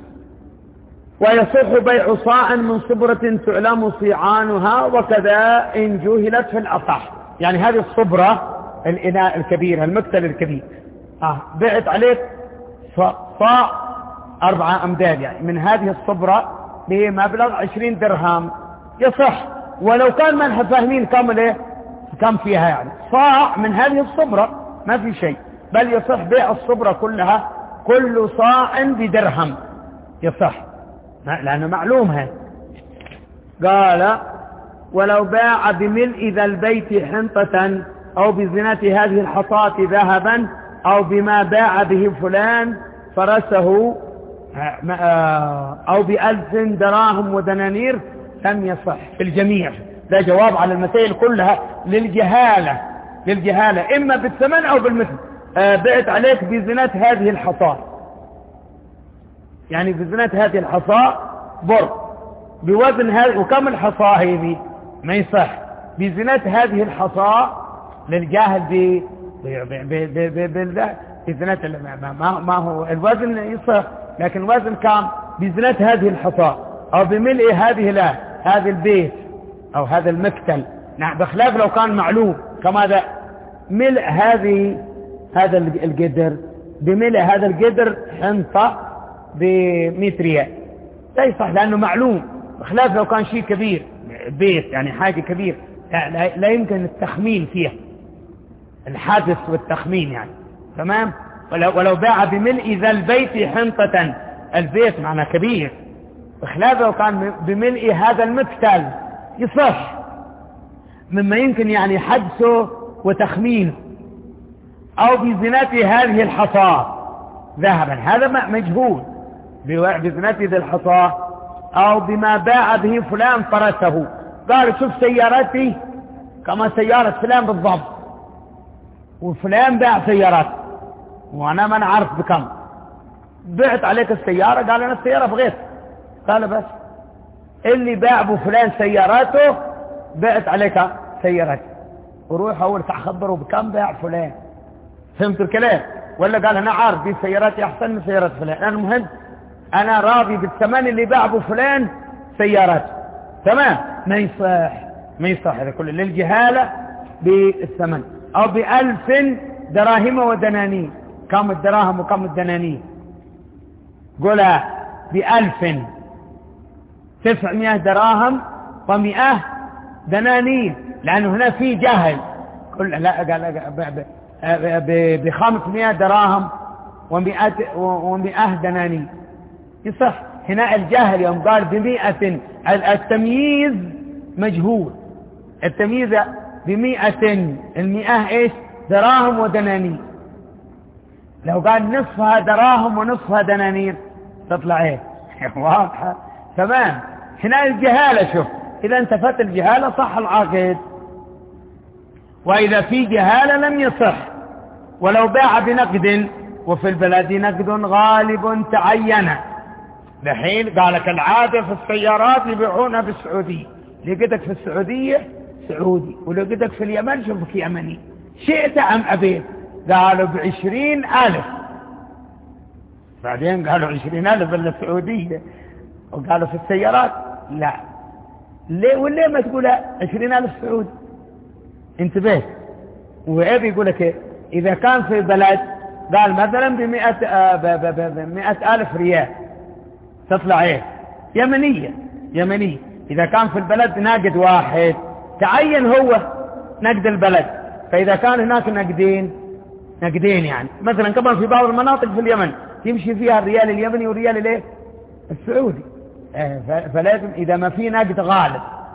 ويصح بيع صاع من صبرة تعلم صيعانها، وكذا إن جهلت في الأصح. يعني هذه الصبرة الإناء الكبير، المكتل الكبير، آه بعت عليك صاع أربعة أمداد، يعني من هذه الصبرة بمبلغ عشرين درهم، يصح ولو كان ما نحن فاهمين كاملة كم فيها، يعني صاع من هذه الصبرة ما في شيء، بل يصح بيع الصبرة كلها، كل صاع بدرهم يصح لأنه معلومها. قال ولو باع بملء ذا البيت حنطة أو بزنة هذه الحصاة ذهبا أو بما باع به فلان فرسه أو بألف دراهم ودنانير لم يصح في الجميع. ده جواب على المسائل كلها للجهالة للجهالة إما بالثمن أو بالمثل. بعت عليك بزنة هذه الحصاة، يعني بزنة هذه الحصاة بر بوزن هذه، وكم الحصاة هذه ما يصح. بزنة هذه الحصاة للجاهل ب بزنة ما ما هو الوزن يصح، لكن الوزن كام بزنة هذه الحصاة أو بملء هذه لا هذا البيت أو هذا المكتل. نعم، بخلاف لو كان معلوم كما ذا ملء هذه هذا القدر بملء هذا القدر حنطة بمئة ريال، لا يصح لأنه معلوم، بخلاف لو كان شيء كبير بيت يعني حاجة كبير لا, لا يمكن التخمين فيها، الحادث والتخمين يعني. تمام. ولو, ولو باع بملء ذا البيت حنطة، البيت معنى كبير، بخلاف لو كان بملء هذا المكتل يصح، مما يمكن يعني حدثه وتخمينه. أو بزنة هذه الحصاة ذهبا، هذا مجهول، بزنة ذي الحصاة أو بما باع به فلان فرسه. قال شوف سيارتي كما سيارة فلان بالضبط، وفلان باع سيارات وأنا ما نعرف بكم، بعت عليك السيارة. قال أنا السيارة بغيت. قال بس اللي باع ابو فلان سياراته بعت عليك سيارتي، وروح اول تخبره بكم باع فلان. فهمت الكلام؟ ولا قال انا عارف دي سياراتي احسن من سيارات فلان، انا المهم انا راضي بالثمن اللي باع ابو فلان سيارته. تمام. ما يصح ما يصح هذا كله للجهاله بالثمن. او بألف دراهم ودنانير، كم الدراهم وكم الدنانير؟ قولها بألف تسعمائة دراهم ومئة دنانير، لأنه هنا في جهل. كل لا قال بخمسمائة دراهم ومئة ومئة دنانير يصح. هنا الجهل يوم قال بمئة، التمييز مجهول، التمييز بمئة، المئة ايش؟ دراهم ودنانير. لو قال نصفها دراهم ونصفها دنانير تطلع ايه؟ واضحة. تمام. هنا الجهالة، شوف إذا انتفت الجهالة صح العقد، وإذا في جهالة لم يصح. ولو باع بنقد وفي البلد نقد غالب تعين، لحين قالك العادة في السيارات يبيعونها بالسعودية، لقيتك في السعودية سعودي ولقيتك في اليمن شوفك يمني، شئت أم أبيت؟ قالوا بعشرين ألف، بعدين قالوا عشرين ألف إلا السعودية، وقالوا في السيارات لا. ليه وليه ما تقول عشرين ألف سعودي؟ انتبه. وعيب يقولك إيه؟ إذا كان في بلد قال مثلا بمئة بمئة ألف ريال تطلع إيه؟ يمنية يمنية. إذا كان في البلد ناقد واحد تعين هو نقد البلد، فإذا كان هناك نقدين نقدين يعني مثلا كمان في بعض المناطق في اليمن يمشي فيها الريال اليمني والريال الايه السعودي، فلازم إذا ما في نقد غالب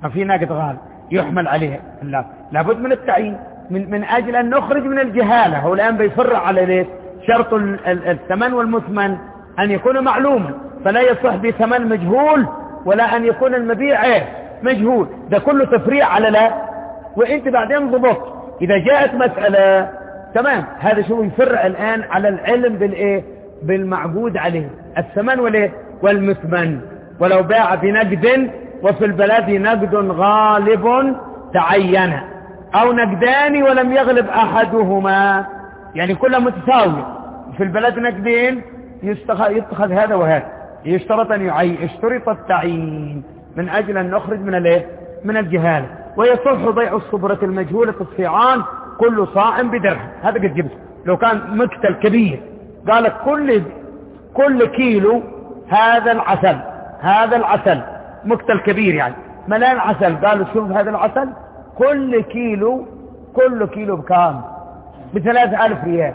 ما في ناقد غالب يحمل عليه. لا لابد من التعيين من, من أجل أن نخرج من الجهالة. هو الآن بيفرع على ليش شرط الثمن والمثمن أن يكون معلوما، فلا يصح بثمن مجهول ولا أن يكون المبيع مجهول. ده كله تفريع على لا، وإنت بعدين ضبط إذا جاءت مسألة تمام. هذا شو يفرع الآن على العلم بالإيه بالمعبود عليه الثمن والإيه والمثمن. ولو باع بنقد وفي البلد نقد غالب تعين أو نقدان ولم يغلب أحدهما، يعني كلها متساوية. في البلد نقدين يتخذ هذا وهذا، يشترط أن يعين، اشترط التعيين من أجل أن نخرج من الايه من الجهالة. ويصح بيع الصبرة المجهولة الصيعان كل صاع بدرهم. هذا قد جبت لو كان مكتل كبير قالت كل كل كيلو هذا العسل هذا العسل مكتل كبير يعني ملان عسل، قالوا شوف هذا العسل كل كيلو كل كيلو بكام؟ بثلاثة ألف ريال.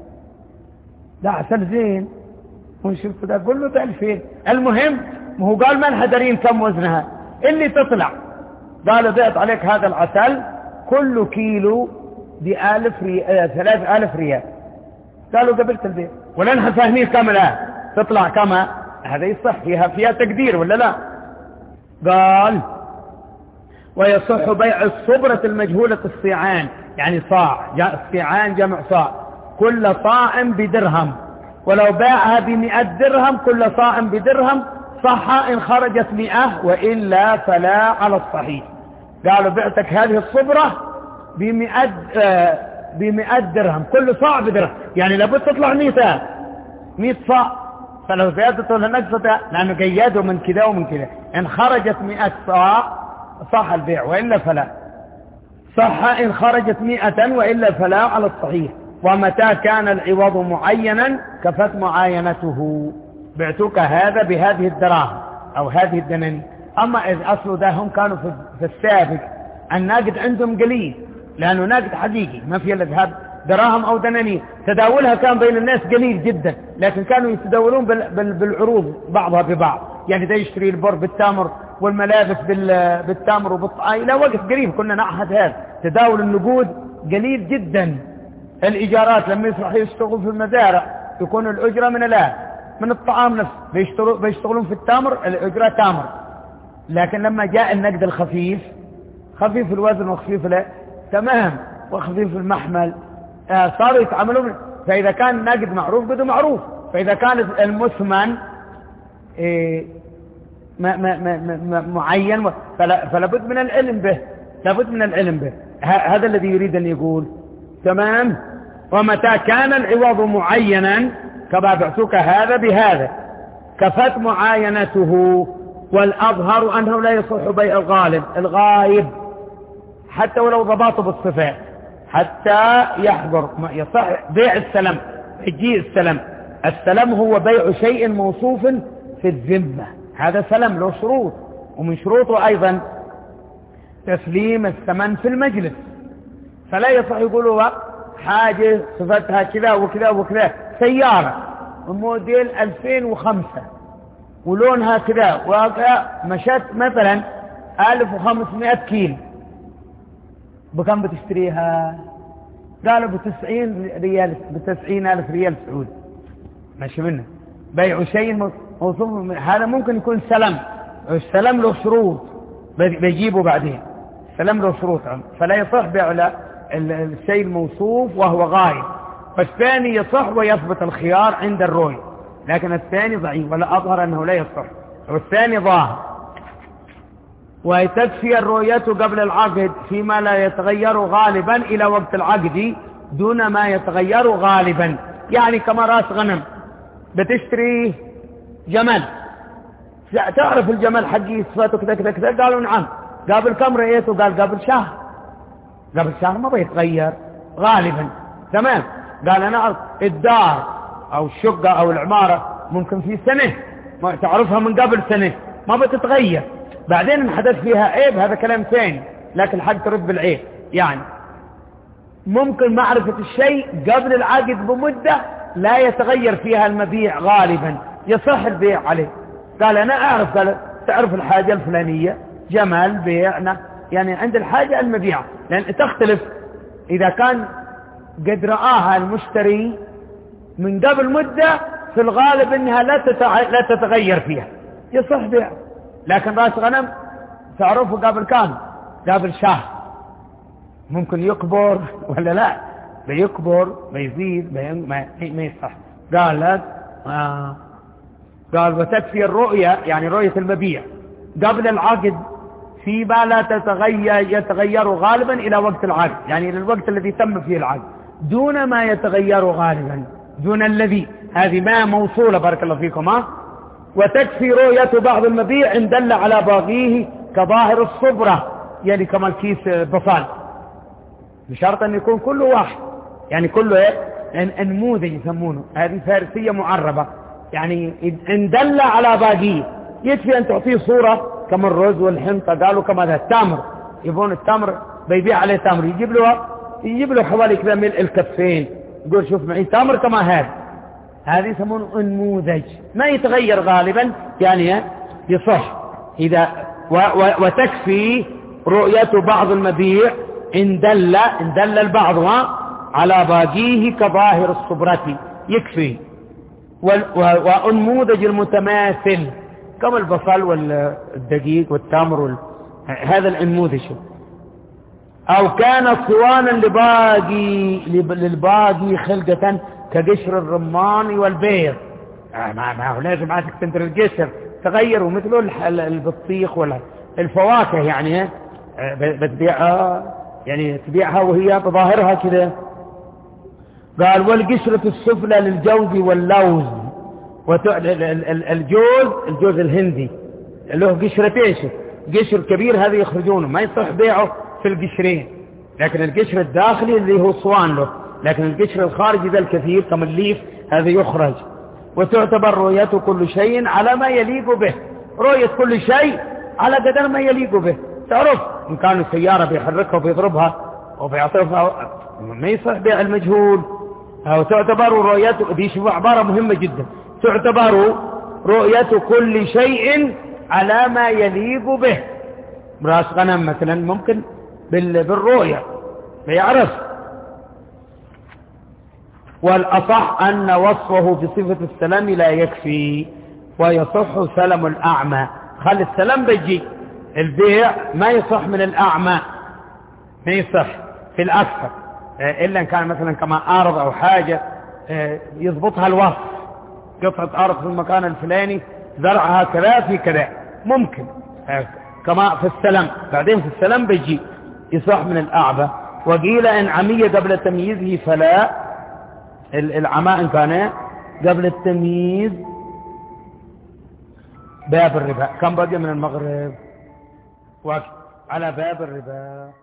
ده عسل زين ونشوف ده كله بألفين. المهم ما هو قال من هدرين كم وزنها اللي تطلع، قالوا ضعت عليك هذا العسل كل كيلو بألف ريال ثلاثة ألف ريال. قالوا قبلت البيع ولنها فاهمين كم الآن تطلع كما هذا يصح فيها فيها تقدير ولا لا؟ قال ويصح بيع الصبرة المجهولة الصيعان، يعني صاع، الصيعان جمع صاع، كل صاع بدرهم، ولو باعها بمئة درهم كل صاع بدرهم صح إن خرجت مئة وإلا فلا على الصحيح. قالوا بعتك هذه الصبرة بمئة آه بمئة درهم كل صاع بدرهم، يعني لابد تطلع مئة مئة صاع، فلو زيادته لنقصته لأنه قياده من كذا ومن كذا. إن خرجت مئة صاع صح البيع وإلا فلا، صح إن خرجت مئة وإلا فلا على الصحيح. ومتى كان العوض معينا كفت معاينته، بعتك هذا بهذه الدراهم أو هذه الدنانير. أما إذ أصل ده هم كانوا في السابق الناقد عندهم قليل لأنه ناقد حقيقي ما في إلا ذهب دراهم أو دنانير، تداولها كان بين الناس قليل جدا، لكن كانوا يتداولون بالعروض بعضها ببعض، يعني ده يشتري البر بالتمر والملابس بالتمر وبالطعام إلى وقت قريب كنا نعهد هذا. تداول النقود قليل جدا. الإيجارات لما يصبح يشتغلوا في المزارع يكون الأجرة من الآن من الطعام نفسه، بيشتغلوا بيشتغلون في التمر الأجرة تمر. لكن لما جاء النقد الخفيف خفيف الوزن وخفيف لا تمام وخفيف المحمل آه صاروا يتعاملون. فإذا كان النقد معروف قد معروف، فإذا كان المثمن إيه ما ما ما ما معين فلا فلابد من العلم به، لابد من العلم به. هذا الذي يريد أن يقول تمام. ومتى كان العوض معينا كما بعتك هذا بهذا كفت معاينته. والأظهر أنه لا يصح بيع الغالب الغايب حتى ولو ضباطه بالصفات حتى يحضر. يصح بيع السلم، يجي السلم. السلم هو بيع شيء موصوف في الذمة، هذا سلم له شروط، ومن شروطه أيضا تسليم الثمن في المجلس. فلا يصح يقولوا حاجة صفتها كذا وكذا وكذا، سيارة موديل ألفين وخمسة ولونها كذا ومشت مثلا ألف وخمسمائة كيلو، بكم بتشتريها؟ قالوا بتسعين ريال بتسعين ألف ريال سعودي. ماشي منه بيع شيء موصوف. هذا ممكن يكون سلم، السلم له شروط بيجيبه بعدين، السلم له شروط، فلا يصح بيع الشيء الموصوف وهو غايب. فالثاني يصح ويثبت الخيار عند الروي، لكن الثاني ضعيف ولا أظهر أنه لا يصح، والثاني ظاهر. وتكفي الرؤية قبل العقد فيما لا يتغير غالبا إلى وقت العقد دون ما يتغير غالبا. يعني كما راس غنم بتشتري جمل، تعرف الجمل حقي صفاته كذا كذا كذا، قالوا نعم. قبل كم رأيته؟ قال قبل شهر. قبل شهر ما بيتغير غالبا تمام. قال أنا أعرف الدار أو الشقة أو العمارة ممكن في سنة ما تعرفها من قبل سنة ما بتتغير، بعدين انحدث فيها عيب هذا كلام ثاني، لكن الحق ترد بالعيب. يعني ممكن معرفة الشيء قبل العقد بمدة لا يتغير فيها المبيع غالبا، يصح البيع عليه. قال أنا أعرف. قال تعرف الحاجة الفلانية جمل بيع، يعني عند الحاجة المبيع، لأن تختلف إذا كان قد رآها المشتري من قبل مدة في الغالب إنها لا لا تتغير فيها يصح بيع. لكن رأس غنم تعرفه قبل كان قبل شهر ممكن يكبر ولا لا، بيكبر بيزيد ما يصح. قال لك آه قال وتكفي الرؤية، يعني رؤية المبيع قبل العقد فيما لا تتغير يتغير غالبا إلى وقت العقد، يعني إلى الوقت الذي تم فيه العقد، دون ما يتغير غالبا، دون الذي، هذه ما موصولة بارك الله فيكم. ها وتكفي رؤية بعض المبيع إن دل على باقيه كظاهر الصبرة، يعني كما الكيس بصال، بشرط أن يكون كله واحد، يعني كله إيه نموذج يسمونه، هذه فارسية معربة، يعني إن دل على باقيه يكفي أن تعطيه صورة كما الرز والحنطة، قالوا كما هذا التمر، يبون التمر بيبيع عليه تمر، يجيب له يجيب له حوالي كذا ملء الكفين، يقول شوف معي تمر كما هذا، هذه يسمونه نموذج ما يتغير غالبا، يعني يصح إذا و و وتكفي رؤية بعض المبيع إن دل إن دل البعض على باقيه كظاهر الصبرة، يكفي. والنموذج المتماثل كما البصل والدقيق والتمر وال... هذا النموذج، أو كان صوانا لباقي للباقي خلقة كقشر الرمان والبيض، آه ما ما هو لازم عادك تندر القشر تغير، ومثله البطيخ والفواكه، يعني بتبيعها يعني تبيعها وهي بظاهرها كذا. قال والقشرة السفلى للجوز واللوز، الجوز الجوز الهندي له قشرتين، قشر كبير هذا يخرجونه ما يصح بيعه في القشرين، لكن القشر الداخلي اللي هو صوان له، لكن القشر الخارجي ذا الكثير كما الليف هذا يخرج. وتعتبر رؤية كل شيء على ما يليق به، رؤية كل شيء على قدر ما يليق به، تعرف إن كانوا سيارة بيحركها وبيضربها وبيعطفها ما يصح بيع المجهول. أو تعتبر رؤية، دي شوف عبارة مهمة جدا، تعتبر رؤية كل شيء على ما يليق به. راس غنم مثلا ممكن بالرؤية بيعرف. والأصح أن وصفه بصفة السلام لا يكفي، ويصح سلم الأعمى. خلي السلام بيجي، البيع ما يصح من الأعمى، ما يصح في الأكثر، إلا إن كان مثلا كما أرض أو حاجة يضبطها الوصف، قطعة أرض في المكان الفلاني زرعها كذا في كذا ممكن، كما في السلام. بعدين في السلام بيجي يصح من الأعمى. وقيل إن عمي قبل تمييزه فلا، العماء إن كان قبل التمييز باب الربا. كم بقي من المغرب؟ وقت على باب الربا.